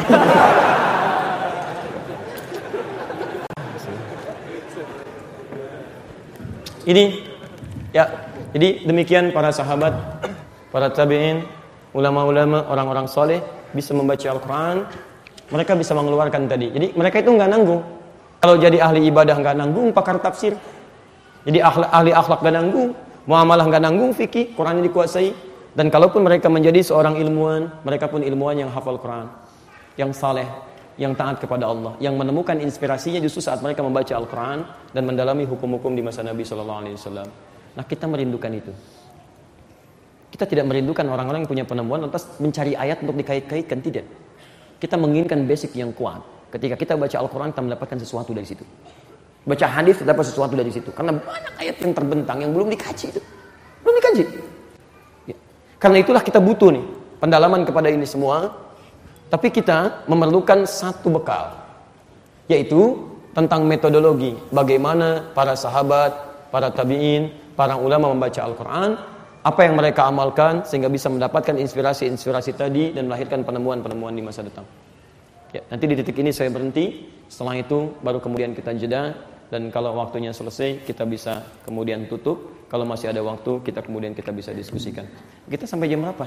Ini ya. Jadi demikian para sahabat, para tabi'in, ulama-ulama, orang-orang soleh bisa membaca Al-Quran. Mereka bisa mengeluarkan tadi. Jadi mereka itu nggak nanggung. Kalau jadi ahli ibadah nggak nanggung, pakar tafsir. Jadi ahli, ahli akhlak nggak nanggung, muamalah nggak nanggung, fikih, Qurannya dikuasai. Dan kalaupun mereka menjadi seorang ilmuwan, mereka pun ilmuwan yang hafal Quran, yang saleh, yang taat kepada Allah, yang menemukan inspirasinya justru saat mereka membaca Al-Quran dan mendalami hukum-hukum di masa Nabi Shallallahu Alaihi Wasallam. Nah, kita merindukan itu. Kita tidak merindukan orang-orang yang punya penemuan lantas mencari ayat untuk dikait-kaitkan, tidak. Kita menginginkan basic yang kuat. Ketika kita baca Al-Quran, kita mendapatkan sesuatu dari situ. Baca hadis, dapat sesuatu dari situ. Karena banyak ayat yang terbentang yang belum dikaji itu. Belum dikaji. Ya. Karena itulah kita butuh nih pendalaman kepada ini semua. Tapi kita memerlukan satu bekal, yaitu tentang metodologi. Bagaimana para sahabat, para tabi'in, para ulama membaca Al-Quran, apa yang mereka amalkan sehingga bisa mendapatkan inspirasi-inspirasi tadi dan melahirkan penemuan-penemuan di masa datang. Ya, nanti di titik ini saya berhenti. Setelah itu baru kemudian kita jeda, dan kalau waktunya selesai kita bisa kemudian tutup. Kalau masih ada waktu kita kemudian kita bisa diskusikan. Kita sampai jam berapa?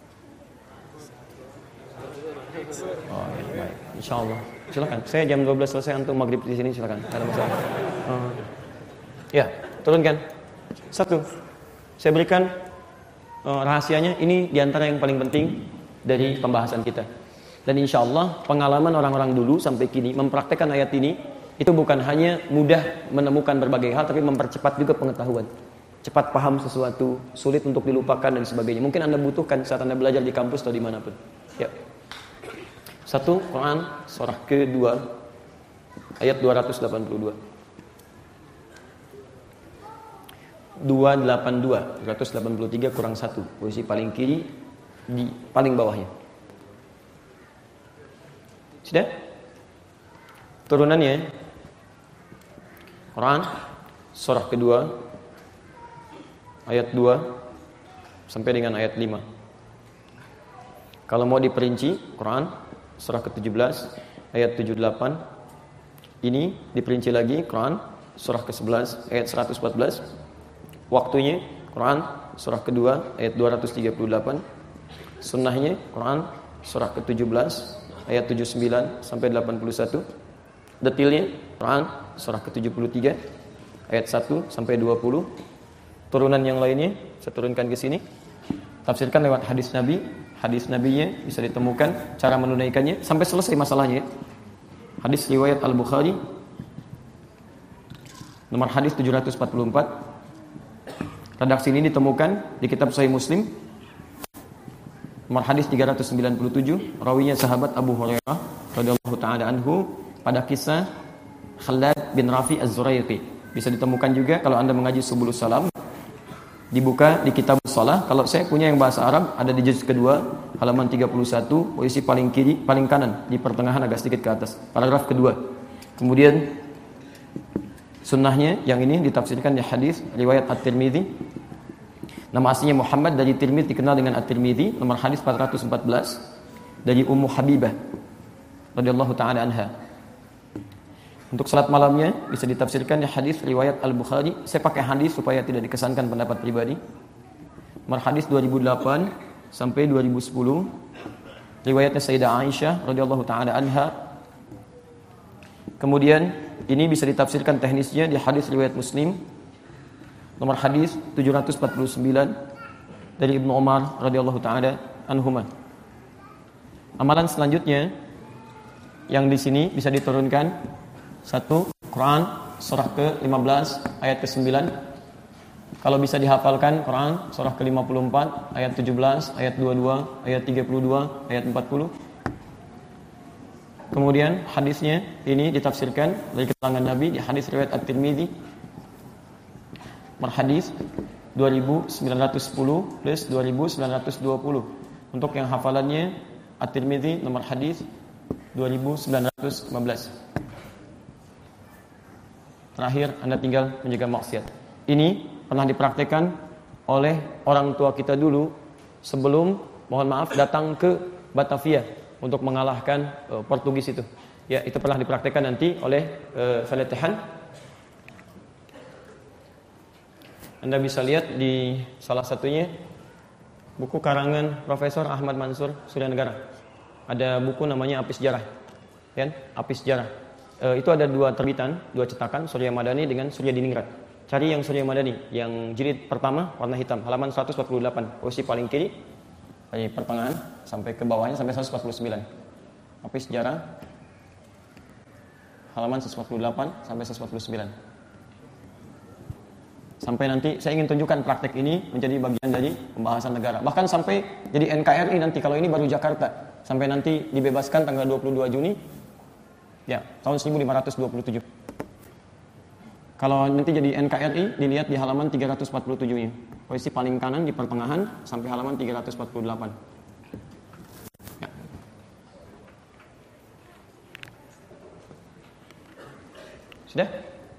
Oh ya, baik. Insyaallah. Silakan. Saya jam dua belas selesai, antum maghrib di sini, silakan. Tidak ada masalah. Uh, ya, turunkan. Satu, saya berikan uh, rahasianya. Ini diantara yang paling penting dari pembahasan kita. Dan insya Allah pengalaman orang-orang dulu sampai kini mempraktekkan ayat ini, itu bukan hanya mudah menemukan berbagai hal, tapi mempercepat juga pengetahuan. Cepat paham sesuatu, sulit untuk dilupakan dan sebagainya. Mungkin Anda butuhkan saat Anda belajar di kampus atau dimanapun. Ya. Satu, Quran surah kedua ayat dua ratus delapan puluh dua. dua ratus delapan puluh dua, dua ratus delapan puluh tiga kurang satu, posisi paling kiri di paling bawahnya. Sudah? Turunannya Quran surah kedua ayat dua sampai dengan ayat lima. Kalau mau diperinci, Quran surah ke tujuh belas ayat tujuh puluh delapan. Ini diperinci lagi, Quran surah ke sebelas ayat seratus empat belas. Waktunya Quran surah kedua ayat dua ratus tiga puluh delapan. Sunnahnya Quran surah ke tujuh belas ayat tujuh puluh sembilan sampai delapan puluh satu. Detailnya Quran surah ke tujuh puluh tiga ayat satu sampai dua puluh. Turunan yang lainnya saya turunkan ke sini. Tafsirkan lewat hadis Nabi. Hadis Nabinya bisa ditemukan cara menunaikannya sampai selesai masalahnya. Hadis riwayat Al-Bukhari nomor hadis tujuh ratus empat puluh empat. Redaksi ini ditemukan di kitab Sahih Muslim nomor hadis tiga ratus sembilan puluh tujuh. Rawinya sahabat Abu Hurairah radhiyallahu taala anhu pada kisah Khalad bin Rafi Az-Zuraiqi. Bisa ditemukan juga kalau Anda mengaji Subulus Salam. Dibuka di kitab Shalah. Kalau saya punya yang bahasa Arab ada di juz kedua halaman tiga puluh satu, posisi paling kiri, paling kanan di pertengahan agak sedikit ke atas. Paragraf kedua. Kemudian sunnahnya yang ini ditafsirkan di hadis riwayat At-Tirmidzi. Nama aslinya Muhammad, dari Tirmidzi dikenal dengan At-Tirmidzi. Nomor hadis empat ratus empat belas dari Ummu Habibah radhiyallahu taala anha. Untuk salat malamnya bisa ditafsirkan di hadis riwayat Al-Bukhari. Saya pakai hadis supaya tidak dikesankan pendapat pribadi. Nomor hadis dua ribu delapan sampai dua ribu sepuluh. Riwayatnya Sayyidah Aisyah radhiyallahu taala anha. Kemudian ini bisa ditafsirkan teknisnya di hadis riwayat Muslim. Nomor hadis tujuh ratus empat puluh sembilan dari Ibnu Umar radhiyallahu taala anhuma. Amalan selanjutnya yang di sini bisa diturunkan. Satu, Quran surah ke lima belas ayat ke sembilan. Kalau bisa dihafalkan Quran surah ke lima puluh empat ayat tujuh belas, ayat dua puluh dua, ayat tiga puluh dua, ayat empat puluh. Kemudian hadisnya ini ditafsirkan dari keterangan Nabi di hadis riwayat At-Tirmidzi. Nomor hadis dua ribu sembilan ratus sepuluh plus dua ribu sembilan ratus dua puluh. Untuk yang hafalannya At-Tirmidzi nomor hadis dua ribu sembilan ratus lima belas. Terakhir, Anda tinggal menjaga maksiat. Ini pernah dipraktikkan oleh orang tua kita dulu sebelum, mohon maaf, datang ke Batavia untuk mengalahkan uh, Portugis itu. Ya, itu pernah dipraktikkan nanti oleh uh, Faletehan. Anda bisa lihat di salah satunya buku karangan Profesor Ahmad Mansur Suryanegara. Ada buku namanya Api Sejarah. Kan? Api Sejarah. E, itu ada dua terbitan, dua cetakan, Surya Madani dengan Surya Diningrat. Cari yang Surya Madani, yang jilid pertama warna hitam, halaman seratus empat puluh delapan, posisi paling kiri, dari pertengahan sampai ke bawahnya sampai seratus empat puluh sembilan. Api Sejarah, halaman seratus empat puluh delapan sampai seratus empat puluh sembilan. Sampai nanti saya ingin tunjukkan praktek ini menjadi bagian dari pembahasan negara. Bahkan sampai jadi N K R I nanti, kalau ini baru Jakarta. Sampai nanti dibebaskan tanggal dua puluh dua Juni. Ya, tahun seribu lima ratus dua puluh tujuh. Kalau nanti jadi N K R I, dilihat di halaman tiga ratus empat puluh tujuh-nya. Posisi paling kanan di pertengahan sampai halaman tiga ratus empat puluh delapan. Ya. Sudah?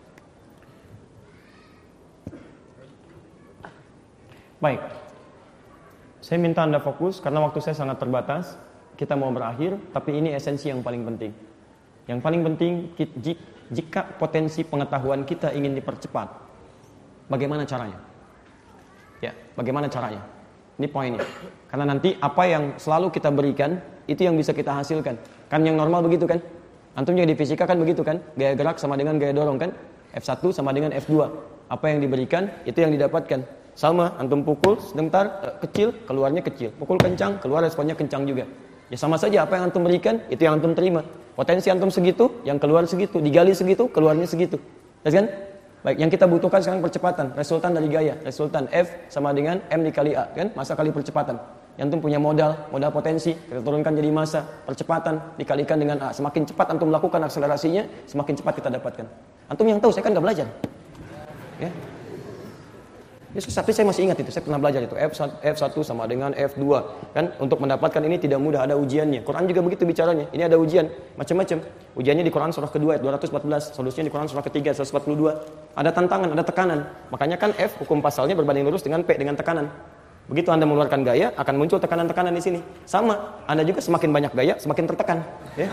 Baik. Saya minta Anda fokus karena waktu saya sangat terbatas. Kita mau berakhir, tapi ini esensi yang paling penting. Yang paling penting, jika potensi pengetahuan kita ingin dipercepat, bagaimana caranya? Ya, bagaimana caranya? Ini poinnya. Karena nanti apa yang selalu kita berikan, itu yang bisa kita hasilkan. Kan yang normal begitu kan? Antum juga di fisika kan begitu kan? Gaya gerak sama dengan gaya dorong kan? F satu sama dengan F dua. Apa yang diberikan, itu yang didapatkan. Sama, antum pukul sebentar, eh, kecil, keluarnya kecil. Pukul kencang, keluar responnya kencang juga. Ya sama saja, apa yang antum berikan, itu yang antum terima. Potensi antum segitu, yang keluar segitu, digali segitu, keluarnya segitu. Ya kan? Baik, yang kita butuhkan sekarang percepatan, resultan dari gaya. Resultan F sama dengan M dikali A, kan? Masa kali percepatan. Antum punya modal, modal potensi, kita turunkan jadi massa, percepatan, dikalikan dengan A. Semakin cepat antum melakukan akselerasinya, semakin cepat kita dapatkan. Antum yang tahu, saya kan nggak belajar. Ya. Ya, tapi saya masih ingat itu, saya pernah belajar itu. F satu sama dengan F dua. Kan, untuk mendapatkan ini tidak mudah, ada ujiannya. Quran juga begitu bicaranya. Ini ada ujian, macam-macam. Ujiannya di Quran surah kedua, ayat dua ratus empat belas. Solusinya di Quran surah ketiga, seratus empat puluh dua. Ada tantangan, ada tekanan. Makanya kan F, hukum pasalnya berbanding lurus dengan P, dengan tekanan. Begitu Anda mengeluarkan gaya, akan muncul tekanan-tekanan di sini. Sama, Anda juga semakin banyak gaya, semakin tertekan. Ya.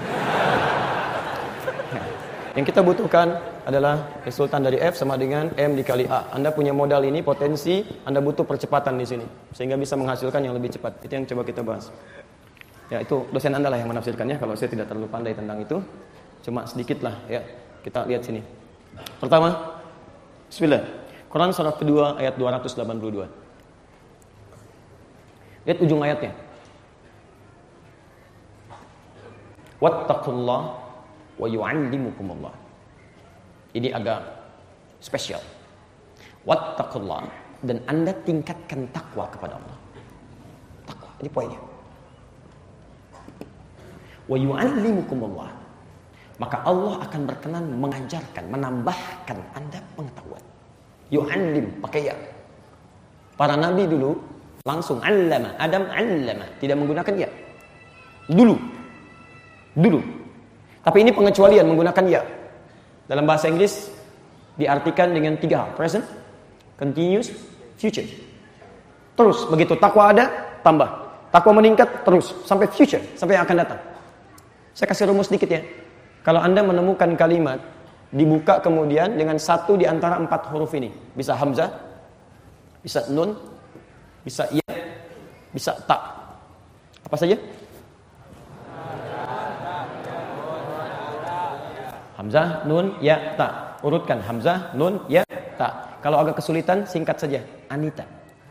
Yang kita butuhkan adalah resultan dari F sama dengan M dikali A. Anda punya modal ini, potensi, Anda butuh percepatan di sini. Sehingga bisa menghasilkan yang lebih cepat. Itu yang coba kita bahas. Ya, itu dosen Anda lah yang menafsirkannya. Kalau saya tidak terlalu pandai tentang itu. Cuma sedikit lah, ya. Kita lihat sini. Pertama, bismillah. Quran surah kedua, ayat dua ratus delapan puluh dua. Lihat ujung ayatnya. Wattaqullah wa yu'allimukumullah. Ini agak spesial. Wattaqullah, dan Anda tingkatkan takwa kepada Allah. Takwa, ini poinnya. Wa yu'allimukumullah. Maka Allah akan berkenan mengajarkan, menambahkan Anda pengetahuan. Yu'allim, pakai ya. Para nabi dulu langsung allama, Adam allama, tidak menggunakan ya. Dulu. Dulu. Tapi ini pengecualian menggunakan ya. Dalam bahasa Inggris diartikan dengan tiga hal. Present, continuous, future. Terus begitu takwa ada, tambah. Takwa meningkat terus sampai future, sampai yang akan datang. Saya kasih rumus sedikit ya. Kalau Anda menemukan kalimat dibuka kemudian dengan satu di antara empat huruf ini. Bisa hamzah, bisa nun, bisa ya, bisa ta. Apa saja? Hamzah, nun, ya, ta. Urutkan hamzah, nun, ya, ta. Kalau agak kesulitan, singkat saja. Anita.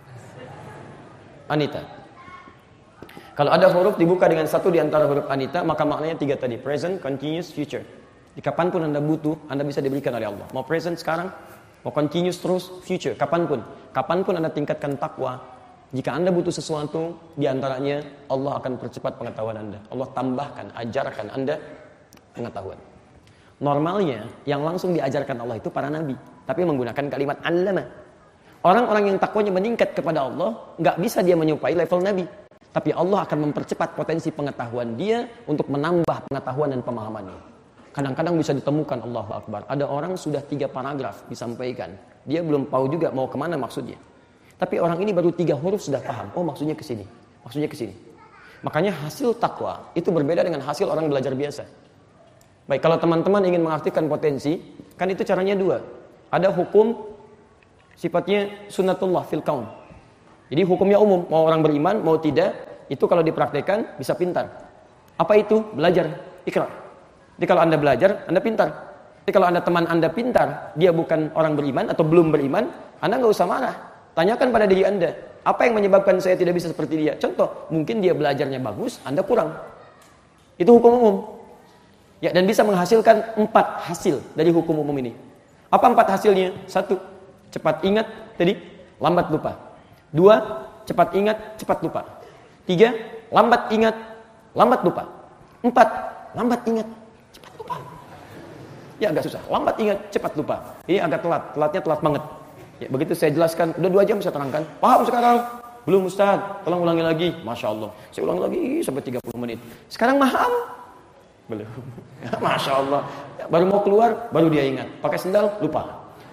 Anita. Kalau ada huruf dibuka dengan satu di antara huruf Anita, maka maknanya tiga tadi. Present, continuous, future. Di kapanpun Anda butuh, Anda bisa diberikan oleh Allah. Mau present sekarang, mau continuous terus, future. Kapanpun. Kapanpun Anda tingkatkan takwa. Jika Anda butuh sesuatu, di antaranya Allah akan percepat pengetahuan Anda. Allah tambahkan, ajarkan Anda pengetahuan. Normalnya yang langsung diajarkan Allah itu para nabi, tapi menggunakan kalimat allama. Orang-orang yang takwanya meningkat kepada Allah, nggak bisa dia menyerupai level nabi, tapi Allah akan mempercepat potensi pengetahuan dia untuk menambah pengetahuan dan pemahamannya. Kadang-kadang bisa ditemukan Allahu Akbar. Ada orang sudah tiga paragraf disampaikan, dia belum tahu juga mau kemana maksudnya. Tapi orang ini baru tiga huruf sudah paham. Oh maksudnya ke sini, maksudnya ke sini. Makanya hasil takwa itu berbeda dengan hasil orang belajar biasa. Baik, kalau teman-teman ingin mengartikan potensi, kan itu caranya dua. Ada hukum sifatnya sunnatullah fil kaun. Jadi hukumnya umum, mau orang beriman, mau tidak, itu kalau dipraktekkan bisa pintar. Apa itu? Belajar, ikrar. Jadi kalau Anda belajar, Anda pintar. Jadi kalau Anda teman Anda pintar, dia bukan orang beriman atau belum beriman, Anda nggak usah marah. Tanyakan pada diri Anda, apa yang menyebabkan saya tidak bisa seperti dia? Contoh, mungkin dia belajarnya bagus, Anda kurang. Itu hukum umum. Ya, dan bisa menghasilkan empat hasil dari hukum umum ini. Apa empat hasilnya? Satu, cepat ingat, tadi lambat lupa. Dua, cepat ingat, cepat lupa. Tiga, lambat ingat, lambat lupa. Empat, lambat ingat, cepat lupa. Ya agak susah. Lambat ingat, cepat lupa. Ini agak telat, telatnya telat banget. Ya, begitu saya jelaskan, udah dua jam saya terangkan. Paham sekarang? Belum Ustaz, tolong ulangi lagi. Masya Allah, saya ulang lagi sampai tiga puluh menit. Sekarang paham? Belum. Masya Allah. Baru mau keluar, baru dia ingat. Pakai sendal, lupa.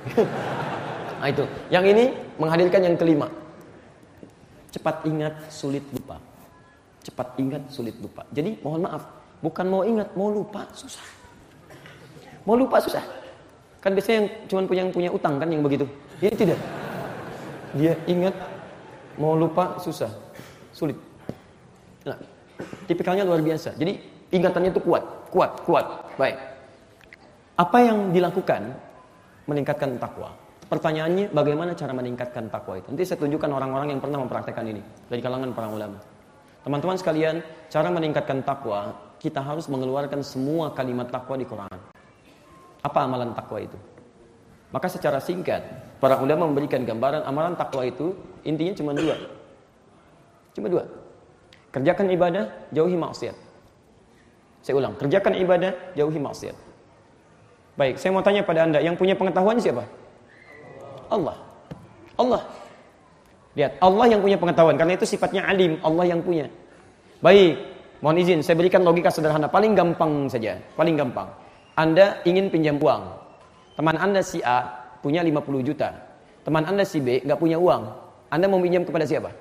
Nah itu. Yang ini menghadirkan yang kelima. Cepat ingat, sulit lupa. Cepat ingat, sulit lupa. Jadi mohon maaf, bukan mau ingat, mau lupa susah. Mau lupa susah. Kan biasanya yang cuma punya yang punya utang kan yang begitu. Ini tidak. Dia ingat, mau lupa susah, sulit. Nah, tipikalnya luar biasa. Jadi ingatannya itu kuat, kuat, kuat. Baik. Apa yang dilakukan meningkatkan takwa? Pertanyaannya, bagaimana cara meningkatkan takwa itu? Nanti saya tunjukkan orang-orang yang pernah mempraktekkan ini dari kalangan para ulama. Teman-teman sekalian, cara meningkatkan takwa, kita harus mengeluarkan semua kalimat takwa di Quran. Apa amalan takwa itu? Maka secara singkat, para ulama memberikan gambaran amalan takwa itu intinya cuma dua. Cuma dua. Kerjakan ibadah, jauhi maksiat. Saya ulang, kerjakan ibadah, jauhi maksiat. Baik, saya mau tanya pada Anda, yang punya pengetahuan siapa? Allah. Allah. Lihat, Allah yang punya pengetahuan, karena itu sifatnya alim, Allah yang punya. Baik, mohon izin, saya berikan logika sederhana, paling gampang saja, paling gampang. Anda ingin pinjam uang. Teman Anda si A punya lima puluh juta. Teman Anda si B nggak punya uang. Anda mau pinjam kepada siapa?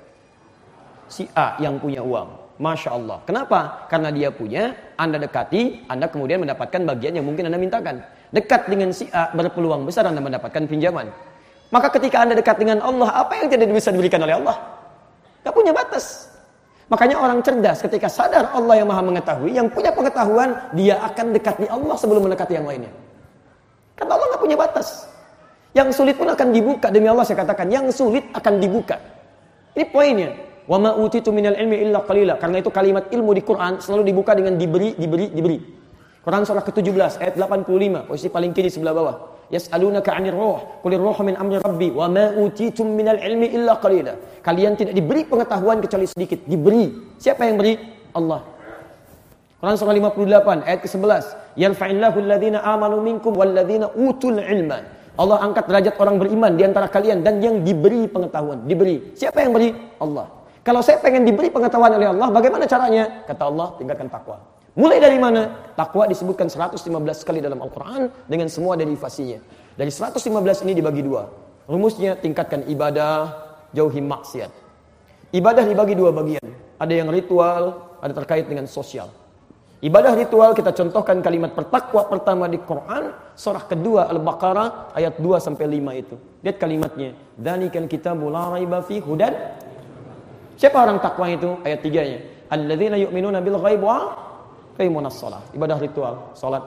Si A yang punya uang. Masya Allah. Kenapa? Karena dia punya, Anda dekati, Anda kemudian mendapatkan bagian yang mungkin Anda mintakan. Dekat dengan si A, berpeluang besar Anda mendapatkan pinjaman. Maka ketika Anda dekat dengan Allah, apa yang tidak bisa diberikan oleh Allah? Gak punya batas. Makanya orang cerdas ketika sadar Allah yang maha mengetahui, yang punya pengetahuan, dia akan dekati Allah sebelum mendekati yang lainnya. Karena Allah gak punya batas. Yang sulit pun akan dibuka. Demi Allah saya katakan, yang sulit akan dibuka. Ini poinnya. Wa ma utitu minal ilmi illa qalila. Karena itu kalimat ilmu di Quran selalu dibuka dengan diberi, diberi, diberi. Quran surah ke tujuh belas ayat delapan puluh lima, posisi paling kiri sebelah bawah. Yas'alunaka 'anir ruh, qulir ruhu min amri rabbi, wa ma utitum minal ilmi illa qalila. Kalian tidak diberi pengetahuan kecuali sedikit, diberi. Siapa yang beri? Allah. Quran surah lima puluh delapan ayat ke sebelas, yarfa'illahu alladhina amanu minkum walladhina utul ilma. Allah angkat derajat orang beriman di antara kalian dan yang diberi pengetahuan, diberi. Siapa yang beri? Allah. Kalau saya pengen diberi pengetahuan oleh Allah, bagaimana caranya? Kata Allah, tingkatkan takwa. Mulai dari mana? Takwa disebutkan seratus lima belas kali dalam Al-Quran dengan semua derivasinya. Dari seratus lima belas ini dibagi dua. Rumusnya, tingkatkan ibadah, jauhi maksiat. Ibadah dibagi dua bagian. Ada yang ritual, ada terkait dengan sosial. Ibadah ritual kita contohkan kalimat bertakwa pertama di Quran, surah kedua Al-Baqarah ayat dua sampai lima itu. Lihat kalimatnya. Dzalikal kitabu la raiba fihi hudan. Siapa orang takwa itu? Ayat tiga-nya. Alladzina yu'minuna bil ghaib wa yuqimunas shalah. Ibadah ritual, salat.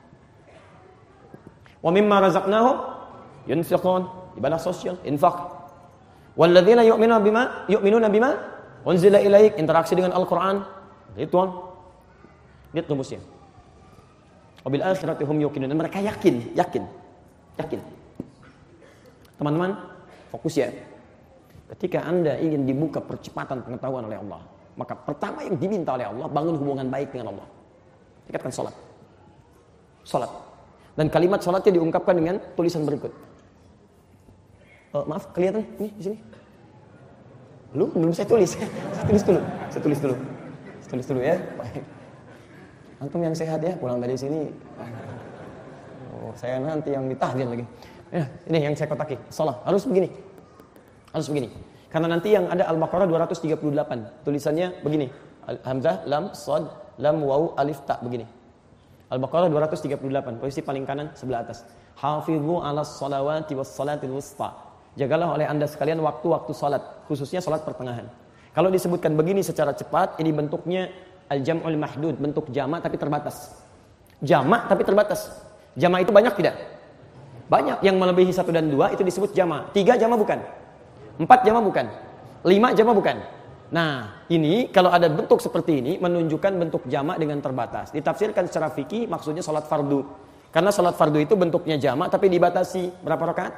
Wa mimma razaqnahum yunfiqun. Ibadah sosial, infak. Walladzina yu'minuna bima yu'minuna bima unzila ilaik, interaksi dengan Al-Qur'an, ritual. Lihat rumusnya. Wabil akhirati hum yuqinun. Mereka yakin, yakin. Yakin. Teman-teman, fokus ya. Ketika Anda ingin dibuka percepatan pengetahuan oleh Allah, maka pertama yang diminta oleh Allah, bangun hubungan baik dengan Allah. Tingkatkan salat. Salat. Dan kalimat salatnya diungkapkan dengan tulisan berikut. Uh, maaf, kelihatan nih di sini. Belum, belum saya tulis. Saya tulis dulu. Saya tulis dulu. Saya tulis dulu ya. Baik. Antum yang sehat ya, pulang dari sini. Oh, saya nanti yang ditahlil lagi. Ya, ini yang saya kotaki. Salat harus begini. Harus begini. Karena nanti yang ada Al-Baqarah dua ratus tiga puluh delapan. Tulisannya begini. Hamzah, lam, shad, lam, waw, alif, ta. Begini. Al-Baqarah dua ratus tiga puluh delapan. Posisi paling kanan sebelah atas. Hafidhu ala salawati was salatil wusta. Jagalah oleh anda sekalian waktu-waktu salat. Khususnya salat pertengahan. Kalau disebutkan begini secara cepat, ini bentuknya al-jam'ul mahdud. Bentuk jamak tapi terbatas. Jamak tapi terbatas. Jamak itu banyak tidak? Banyak. Yang melebihi satu dan dua itu disebut jamak. Tiga jamak bukan? Empat jamak bukan? Lima jamak bukan? Nah, ini kalau ada bentuk seperti ini menunjukkan bentuk jamak dengan terbatas. Ditafsirkan secara fikih maksudnya salat fardu. Karena salat fardu itu bentuknya jamak tapi dibatasi. Berapa rakaat?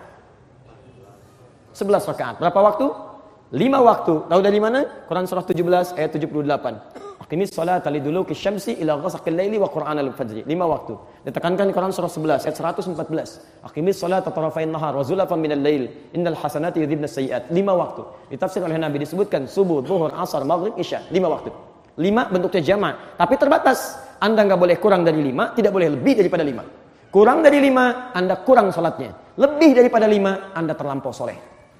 sebelas rakaat. Berapa waktu? lima waktu. Tahu dari mana? Quran surah tujuh belas ayat tujuh puluh delapan. Aqimis sholata liduluki syamsi ila ghasaqil laili wa qur'anal fajri. lima waktu. Ditekankan Quran surah sebelas ayat seratus empat belas. Aqimis sholata tarafain nahar wa zulafan minal lail. Innal hasanati yudhibnas sayyi'at. lima waktu. Ditafsir oleh Nabi disebutkan subuh, zuhur, asar, maghrib, isya. lima waktu. lima bentuknya jamak, tapi terbatas. Anda enggak boleh kurang dari lima, tidak boleh lebih daripada lima. Kurang dari lima, Anda kurang salatnya. Lebih daripada lima, Anda terlampau soleh.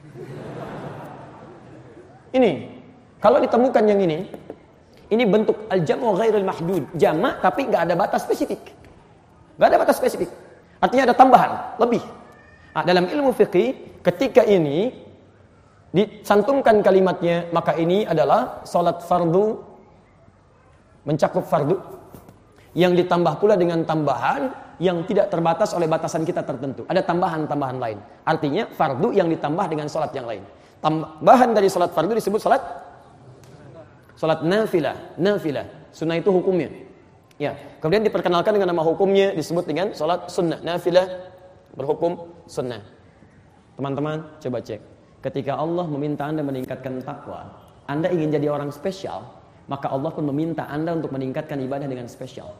Ini, kalau ditemukan yang ini, ini bentuk al-jam'u ghairul mahdud. Jamak tapi enggak ada batas spesifik. Enggak ada batas spesifik. Artinya ada tambahan, lebih. Nah, dalam ilmu fikih, ketika ini disantumkan kalimatnya, maka ini adalah salat fardu mencakup fardu yang ditambah pula dengan tambahan yang tidak terbatas oleh batasan kita tertentu. Ada tambahan-tambahan lain. Artinya fardu yang ditambah dengan salat yang lain. Tambahan dari salat fardu disebut salat salat nafilah, nafilah. Sunnah itu hukumnya. Ya, kemudian diperkenalkan dengan nama hukumnya disebut dengan salat sunnah. Nafilah berhukum sunnah. Teman-teman, coba cek. Ketika Allah meminta Anda meningkatkan takwa, Anda ingin jadi orang spesial, maka Allah pun meminta Anda untuk meningkatkan ibadah dengan spesial.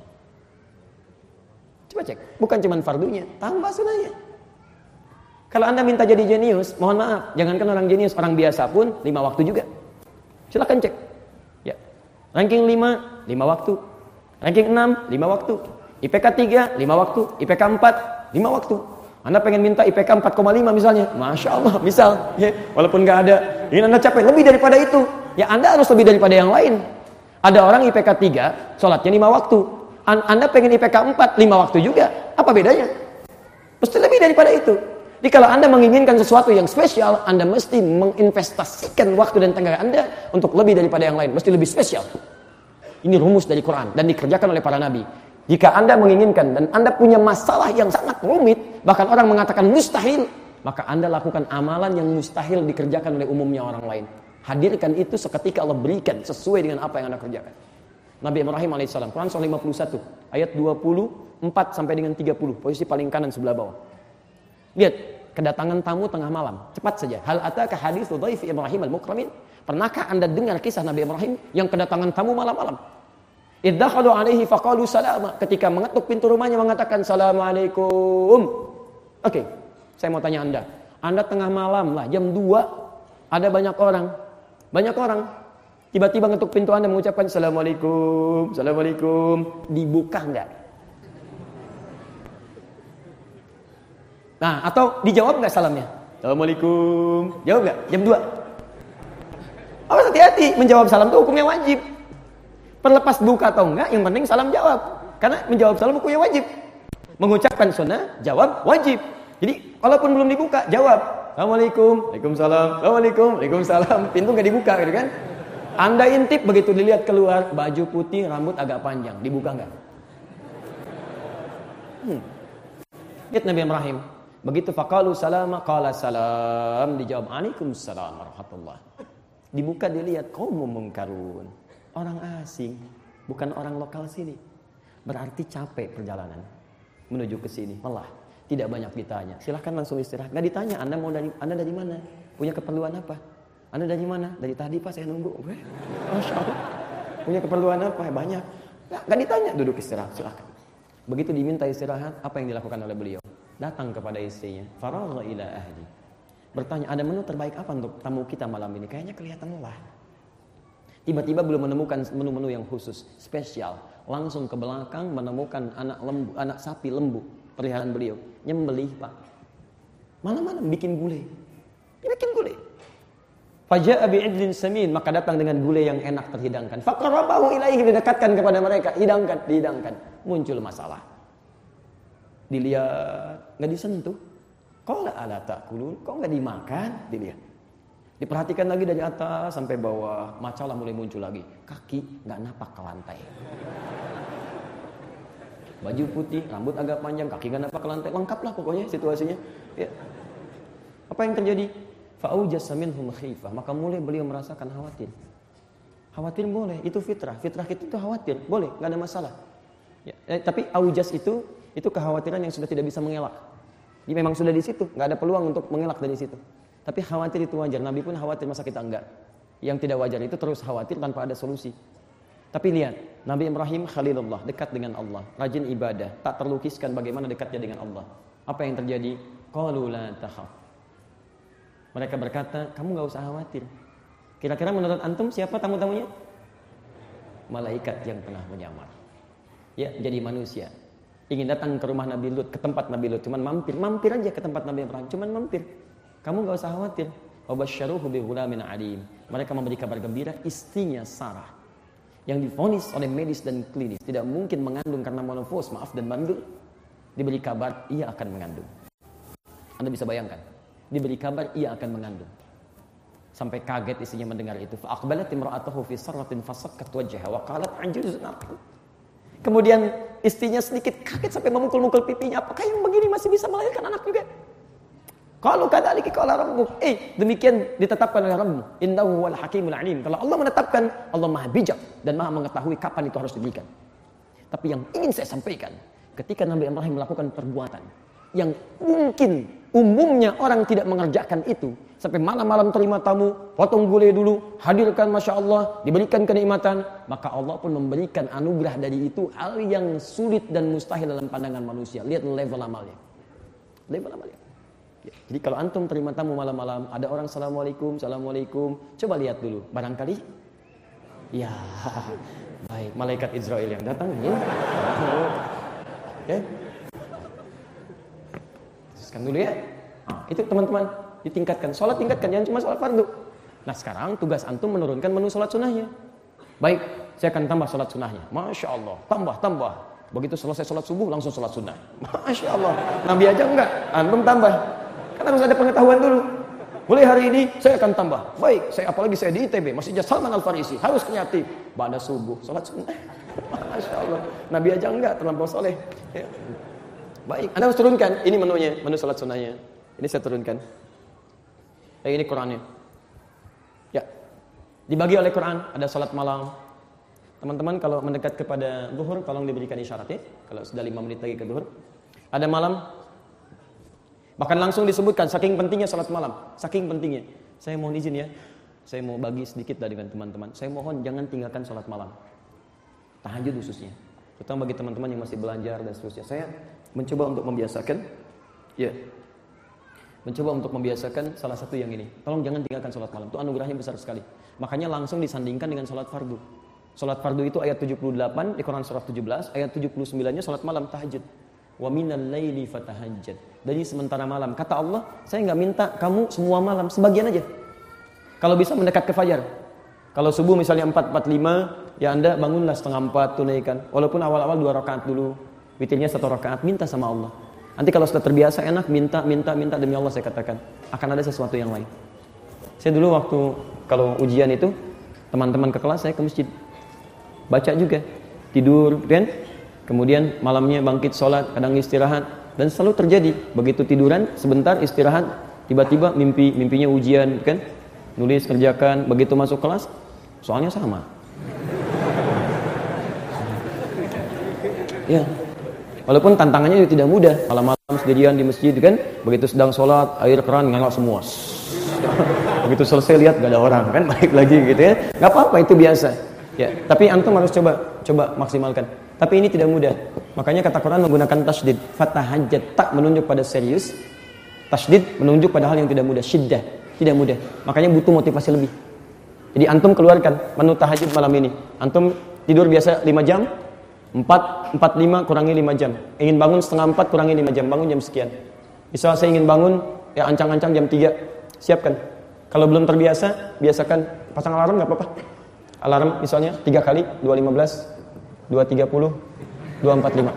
Coba cek, bukan cuma fardunya, tambah sunahnya. Kalau Anda minta jadi jenius, mohon maaf, jangankan orang jenius, orang biasa pun lima waktu juga. Silakan cek. Ya. Ranking lima, lima waktu. Ranking enam, lima waktu. I P K tiga, lima waktu. I P K empat, lima waktu. Anda pengen minta I P K empat koma lima misalnya. Masya Allah, misal. Ya, walaupun nggak ada. Ini Anda capai lebih daripada itu. Ya Anda harus lebih daripada yang lain. Ada orang I P K tiga, sholatnya lima waktu. Anda pengen I P K empat, lima waktu juga. Apa bedanya? Mesti lebih daripada itu. Jadi kalau Anda menginginkan sesuatu yang spesial, Anda mesti menginvestasikan waktu dan tenaga Anda untuk lebih daripada yang lain. Mesti lebih spesial. Ini rumus dari Quran dan dikerjakan oleh para nabi. Jika Anda menginginkan dan Anda punya masalah yang sangat rumit, bahkan orang mengatakan mustahil, maka Anda lakukan amalan yang mustahil dikerjakan oleh umumnya orang lain. Hadirkan itu seketika Allah berikan sesuai dengan apa yang Anda kerjakan. Nabi Ibrahim alaihissalam, Quran surah lima puluh satu, ayat dua puluh empat sampai dengan tiga puluh, posisi paling kanan sebelah bawah. Lihat, kedatangan tamu tengah malam. Cepat saja. Hal ataka haditsu dhaifi Ibrahim al-mukramin? Pernahkah Anda dengar kisah Nabi Ibrahim yang kedatangan tamu malam-malam? Iddakhalu alaihi faqalu salama. Ketika mengetuk pintu rumahnya mengatakan assalamualaikum. Oke, okay, saya mau tanya Anda. Anda tengah malam lah, jam dua, ada banyak orang. Banyak orang. Tiba-tiba ngetuk pintu Anda mengucapkan assalamualaikum, assalamualaikum. Dibuka enggak? Nah, atau dijawab enggak salamnya? Assalamualaikum. Jawab enggak? jam dua. Awas hati-hati, menjawab salam itu hukumnya wajib. Terlepas buka atau enggak, yang penting salam jawab. Karena menjawab salam hukumnya wajib. Mengucapkan sunnah, jawab wajib. Jadi, walaupun belum dibuka, jawab. Assalamualaikum, waalaikumsalam, assalamualaikum, waalaikumsalam. Pintu enggak dibuka gitu kan? Anda intip, begitu dilihat keluar, baju putih, rambut agak panjang. Dibuka enggak? Hmm. Lihat Nabi Ibrahim. Begitu faqalu salama, qala salam. Dijawab, waalaikumsalam warahmatullah. Dibuka dilihat, qaumun munkarun. Orang asing, bukan orang lokal sini. Berarti capek perjalanan menuju ke sini. Lelah, tidak banyak ditanya. Silahkan langsung istirahat. Nggak ditanya, Anda mau dari Anda dari mana? Punya keperluan apa? Anda dari mana? Dari tadi Pak saya nunggu. Masya Allah. Punya keperluan apa? Banyak. Nggak, nggak ditanya, duduk istirahat. Silahkan. Begitu diminta istirahat, apa yang dilakukan oleh beliau? Datang kepada istrinya. Faragha ila ahli. Bertanya, ada menu terbaik apa untuk tamu kita malam ini? Kayaknya kelihatan lelah. Tiba-tiba belum menemukan menu-menu yang khusus, spesial. Langsung ke belakang menemukan anak lembu, anak sapi lembu, peliharaan beliau. Nyembelih, Pak. Malam-malam bikin gulai. Dia bikin gulai. Faja'a bi'idlin samin, maka datang dengan gulai yang enak terhidangkan. Faqarrabahu ilaihi, didekatkan kepada mereka, hidangkan, dihidangkan. Muncul masalah. Dilihat, enggak disentuh. Qala ala ta'kulun, kok enggak dimakan? Dilihat. Diperhatikan lagi dari atas sampai bawah, masalah mulai muncul lagi. Kaki nggak napak ke lantai. Baju putih, rambut agak panjang, kaki nggak napak ke lantai. Lengkaplah pokoknya situasinya. Ya. Apa yang terjadi? Fa'ujassa minhum khifah. Maka mulai beliau merasakan khawatir. Khawatir boleh, itu fitrah. Fitrah kita itu khawatir, boleh, nggak ada masalah. Ya. Eh, tapi aujas itu itu kekhawatiran yang sudah tidak bisa mengelak. Jadi memang sudah di situ, nggak ada peluang untuk mengelak dari situ. Tapi khawatir itu wajar. Nabi pun khawatir, masa kita enggak? Yang tidak wajar itu terus khawatir tanpa ada solusi. Tapi lihat, Nabi Ibrahim Khalilullah, dekat dengan Allah, rajin ibadah, tak terlukiskan bagaimana dekatnya dengan Allah. Apa yang terjadi? Qalu la takhaf. Mereka berkata, kamu enggak usah khawatir. Kira-kira menurut antum siapa tamu-tamunya? Malaikat yang tengah menyamar. Ya, jadi manusia. Ingin datang ke rumah Nabi Lut, ke tempat Nabi Lut, cuman mampir, mampir aja ke tempat Nabi Ibrahim, cuman mampir. Kamu enggak usah khawatir. Wabasyaruhu bi ghulamin alim. Mereka memberi kabar gembira, istrinya Sarah yang divonis oleh medis dan klinis tidak mungkin mengandung karena menopause, maaf dan mandul, diberi kabar ia akan mengandung. Anda bisa bayangkan, diberi kabar ia akan mengandung. Sampai kaget istrinya mendengar itu. Fa aqbalat imra'atuhu fi sarratin fasakkat wajhaha wa qalat anjuzun aqim. Kemudian istrinya sedikit kaget sampai memukul-mukul pipinya. Apakah yang begini masih bisa melahirkan anak juga? Kalau kadzalika qala rabbuk, eh demikian ditetapkan oleh Rabbmu. Innahu wal hakimul alim. Kalau Allah menetapkan, Allah Maha bijak dan Maha mengetahui kapan itu harus diberikan. Tapi yang ingin saya sampaikan, ketika Nabi Ibrahim melakukan perbuatan yang mungkin umumnya orang tidak mengerjakan itu. Sampai malam-malam terima tamu, potong gulai dulu, hadirkan Masya Allah, diberikan kenikmatan. Maka Allah pun memberikan anugerah dari itu hal yang sulit dan mustahil dalam pandangan manusia. Lihat level amalnya. Level amalnya. Ya, jadi kalau antum terima tamu malam-malam, ada orang Assalamualaikum, Assalamualaikum. Coba lihat dulu, barangkali ya, baik, malaikat Israel yang datang ya. Ya. Teruskan dulu ya. Nah, itu teman-teman ditingkatkan. Sholat tingkatkan, jangan cuma sholat fardu. Nah sekarang tugas antum menurunkan menu sholat sunnahnya. Baik, saya akan tambah sholat sunnahnya. Masya Allah, tambah, tambah. Begitu selesai sholat subuh langsung sholat sunnah. Masya Allah, Nabi aja enggak, antum tambah. Kan harus ada pengetahuan dulu. Mulai hari ini saya akan tambah. Baik, saya apalagi saya di I T B, Masjid Salman Al Farisi, harus kreatif. Pada subuh sholat sunnah. Masya Allah, Nabi aja enggak, terlampau soleh. Ya. Baik, Anda harus turunkan. Ini menunya, menu sholat sunnahnya. Ini saya turunkan. Eh, ini Qurannya. Ya, dibagi oleh Quran. Ada salat malam. Teman-teman kalau mendekat kepada zuhur, tolong diberikan isyarat ya. Kalau sudah lima menit lagi ke zuhur. Ada malam. Bahkan langsung disebutkan saking pentingnya salat malam. Saking pentingnya. Saya mohon izin ya. Saya mau bagi sedikit dah dengan teman-teman. Saya mohon jangan tinggalkan salat malam. Tahajud khususnya. Terutama bagi teman-teman yang masih belajar dan seterusnya. Saya mencoba untuk membiasakan. Ya. Mencoba untuk membiasakan salah satu yang ini. Tolong jangan tinggalkan sholat malam. Itu anugerahnya besar sekali. Makanya langsung disandingkan dengan sholat fardu. Sholat fardu itu ayat tujuh puluh delapan di Quran surah tujuh belas. Ayat tujuh puluh sembilan-nya sholat malam tahajud. Wa minal laili fatahajjad. Dari sementara malam. Kata Allah, saya nggak minta kamu semua malam. Sebagian aja. Kalau bisa mendekat ke fajar. Kalau subuh misalnya empat empat puluh lima, ya Anda bangunlah setengah empat tunaikan. Walaupun awal-awal dua rakaat dulu. Witirnya satu rakaat. Minta sama Allah. Nanti kalau sudah terbiasa enak, minta, minta, minta, demi Allah saya katakan akan ada sesuatu yang lain. Saya dulu waktu kalau ujian itu teman-teman ke kelas, saya ke masjid baca juga, tidur kan, kemudian malamnya bangkit sholat, kadang istirahat, dan selalu terjadi begitu tiduran sebentar istirahat, tiba-tiba mimpi, mimpinya ujian kan, nulis kerjakan, begitu masuk kelas soalnya sama. Ya. Walaupun tantangannya juga tidak mudah. Malam-malam sendirian di masjid kan, begitu sedang sholat, air keran ngelak semua. Begitu selesai lihat gak ada orang kan, balik lagi gitu ya. Gak apa-apa, itu biasa. Ya, tapi antum harus coba coba maksimalkan. Tapi ini tidak mudah. Makanya kata Quran menggunakan tasydid. Fatahajjat, tak menunjuk pada serius. Tasydid menunjuk pada hal yang tidak mudah. Syiddah, tidak mudah. Makanya butuh motivasi lebih. Jadi antum keluarkan menu tahajud malam ini. Antum tidur biasa lima jam. empat, empat, lima kurangi lima jam. Ingin bangun setengah empat kurangi lima jam. Bangun jam sekian. Misal saya ingin bangun ya ancang-ancang jam tiga. Siapkan. Kalau belum terbiasa, biasakan pasang alarm gak apa-apa. Alarm misalnya tiga kali, dua lima belas, dua tiga puluh, dua empat lima.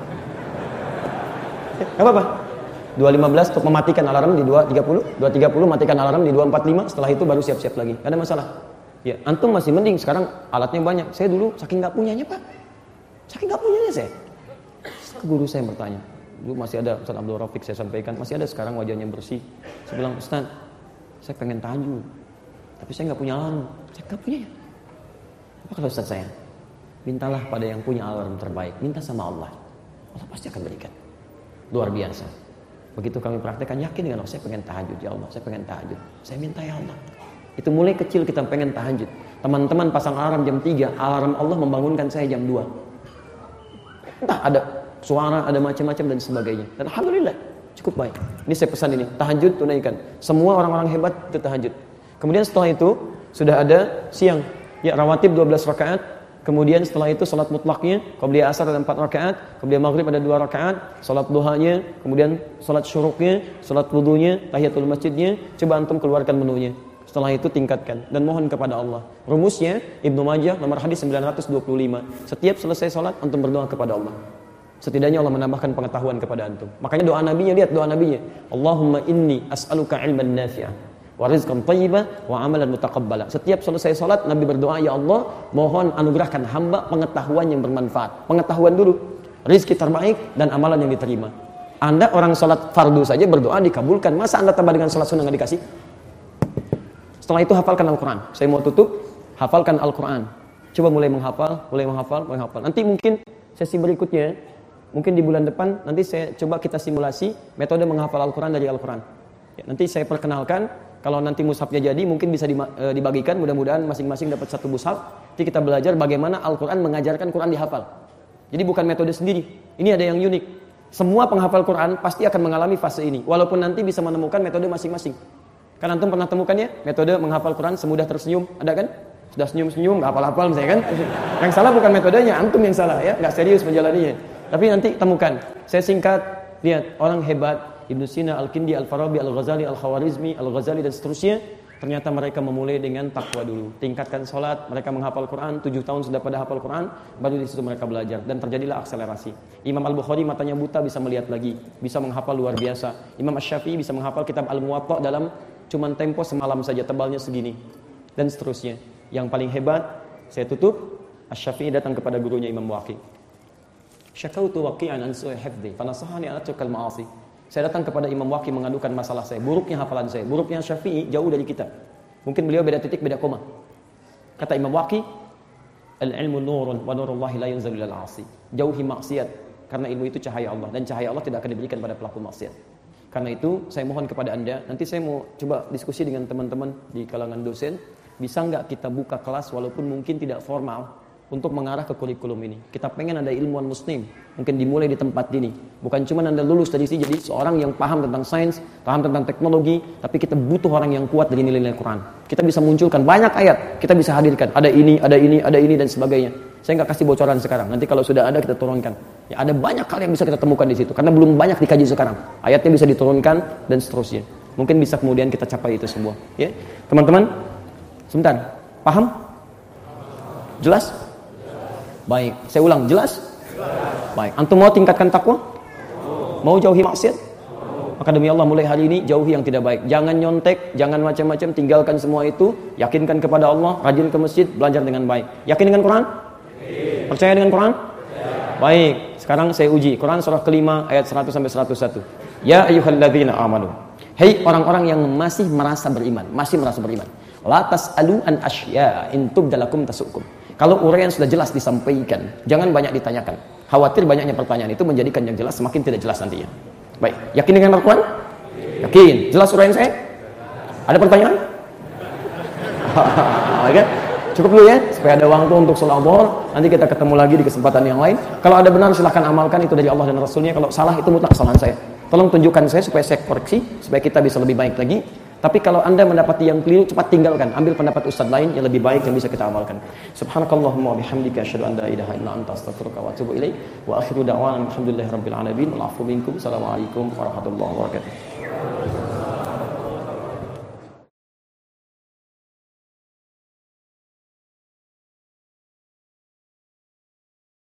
Gak apa-apa. dua lima belas untuk mematikan alarm di dua tiga puluh, dua tiga puluh matikan alarm di dua empat lima, setelah itu baru siap-siap lagi. Gak ada masalah. Ya, antum masih mending sekarang alatnya banyak. Saya dulu saking gak punyanya, Pak. Saking gak punyanya saya. Ke guru saya bertanya. Dulu masih ada Ustaz Abdul Rafiq, saya sampaikan, masih ada sekarang wajahnya bersih. Saya bilang, Ustaz, saya pengen tahajud. Tapi saya gak punya alarm. Saya gak punya. Apa kata Ustaz saya? Mintalah pada yang punya alarm terbaik. Minta sama Allah. Allah pasti akan berikan. Luar biasa. Begitu kami praktekkan, yakin dengan Allah, saya pengen tahajud. Ya Allah, saya pengen tahajud. Saya minta ya Allah. Itu mulai kecil kita pengen tahajud. Teman-teman pasang alarm jam tiga, alarm Allah membangunkan saya jam dua. Entah ada suara, ada macam-macam dan sebagainya. Dan alhamdulillah cukup baik. Ini saya pesan ini, tahajud tunaikan. Semua orang-orang hebat itu tahajud. Kemudian setelah itu sudah ada siang, ya rawatib dua belas rakaat. Kemudian setelah itu salat mutlaknya, qabliyah asar ada empat rakaat, qabliyah maghrib ada dua rakaat, salat duhanya, kemudian salat syuruknya, salat wudunya, tahiyatul masjidnya. Coba antum keluarkan menunya. Setelah itu tingkatkan dan mohon kepada Allah. Rumusnya Ibnu Majah nomor hadis sembilan ratus dua puluh lima. Setiap selesai salat antum berdoa kepada Allah. Setidaknya Allah menambahkan pengetahuan kepada antum. Makanya doa nabinya, lihat doa nabinya. Allahumma inni as'aluka ilman nafi'ah wa rizqan thayyiban wa amalan mutaqabbala. Setiap selesai salat Nabi berdoa, ya Allah, mohon anugerahkan hamba pengetahuan yang bermanfaat. Pengetahuan dulu, rezeki terbaik dan amalan yang diterima. Anda orang salat fardu saja berdoa dikabulkan. Masa Anda tambah dengan salat sunnah enggak dikasih? Setelah itu hafalkan Al-Quran. Saya mau tutup, hafalkan Al-Quran. Coba mulai menghafal, mulai menghafal, mulai menghafal. Nanti mungkin sesi berikutnya, mungkin di bulan depan nanti saya coba kita simulasi metode menghafal Al-Quran dari Al-Quran. Ya, nanti saya perkenalkan, kalau nanti mushafnya jadi mungkin bisa dibagikan, mudah-mudahan masing-masing dapat satu mushaf. Nanti kita belajar bagaimana Al-Quran mengajarkan Quran dihafal. Jadi bukan metode sendiri. Ini ada yang unik. Semua penghafal Quran pasti akan mengalami fase ini, walaupun nanti bisa menemukan metode masing-masing. Kan antum pernah temukan ya, metode menghafal Quran semudah tersenyum, ada kan? Sudah senyum-senyum, nggak hafal-hafal misalnya kan? Yang salah bukan metodenya, antum yang salah ya, nggak serius menjalaninya. Tapi nanti temukan. Saya singkat, lihat orang hebat. Ibnu Sina, Al-Kindi, Al-Farabi, Al-Ghazali, Al-Khawarizmi, Al-Ghazali dan seterusnya, ternyata mereka memulai dengan takwa dulu. Tingkatkan salat, mereka menghafal Quran, tujuh tahun sudah pada hafal Quran, baru di situ mereka belajar dan terjadilah akselerasi. Imam Al-Bukhari matanya buta bisa melihat lagi, bisa menghafal luar biasa. Imam Asy-Syafi'i bisa menghafal kitab Al-Muwatta dalam cuman tempo semalam saja, tebalnya segini dan seterusnya. Yang paling hebat, saya tutup, Asy-Syafi'i datang kepada gurunya Imam Waqi. Syakautu waqi'an an su'i hifdzi, fa nasahani an atrukal ma'asi. Saya datang kepada Imam Waqi mengadukan masalah saya, buruknya hafalan saya, buruknya Syafi'i jauh dari kita. Mungkin beliau beda titik, beda koma. Kata Imam Waqi, al-ilmu nurun wa nurullahi la yanzalu lil 'asi. Jauhi maksiat karena ilmu itu cahaya Allah dan cahaya Allah tidak akan diberikan pada pelaku maksiat. Karena itu saya mohon kepada Anda, nanti saya mau coba diskusi dengan teman-teman di kalangan dosen, bisa enggak kita buka kelas walaupun mungkin tidak formal untuk mengarah ke kurikulum ini. Kita pengen ada ilmuwan muslim, mungkin dimulai di tempat ini. Bukan cuma Anda lulus dari sini jadi seorang yang paham tentang sains, paham tentang teknologi, tapi kita butuh orang yang kuat dari nilai-nilai Quran. Kita bisa munculkan banyak ayat, kita bisa hadirkan. Ada ini, ada ini, ada ini dan sebagainya. Saya nggak kasih bocoran sekarang. Nanti kalau sudah ada kita turunkan. Ya, ada banyak hal yang bisa kita temukan di situ karena belum banyak dikaji sekarang. Ayatnya bisa diturunkan dan seterusnya. Mungkin bisa kemudian kita capai itu semua. Ya, teman-teman, sebentar. Paham? Jelas? Baik, saya ulang, jelas? Baik, antum mau tingkatkan takwa? Mau jauhi maksiat? Maka demi Allah mulai hari ini jauhi yang tidak baik. Jangan nyontek, jangan macam-macam, tinggalkan semua itu. Yakinkan kepada Allah, rajin ke masjid, belajar dengan baik. Yakin dengan Quran? Percaya dengan Quran? Baik, sekarang saya uji. Quran surah kelima ayat seratus sampai seratus satu. Ya ayyuhalladzina amanu. Hei orang-orang yang masih merasa beriman, masih merasa beriman. La tas'alu an asya in tubdalakum tasukum. Kalau uraian sudah jelas disampaikan, jangan banyak ditanyakan. Khawatir banyaknya pertanyaan itu menjadikan yang jelas semakin tidak jelas nantinya. Baik, yakin dengan Al-Quran? Yakin. Jelas uraian saya? Ada pertanyaan? Oke, cukup dulu ya, supaya ada waktu untuk sholat zuhur. Nanti kita ketemu lagi di kesempatan yang lain. Kalau ada benar silahkan amalkan, itu dari Allah dan Rasulnya. Kalau salah itu mutlak kesalahan saya. Tolong tunjukkan saya supaya saya koreksi, supaya kita bisa lebih baik lagi. Tapi kalau Anda mendapati yang keliru, cepat tinggalkan. Ambil pendapat ustaz lain yang lebih baik yang bisa kita amalkan. Subhanakallahumma wa bihamdika asyhadu an la ilaha illa anta astaghfiruka wa atubu ilaik. Wa akhiru da'wana alhamdulillahirabbil alamin. Wal 'afwu minkum. Assalamualaikum warahmatullahi wabarakatuh.